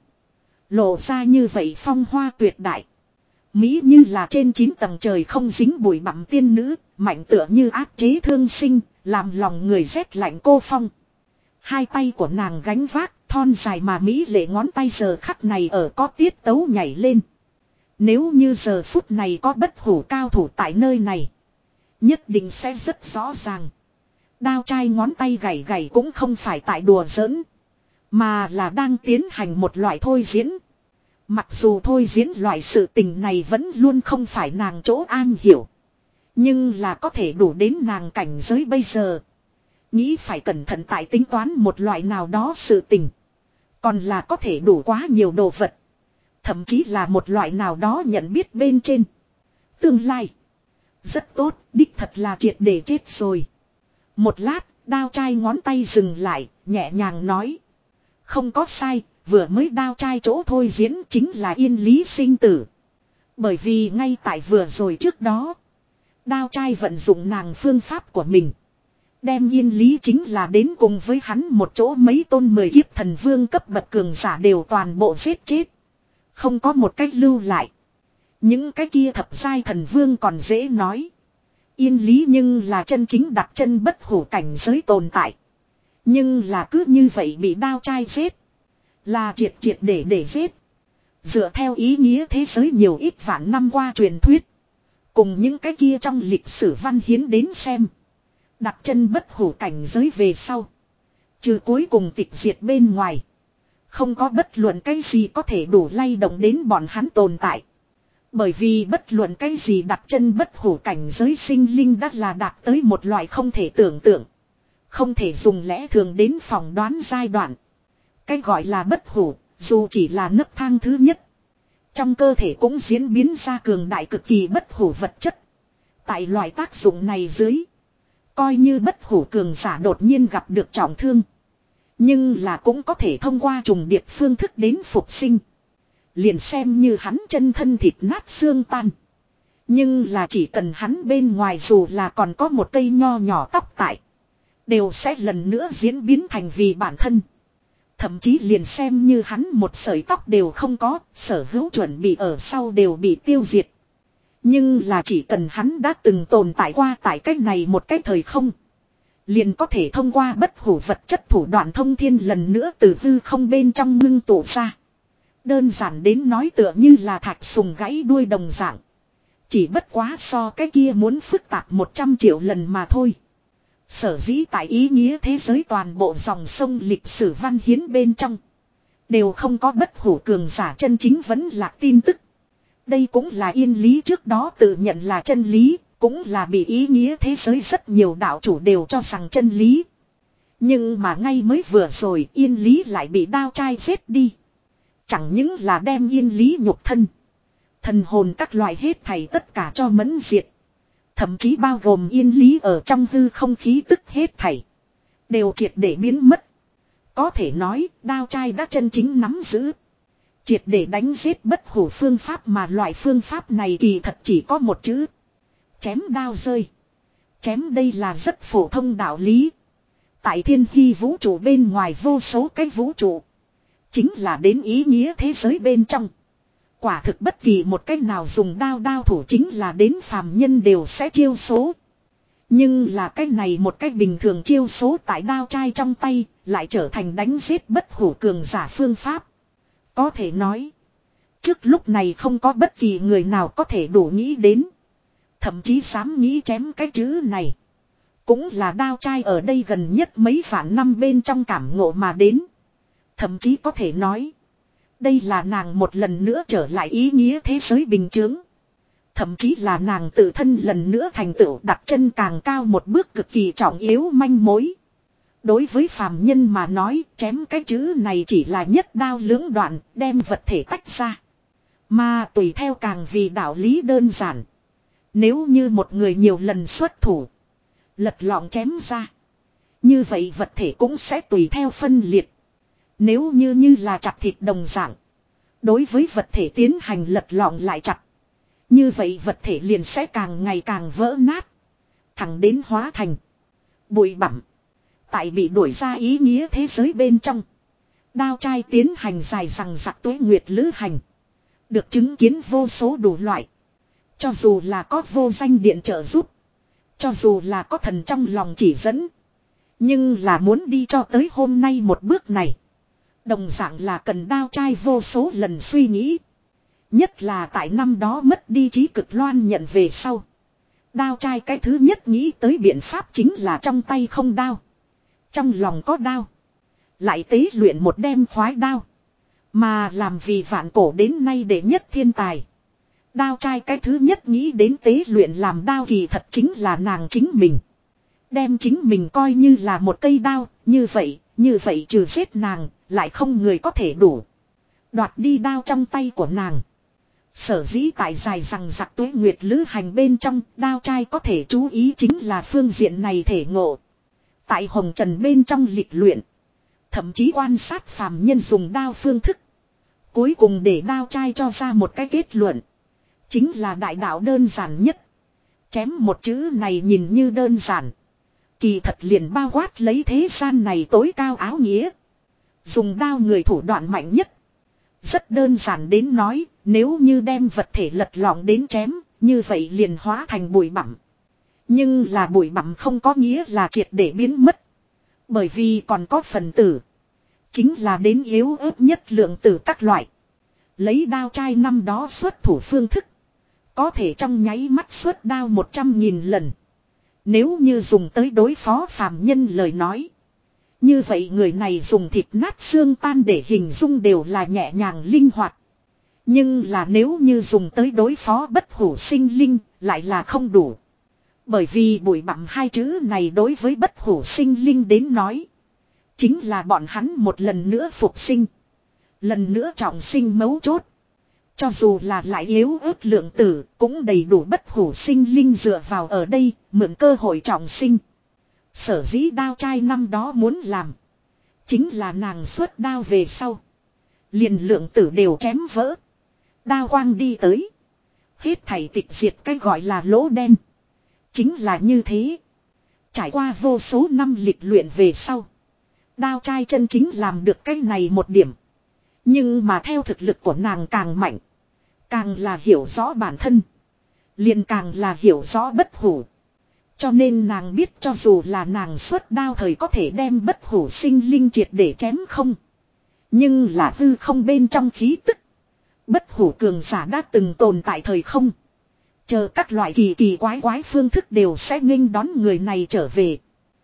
A: Lộ ra như vậy phong hoa tuyệt đại. Mỹ như là trên chín tầng trời không dính bụi bặm tiên nữ. Mạnh tựa như áp chế thương sinh. Làm lòng người rét lạnh cô phong. Hai tay của nàng gánh vác. Thon dài mà Mỹ lệ ngón tay giờ khắc này ở có tiết tấu nhảy lên. Nếu như giờ phút này có bất hủ cao thủ tại nơi này. Nhất định sẽ rất rõ ràng. Đao trai ngón tay gảy gảy cũng không phải tại đùa giỡn. Mà là đang tiến hành một loại thôi diễn. Mặc dù thôi diễn loại sự tình này vẫn luôn không phải nàng chỗ an hiểu. Nhưng là có thể đủ đến nàng cảnh giới bây giờ. Nghĩ phải cẩn thận tại tính toán một loại nào đó sự tình. Còn là có thể đủ quá nhiều đồ vật. Thậm chí là một loại nào đó nhận biết bên trên. Tương lai. Rất tốt, đích thật là triệt để chết rồi. Một lát, đao trai ngón tay dừng lại, nhẹ nhàng nói. Không có sai, vừa mới đao trai chỗ thôi diễn chính là yên lý sinh tử. Bởi vì ngay tại vừa rồi trước đó. Đao trai vận dụng nàng phương pháp của mình. Đem yên lý chính là đến cùng với hắn một chỗ mấy tôn mười kiếp thần vương cấp bậc cường giả đều toàn bộ giết chết. Không có một cách lưu lại. Những cái kia thập giai thần vương còn dễ nói. Yên lý nhưng là chân chính đặt chân bất hủ cảnh giới tồn tại. Nhưng là cứ như vậy bị đao trai giết. Là triệt triệt để để giết. Dựa theo ý nghĩa thế giới nhiều ít vạn năm qua truyền thuyết. Cùng những cái kia trong lịch sử văn hiến đến xem. Đặt chân bất hủ cảnh giới về sau. Trừ cuối cùng tịch diệt bên ngoài. Không có bất luận cái gì có thể đủ lay động đến bọn hắn tồn tại. Bởi vì bất luận cái gì đặt chân bất hủ cảnh giới sinh linh đã là đạt tới một loại không thể tưởng tượng. Không thể dùng lẽ thường đến phỏng đoán giai đoạn. Cái gọi là bất hủ, dù chỉ là nấc thang thứ nhất. Trong cơ thể cũng diễn biến ra cường đại cực kỳ bất hủ vật chất. Tại loại tác dụng này dưới, coi như bất hủ cường giả đột nhiên gặp được trọng thương. Nhưng là cũng có thể thông qua trùng điệp phương thức đến phục sinh. Liền xem như hắn chân thân thịt nát xương tan. Nhưng là chỉ cần hắn bên ngoài dù là còn có một cây nho nhỏ tóc tại, đều sẽ lần nữa diễn biến thành vì bản thân. Thậm chí liền xem như hắn một sợi tóc đều không có, sở hữu chuẩn bị ở sau đều bị tiêu diệt. Nhưng là chỉ cần hắn đã từng tồn tại qua tại cách này một cái thời không, liền có thể thông qua bất hủ vật chất thủ đoạn thông thiên lần nữa từ hư không bên trong ngưng tụ ra. Đơn giản đến nói tựa như là thạch sùng gãy đuôi đồng dạng. Chỉ bất quá so cái kia muốn phức tạp một trăm triệu lần mà thôi. Sở dĩ tại ý nghĩa thế giới toàn bộ dòng sông lịch sử văn hiến bên trong, đều không có bất hủ cường giả chân chính vẫn là tin tức. Đây cũng là Yên Lý trước đó tự nhận là chân lý, cũng là bị ý nghĩa thế giới rất nhiều đạo chủ đều cho rằng chân lý. Nhưng mà ngay mới vừa rồi Yên Lý lại bị đao trai giết đi. Chẳng những là đem Yên Lý nhục thân, thần hồn các loại hết thảy tất cả cho mẫn diệt. Thậm chí bao gồm Yên Lý ở trong hư không khí tức hết thảy, đều triệt để biến mất. Có thể nói đao trai đã chân chính nắm giữ triệt để đánh giết bất hủ phương pháp, mà loại phương pháp này kỳ thật chỉ có một chữ: chém đao rơi. Chém đây là rất phổ thông đạo lý. Tại thiên hy vũ trụ bên ngoài vô số cái vũ trụ, chính là đến ý nghĩa thế giới bên trong. Quả thực bất kỳ một cách nào dùng đao đao thủ chính là đến phàm nhân đều sẽ chiêu số. Nhưng là cái này một cách bình thường chiêu số tại đao trai trong tay lại trở thành đánh giết bất hủ cường giả phương pháp. Có thể nói, trước lúc này không có bất kỳ người nào có thể đủ nghĩ đến, thậm chí dám nghĩ chém cái chữ này. Cũng là đao trai ở đây gần nhất mấy vạn năm bên trong cảm ngộ mà đến. Thậm chí có thể nói, đây là nàng một lần nữa trở lại ý nghĩa thế giới bình chướng. Thậm chí là nàng tự thân lần nữa thành tựu đặt chân càng cao một bước cực kỳ trọng yếu manh mối. Đối với phàm nhân mà nói, chém cái chữ này chỉ là nhất đao lưỡng đoạn, đem vật thể tách ra. Mà tùy theo càng vì đạo lý đơn giản. Nếu như một người nhiều lần xuất thủ, lật lọng chém ra, như vậy vật thể cũng sẽ tùy theo phân liệt. Nếu như như là chặt thịt đồng dạng, đối với vật thể tiến hành lật lọng lại chặt, như vậy vật thể liền sẽ càng ngày càng vỡ nát, thẳng đến hóa thành bụi bặm. Tại bị đuổi ra ý nghĩa thế giới bên trong, đao trai tiến hành dài rằng giặc tuế nguyệt lữ hành, được chứng kiến vô số đủ loại. Cho dù là có vô danh điện trợ giúp, cho dù là có thần trong lòng chỉ dẫn, nhưng là muốn đi cho tới hôm nay một bước này, đồng dạng là cần đao trai vô số lần suy nghĩ. Nhất là tại năm đó mất đi trí cực loan nhận về sau, đao trai cái thứ nhất nghĩ tới biện pháp chính là trong tay không đao, trong lòng có đao, lại tế luyện một đem khoái đao. Mà làm vì vạn cổ đến nay đệ nhất thiên tài, đao trai cái thứ nhất nghĩ đến tế luyện làm đao kỳ thật chính là nàng chính mình. Đem chính mình coi như là một cây đao, như vậy, như vậy trừ giết nàng, lại không người có thể đủ đoạt đi đao trong tay của nàng. Sở dĩ tại dài rằng giặc tuế nguyệt lữ hành bên trong, đao trai có thể chú ý chính là phương diện này thể ngộ. Tại hồng trần bên trong lịch luyện, thậm chí quan sát phàm nhân dùng đao phương thức, cuối cùng để đao trai cho ra một cái kết luận, chính là đại đạo đơn giản nhất. Chém một chữ này nhìn như đơn giản, kỳ thật liền bao quát lấy thế gian này tối cao áo nghĩa. Dùng đao người thủ đoạn mạnh nhất. Rất đơn giản đến nói, nếu như đem vật thể lật lọng đến chém, như vậy liền hóa thành bụi bặm. Nhưng là bụi bặm không có nghĩa là triệt để biến mất. Bởi vì còn có phần tử, chính là đến yếu ớt nhất lượng tử các loại. Lấy đao trai năm đó xuất thủ phương thức, có thể trong nháy mắt xuất đao một trăm nghìn lần. Nếu như dùng tới đối phó phàm nhân lời nói, như vậy người này dùng thịt nát xương tan để hình dung đều là nhẹ nhàng linh hoạt. Nhưng là nếu như dùng tới đối phó bất hủ sinh linh, lại là không đủ. Bởi vì bụi bặm hai chữ này đối với bất hủ sinh linh đến nói. Chính là bọn hắn một lần nữa phục sinh. Lần nữa trọng sinh mấu chốt. Cho dù là lại yếu ớt lượng tử, cũng đầy đủ bất hủ sinh linh dựa vào ở đây, mượn cơ hội trọng sinh. Sở dĩ đao trai năm đó muốn làm. Chính là nàng xuất đao về sau. Liền lượng tử đều chém vỡ. Đao quang đi tới. Hết thảy tịch diệt cái gọi là lỗ đen. Chính là như thế. Trải qua vô số năm lịch luyện về sau. Đao trai chân chính làm được cái này một điểm. Nhưng mà theo thực lực của nàng càng mạnh. Càng là hiểu rõ bản thân. Liền càng là hiểu rõ bất hủ. Cho nên nàng biết cho dù là nàng xuất đao thời có thể đem bất hủ sinh linh triệt để chém không. Nhưng là hư không bên trong khí tức. Bất hủ cường giả đã từng tồn tại thời không. Chờ các loại kỳ kỳ quái quái phương thức đều sẽ nghênh đón người này trở về.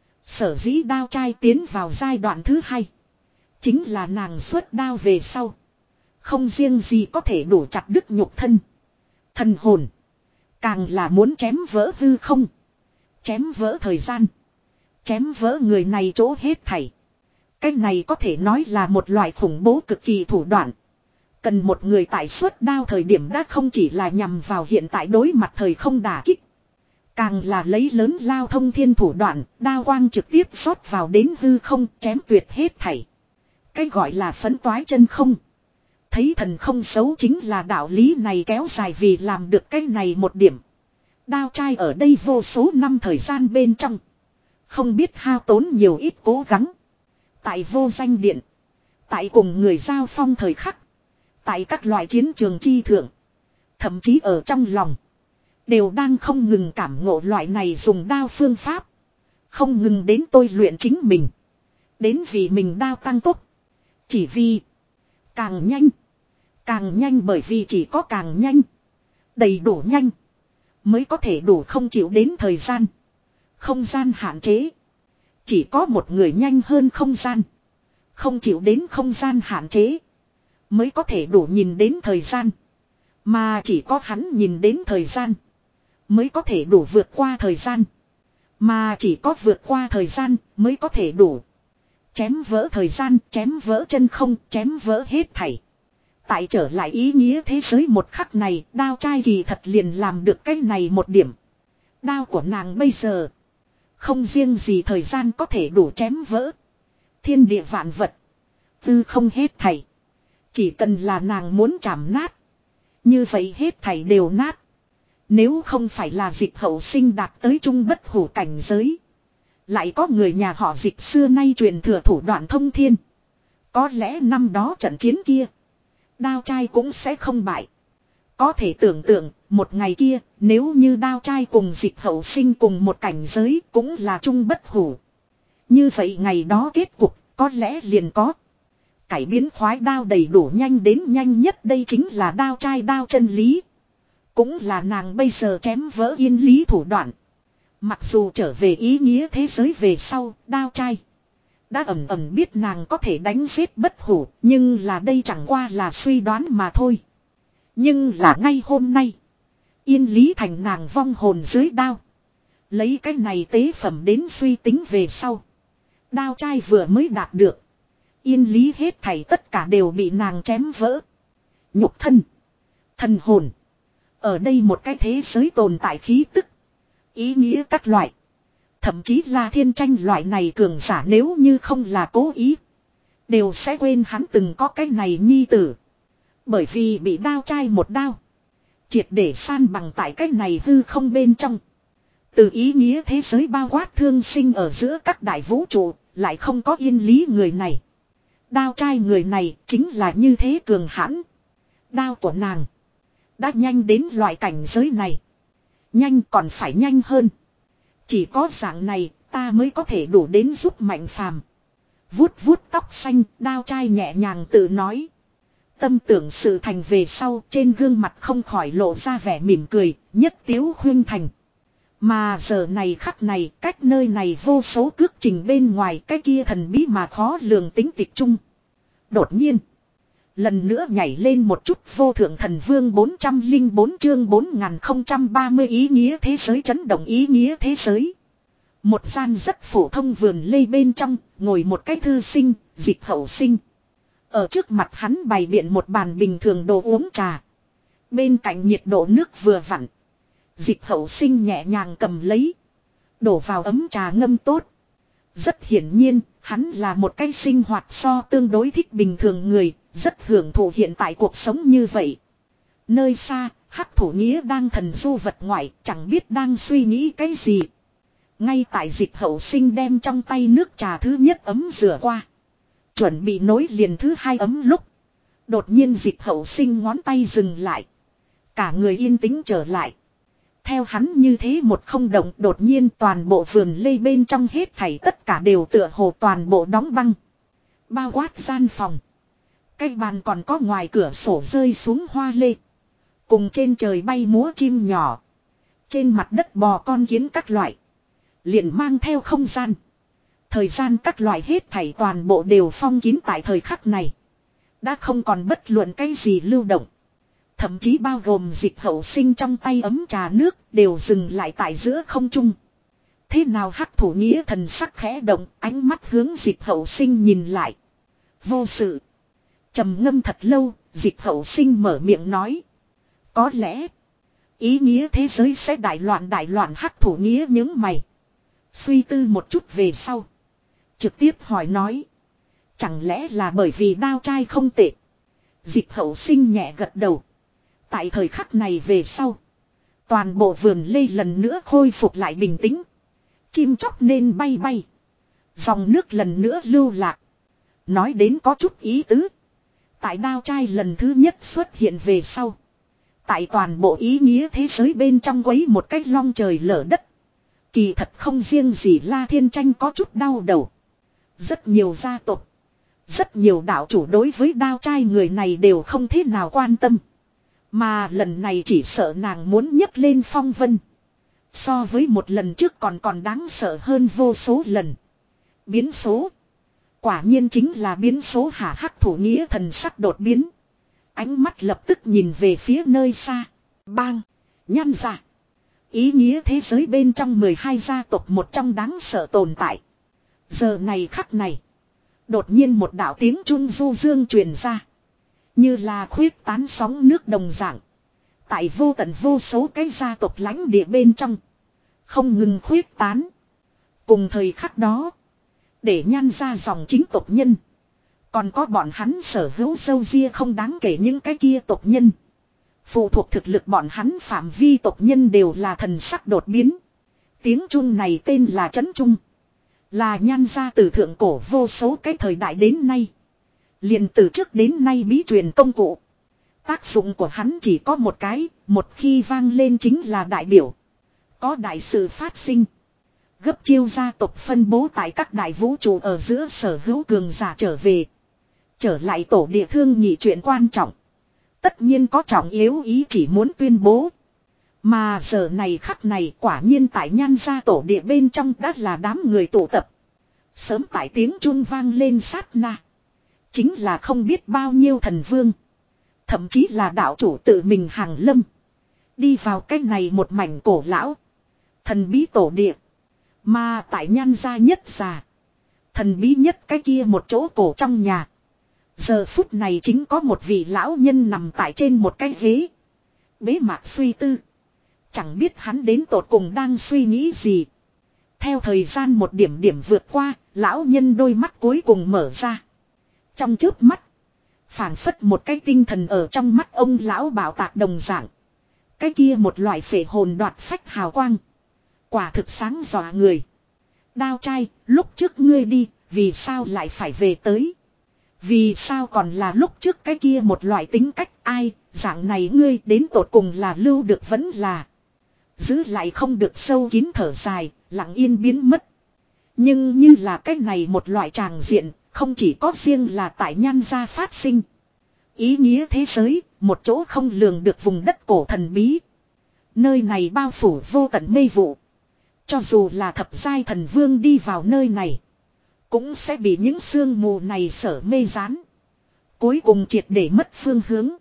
A: Sở dĩ đao trai tiến vào giai đoạn thứ hai. Chính là nàng xuất đao về sau. Không riêng gì có thể đủ chặt đứt nhục thân. Thần hồn. Càng là muốn chém vỡ hư không. Chém vỡ thời gian. Chém vỡ người này chỗ hết thảy. Cái này có thể nói là một loại khủng bố cực kỳ thủ đoạn. Cần một người tại xuất đao thời điểm đã không chỉ là nhằm vào hiện tại đối mặt thời không đả kích. Càng là lấy lớn lao thông thiên thủ đoạn, đao quang trực tiếp rót vào đến hư không chém tuyệt hết thảy. Cái gọi là phấn toái chân không. Thấy thần không xấu chính là đạo lý này kéo dài vì làm được cái này một điểm. Đao trai ở đây vô số năm thời gian bên trong. Không biết hao tốn nhiều ít cố gắng. Tại vô danh điện. Tại cùng người giao phong thời khắc. Tại các loại chiến trường chi thượng. Thậm chí ở trong lòng. Đều đang không ngừng cảm ngộ loại này dùng đao phương pháp. Không ngừng đến tôi luyện chính mình. Đến vì mình đao tăng tốc. Chỉ vì. Càng nhanh. Càng nhanh bởi vì chỉ có càng nhanh. Đầy đủ nhanh. Mới có thể đủ không chịu đến thời gian. Không gian hạn chế. Chỉ có một người nhanh hơn không gian. Không chịu đến không gian hạn chế. Mới có thể đủ nhìn đến thời gian. Mà chỉ có hắn nhìn đến thời gian. Mới có thể đủ vượt qua thời gian. Mà chỉ có vượt qua thời gian mới có thể đủ. Chém vỡ thời gian, chém vỡ chân không, chém vỡ hết thảy. Tại trở lại ý nghĩa thế giới một khắc này, đao trai kỳ thật liền làm được cái này một điểm. Đao của nàng bây giờ. Không riêng gì thời gian có thể đủ chém vỡ. Thiên địa vạn vật. Tư không hết thảy. Chỉ cần là nàng muốn chạm nát. Như vậy hết thảy đều nát. Nếu không phải là dịch hậu sinh đạt tới trung bất hủ cảnh giới. Lại có người nhà họ dịch xưa nay truyền thừa thủ đoạn thông thiên. Có lẽ năm đó trận chiến kia. Đao trai cũng sẽ không bại. Có thể tưởng tượng, một ngày kia, nếu như đao trai cùng dịch hậu sinh cùng một cảnh giới cũng là trung bất hủ. Như vậy ngày đó kết cục, có lẽ liền có. Cải biến khoái đao đầy đủ nhanh đến nhanh nhất đây chính là đao trai đao chân lý. Cũng là nàng bây giờ chém vỡ yên lý thủ đoạn. Mặc dù trở về ý nghĩa thế giới về sau, đao trai. Đã ẩm ẩm biết nàng có thể đánh giết bất hủ, nhưng là đây chẳng qua là suy đoán mà thôi. Nhưng là ngay hôm nay. Yên lý thành nàng vong hồn dưới đao. Lấy cái này tế phẩm đến suy tính về sau. Đao trai vừa mới đạt được. Yên lý hết thảy tất cả đều bị nàng chém vỡ. Nhục thân. Thần hồn. Ở đây một cái thế giới tồn tại khí tức. Ý nghĩa các loại. Thậm chí là thiên tranh loại này cường giả nếu như không là cố ý. Đều sẽ quên hắn từng có cái này nhi tử. Bởi vì bị đao trai một đao. Triệt để san bằng tại cái này hư không bên trong. Từ ý nghĩa thế giới bao quát thương sinh ở giữa các đại vũ trụ. Lại không có yên lý người này. Đao trai người này chính là như thế cường hãn. Đao của nàng. Đã nhanh đến loại cảnh giới này. Nhanh còn phải nhanh hơn. Chỉ có dạng này ta mới có thể đủ đến giúp Mạnh Phàm. Vuốt vuốt tóc xanh, đao trai nhẹ nhàng tự nói. Tâm tưởng sự thành về sau, trên gương mặt không khỏi lộ ra vẻ mỉm cười, nhất tiếu khuyên thành. Mà giờ này khắc này, cách nơi này vô số cước trình bên ngoài cái kia thần bí mà khó lường tính tịch trung. Đột nhiên, lần nữa nhảy lên một chút. Vô thượng thần vương bốn trăm lẻ bốn chương bốn nghìn không trăm ba mươi ý nghĩa thế giới chấn động ý nghĩa thế giới. Một gian rất phổ thông vườn lê bên trong, ngồi một cái thư sinh, Dịch Hậu Sinh. Ở trước mặt hắn bày biện một bàn bình thường đồ uống trà. Bên cạnh nhiệt độ nước vừa vặn. Dịch Hậu Sinh nhẹ nhàng cầm lấy. Đổ vào ấm trà ngâm tốt. Rất hiển nhiên, hắn là một cái sinh hoạt so tương đối thích bình thường người, rất hưởng thụ hiện tại cuộc sống như vậy. Nơi xa, Hắc Thủ Nghĩa đang thần du vật ngoại, chẳng biết đang suy nghĩ cái gì. Ngay tại Dịch Hậu Sinh đem trong tay nước trà thứ nhất ấm rửa qua. Chuẩn bị nối liền thứ hai ấm lúc. Đột nhiên Dịch Hậu Sinh ngón tay dừng lại. Cả người yên tĩnh trở lại. Theo hắn như thế một không động, đột nhiên toàn bộ vườn lê bên trong hết thảy tất cả đều tựa hồ toàn bộ đóng băng. Bao quát gian phòng. Cái bàn còn có ngoài cửa sổ rơi xuống hoa lê. Cùng trên trời bay múa chim nhỏ. Trên mặt đất bò con kiến các loại. Liền mang theo không gian. Thời gian các loại hết thảy toàn bộ đều phong kín tại thời khắc này. Đã không còn bất luận cái gì lưu động. Thậm chí bao gồm Dịch Hậu Sinh trong tay ấm trà nước đều dừng lại tại giữa không trung. Thế nào Hắc Thủ Nghĩa thần sắc khẽ động, ánh mắt hướng Dịch Hậu Sinh nhìn lại. Vô sự. Trầm ngâm thật lâu, Dịch Hậu Sinh mở miệng nói. Có lẽ, ý nghĩa thế giới sẽ đại loạn đại loạn. Hắc Thủ Nghĩa những mày. Suy tư một chút về sau. Trực tiếp hỏi nói. Chẳng lẽ là bởi vì đao trai không tệ. Dịch Hậu Sinh nhẹ gật đầu. Tại thời khắc này về sau. Toàn bộ vườn lê lần nữa khôi phục lại bình tĩnh. Chim chóc nên bay bay. Dòng nước lần nữa lưu lạc. Nói đến có chút ý tứ. Tại đao trai lần thứ nhất xuất hiện về sau. Tại toàn bộ ý nghĩa thế giới bên trong quấy một cách long trời lở đất. Kỳ thật không riêng gì La Thiên Tranh có chút đau đầu. Rất nhiều gia tộc. Rất nhiều đạo chủ đối với đao trai người này đều không thế nào quan tâm. Mà lần này chỉ sợ nàng muốn nhấc lên phong vân. So với một lần trước còn còn đáng sợ hơn vô số lần. Biến số. Quả nhiên chính là biến số hả. Hắc Thủ Nghĩa thần sắc đột biến. Ánh mắt lập tức nhìn về phía nơi xa. Bang. Nhăn ra. Ý nghĩa thế giới bên trong mười hai gia tộc một trong đáng sợ tồn tại. Giờ này khắc này. Đột nhiên một đạo tiếng trung du dương truyền ra. Như là khuyết tán sóng nước đồng dạng. Tại vô tận vô số cái gia tộc lãnh địa bên trong. Không ngừng khuyết tán. Cùng thời khắc đó. Để nhan ra dòng chính tộc nhân. Còn có bọn hắn sở hữu dâu ria không đáng kể những cái kia tộc nhân. Phụ thuộc thực lực bọn hắn phạm vi tộc nhân đều là thần sắc đột biến. Tiếng Trung này tên là Trấn Trung. Là nhan ra từ thượng cổ vô số cái thời đại đến nay. Liền từ trước đến nay bí truyền công cụ. Tác dụng của hắn chỉ có một cái, một khi vang lên chính là đại biểu. Có đại sự phát sinh. Gấp chiêu gia tộc phân bố tại các đại vũ trụ ở giữa sở hữu cường giả trở về. Trở lại tổ địa thương nhị chuyện quan trọng. Tất nhiên có trọng yếu ý chỉ muốn tuyên bố. Mà giờ này khắc này quả nhiên tại nhan gia tổ địa bên trong đã là đám người tụ tập. Sớm tại tiếng chuông vang lên sát na. Chính là không biết bao nhiêu thần vương. Thậm chí là đạo chủ tự mình hàng lâm. Đi vào cái này một mảnh cổ lão. Thần bí tổ địa. Mà tại nhan gia nhất già. Thần bí nhất cái kia một chỗ cổ trong nhà. Giờ phút này chính có một vị lão nhân nằm tại trên một cái ghế. Bế mạc suy tư. Chẳng biết hắn đến tột cùng đang suy nghĩ gì. Theo thời gian một điểm điểm vượt qua, lão nhân đôi mắt cuối cùng mở ra. Trong chớp mắt, phảng phất một cái tinh thần ở trong mắt ông lão bảo tạc đồng dạng. Cái kia một loại phệ hồn đoạt phách hào quang. Quả thực sáng dọa người. Đao trai, lúc trước ngươi đi, vì sao lại phải về tới? Vì sao còn là lúc trước cái kia một loại tính cách ai, dạng này ngươi đến tột cùng là lưu được vẫn là. Giữ lại không được sâu kín thở dài, lặng yên biến mất. Nhưng như là cái này một loại tràng diện, không chỉ có riêng là tại nhan gia phát sinh. Ý nghĩa thế giới, một chỗ không lường được vùng đất cổ thần bí. Nơi này bao phủ vô tận mê vụ. Cho dù là thập giai thần vương đi vào nơi này, cũng sẽ bị những sương mù này sở mê gián. Cuối cùng triệt để mất phương hướng.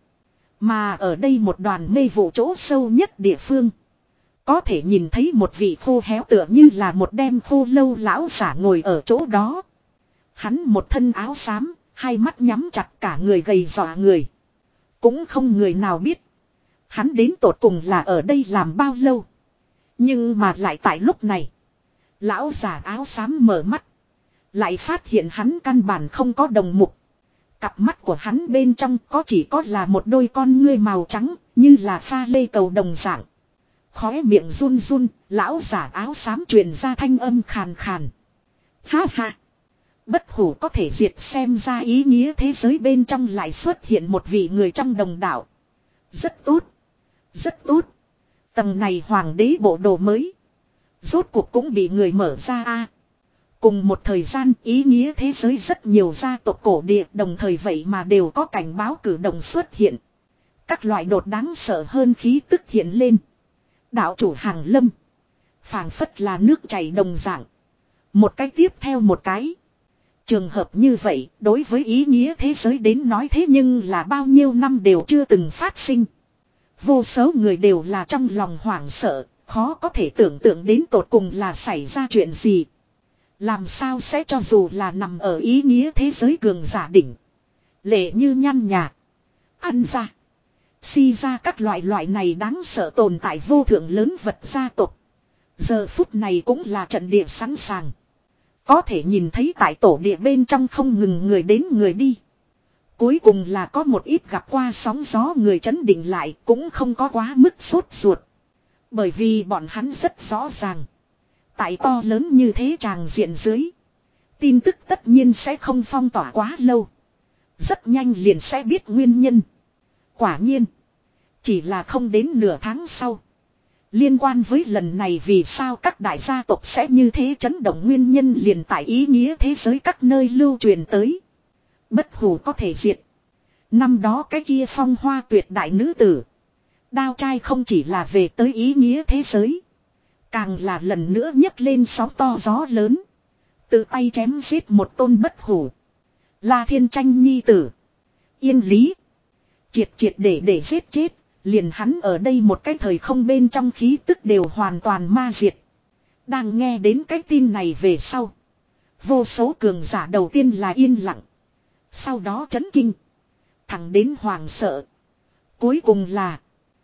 A: Mà ở đây một đoàn mê vụ chỗ sâu nhất địa phương. Có thể nhìn thấy một vị khô héo tựa như là một đem khô lâu lão giả ngồi ở chỗ đó. Hắn một thân áo xám, hai mắt nhắm chặt, cả người gầy dọa người. Cũng không người nào biết. Hắn đến tột cùng là ở đây làm bao lâu. Nhưng mà lại tại lúc này. Lão giả áo xám mở mắt. Lại phát hiện hắn căn bản không có đồng mục. Cặp mắt của hắn bên trong có chỉ có là một đôi con ngươi màu trắng, như là pha lê cầu đồng dạng. Khóe miệng run run, lão giả áo xám truyền ra thanh âm khàn khàn. Ha ha! Bất hủ có thể diệt, xem ra ý nghĩa thế giới bên trong lại xuất hiện một vị người trong đồng đạo. Rất tốt! Rất tốt! Tầng này hoàng đế bộ đồ mới. Rốt cuộc cũng bị người mở ra a. Cùng một thời gian ý nghĩa thế giới rất nhiều gia tộc cổ địa đồng thời vậy mà đều có cảnh báo cử động xuất hiện. Các loại đột đáng sợ hơn khí tức hiện lên. Đạo chủ hàng lâm. Phảng phất là nước chảy đồng dạng. Một cái tiếp theo một cái. Trường hợp như vậy đối với ý nghĩa thế giới đến nói thế nhưng là bao nhiêu năm đều chưa từng phát sinh. Vô số người đều là trong lòng hoảng sợ. Khó có thể tưởng tượng đến tột cùng là xảy ra chuyện gì. Làm sao sẽ cho dù là nằm ở ý nghĩa thế giới cường giả đỉnh. Lệ như nhăn nhà. Ăn ra. Si ra các loại loại này đáng sợ tồn tại vô thượng lớn vật gia tộc. Giờ phút này cũng là trận địa sẵn sàng. Có thể nhìn thấy tại tổ địa bên trong không ngừng người đến người đi. Cuối cùng là có một ít gặp qua sóng gió người chấn định lại cũng không có quá mức sốt ruột. Bởi vì bọn hắn rất rõ ràng. Tại to lớn như thế tràng diện dưới. Tin tức tất nhiên sẽ không phong tỏa quá lâu. Rất nhanh liền sẽ biết nguyên nhân. Quả nhiên. Chỉ là không đến nửa tháng sau. Liên quan với lần này vì sao các đại gia tộc sẽ như thế chấn động nguyên nhân liền tại ý nghĩa thế giới các nơi lưu truyền tới. Bất hủ có thể diệt. Năm đó cái kia phong hoa tuyệt đại nữ tử. Đao trai không chỉ là về tới ý nghĩa thế giới. Càng là lần nữa nhấc lên sóng to gió lớn. Tự tay chém giết một tôn bất hủ. La Thiên Tranh nhi tử. Yên lý. Triệt triệt để để giết chết. Liền hắn ở đây một cái thời không bên trong khí tức đều hoàn toàn ma diệt. Đang nghe đến cái tin này về sau. Vô số cường giả đầu tiên là yên lặng. Sau đó chấn kinh. Thẳng đến hoàng sợ. Cuối cùng là.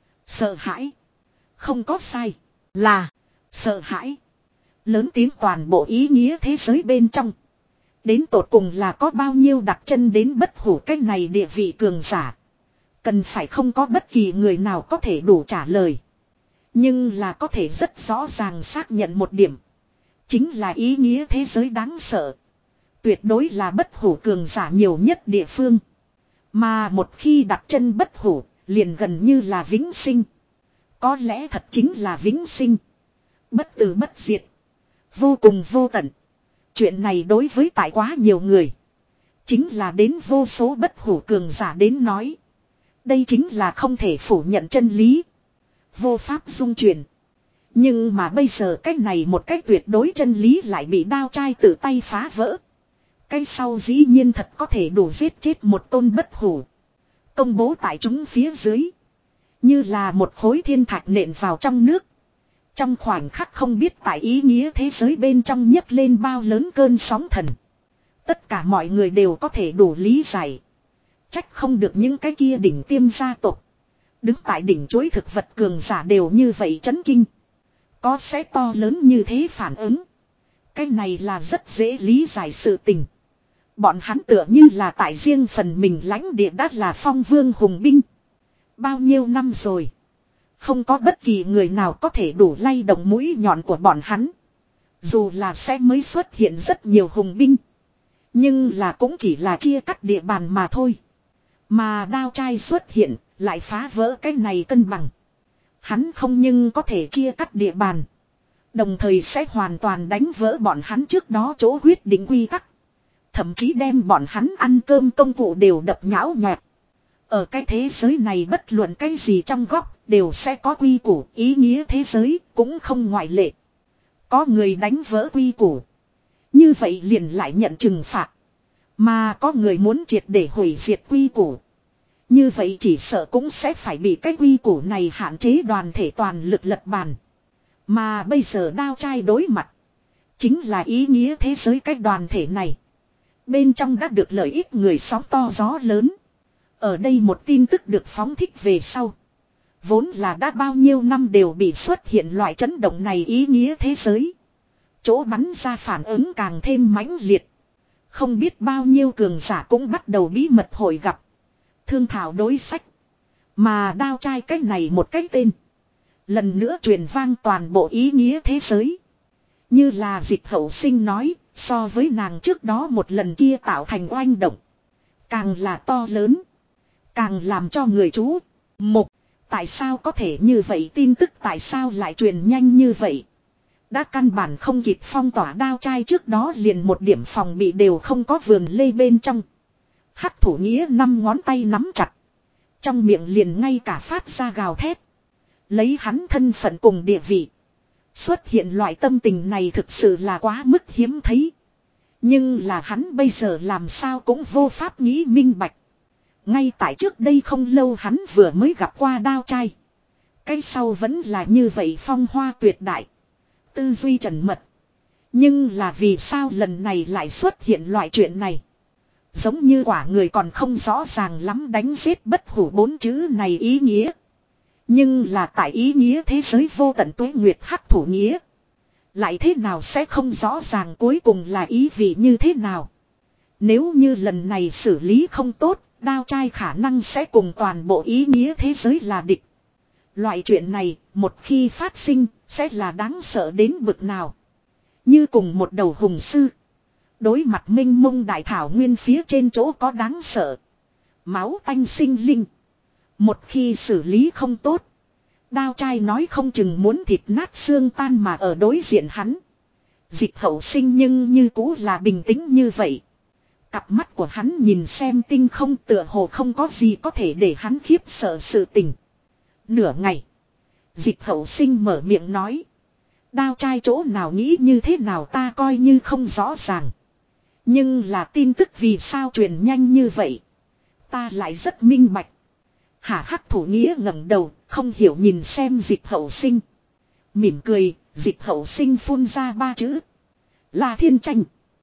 A: Sợ hãi. Không có sai. Là. Sợ hãi. Lớn tiếng toàn bộ ý nghĩa thế giới bên trong. Đến tột cùng là có bao nhiêu đặt chân đến bất hủ cách này địa vị cường giả. Cần phải không có bất kỳ người nào có thể đủ trả lời. Nhưng là có thể rất rõ ràng xác nhận một điểm. Chính là ý nghĩa thế giới đáng sợ. Tuyệt đối là bất hủ cường giả nhiều nhất địa phương. Mà một khi đặt chân bất hủ, liền gần như là vĩnh sinh. Có lẽ thật chính là vĩnh sinh. Bất tử bất diệt. Vô cùng vô tận. Chuyện này đối với tại quá nhiều người. Chính là đến vô số bất hủ cường giả đến nói. Đây chính là không thể phủ nhận chân lý. Vô pháp dung chuyển. Nhưng mà bây giờ cách này một cách tuyệt đối chân lý lại bị đao trai tự tay phá vỡ. Cái sau dĩ nhiên thật có thể đủ giết chết một tôn bất hủ. Công bố tại chúng phía dưới. Như là một khối thiên thạch nện vào trong nước. Trong khoảnh khắc không biết tại ý nghĩa thế giới bên trong nhấc lên bao lớn cơn sóng thần. Tất cả mọi người đều có thể đủ lý giải. Trách không được những cái kia đỉnh tiêm gia tộc. Đứng tại đỉnh chuỗi thực vật cường giả đều như vậy chấn kinh. Có sẽ to lớn như thế phản ứng. Cái này là rất dễ lý giải sự tình. Bọn hắn tựa như là tại riêng phần mình lãnh địa đã là phong vương hùng binh. Bao nhiêu năm rồi. Không có bất kỳ người nào có thể đủ lay động mũi nhọn của bọn hắn. Dù là sẽ mới xuất hiện rất nhiều hùng binh. Nhưng là cũng chỉ là chia cắt địa bàn mà thôi. Mà đao trai xuất hiện lại phá vỡ cái này cân bằng. Hắn không nhưng có thể chia cắt địa bàn. Đồng thời sẽ hoàn toàn đánh vỡ bọn hắn trước đó chỗ quyết định quy tắc. Thậm chí đem bọn hắn ăn cơm công cụ đều đập nhão nhọt. Ở cái thế giới này bất luận cái gì trong góc đều sẽ có quy củ, ý nghĩa thế giới cũng không ngoại lệ. Có người đánh vỡ quy củ. Như vậy liền lại nhận trừng phạt. Mà có người muốn triệt để hủy diệt quy củ. Như vậy chỉ sợ cũng sẽ phải bị cái quy củ này hạn chế đoàn thể toàn lực lật bàn. Mà bây giờ đao trai đối mặt. Chính là ý nghĩa thế giới cái đoàn thể này. Bên trong đã được lợi ích người sóng to gió lớn. Ở đây một tin tức được phóng thích về sau. Vốn là đã bao nhiêu năm đều bị xuất hiện loại chấn động này ý nghĩa thế giới. Chỗ bắn ra phản ứng càng thêm mãnh liệt. Không biết bao nhiêu cường giả cũng bắt đầu bí mật hội gặp. Thương thảo đối sách. Mà đao trai cách này một cái tên. Lần nữa truyền vang toàn bộ ý nghĩa thế giới. Như là Dịch Hậu Sinh nói, so với nàng trước đó một lần kia tạo thành oanh động. Càng là to lớn. Càng làm cho người chú. Một, tại sao có thể như vậy, tin tức tại sao lại truyền nhanh như vậy. Đã căn bản không kịp phong tỏa đao trai trước đó liền một điểm phòng bị đều không có vườn lê bên trong. Hắc thủ nghĩa năm ngón tay nắm chặt. Trong miệng liền ngay cả phát ra gào thét. Lấy hắn thân phận cùng địa vị. Xuất hiện loại tâm tình này thực sự là quá mức hiếm thấy. Nhưng là hắn bây giờ làm sao cũng vô pháp nghĩ minh bạch. Ngay tại trước đây không lâu hắn vừa mới gặp qua đao trai. Cái sau vẫn là như vậy phong hoa tuyệt đại. Tư duy trần mật. Nhưng là vì sao lần này lại xuất hiện loại chuyện này. Giống như quả người còn không rõ ràng lắm đánh giết bất hủ bốn chữ này ý nghĩa. Nhưng là tại ý nghĩa thế giới vô tận tuế nguyệt hắc thủ nghĩa. Lại thế nào sẽ không rõ ràng cuối cùng là ý vị như thế nào. Nếu như lần này xử lý không tốt, đao trai khả năng sẽ cùng toàn bộ ý nghĩa thế giới là địch. Loại chuyện này, một khi phát sinh, sẽ là đáng sợ đến bực nào. Như cùng một đầu hùng sư. Đối mặt minh mông đại thảo nguyên phía trên chỗ có đáng sợ. Máu tanh sinh linh. Một khi xử lý không tốt. Đao trai nói không chừng muốn thịt nát xương tan mà ở đối diện hắn. Dịch Hậu Sinh nhưng như cũ là bình tĩnh như vậy. Cặp mắt của hắn nhìn xem tinh không tựa hồ không có gì có thể để hắn khiếp sợ sự tình. Nửa ngày. Dịch Hậu Sinh mở miệng nói. Đao trai chỗ nào nghĩ như thế nào ta coi như không rõ ràng. Nhưng là tin tức vì sao truyền nhanh như vậy. Ta lại rất minh bạch. Hả hắc thủ nghĩa ngẩng đầu, không hiểu nhìn xem Dịch Hậu Sinh. Mỉm cười, Dịch Hậu Sinh phun ra ba chữ. La Thiên Tranh.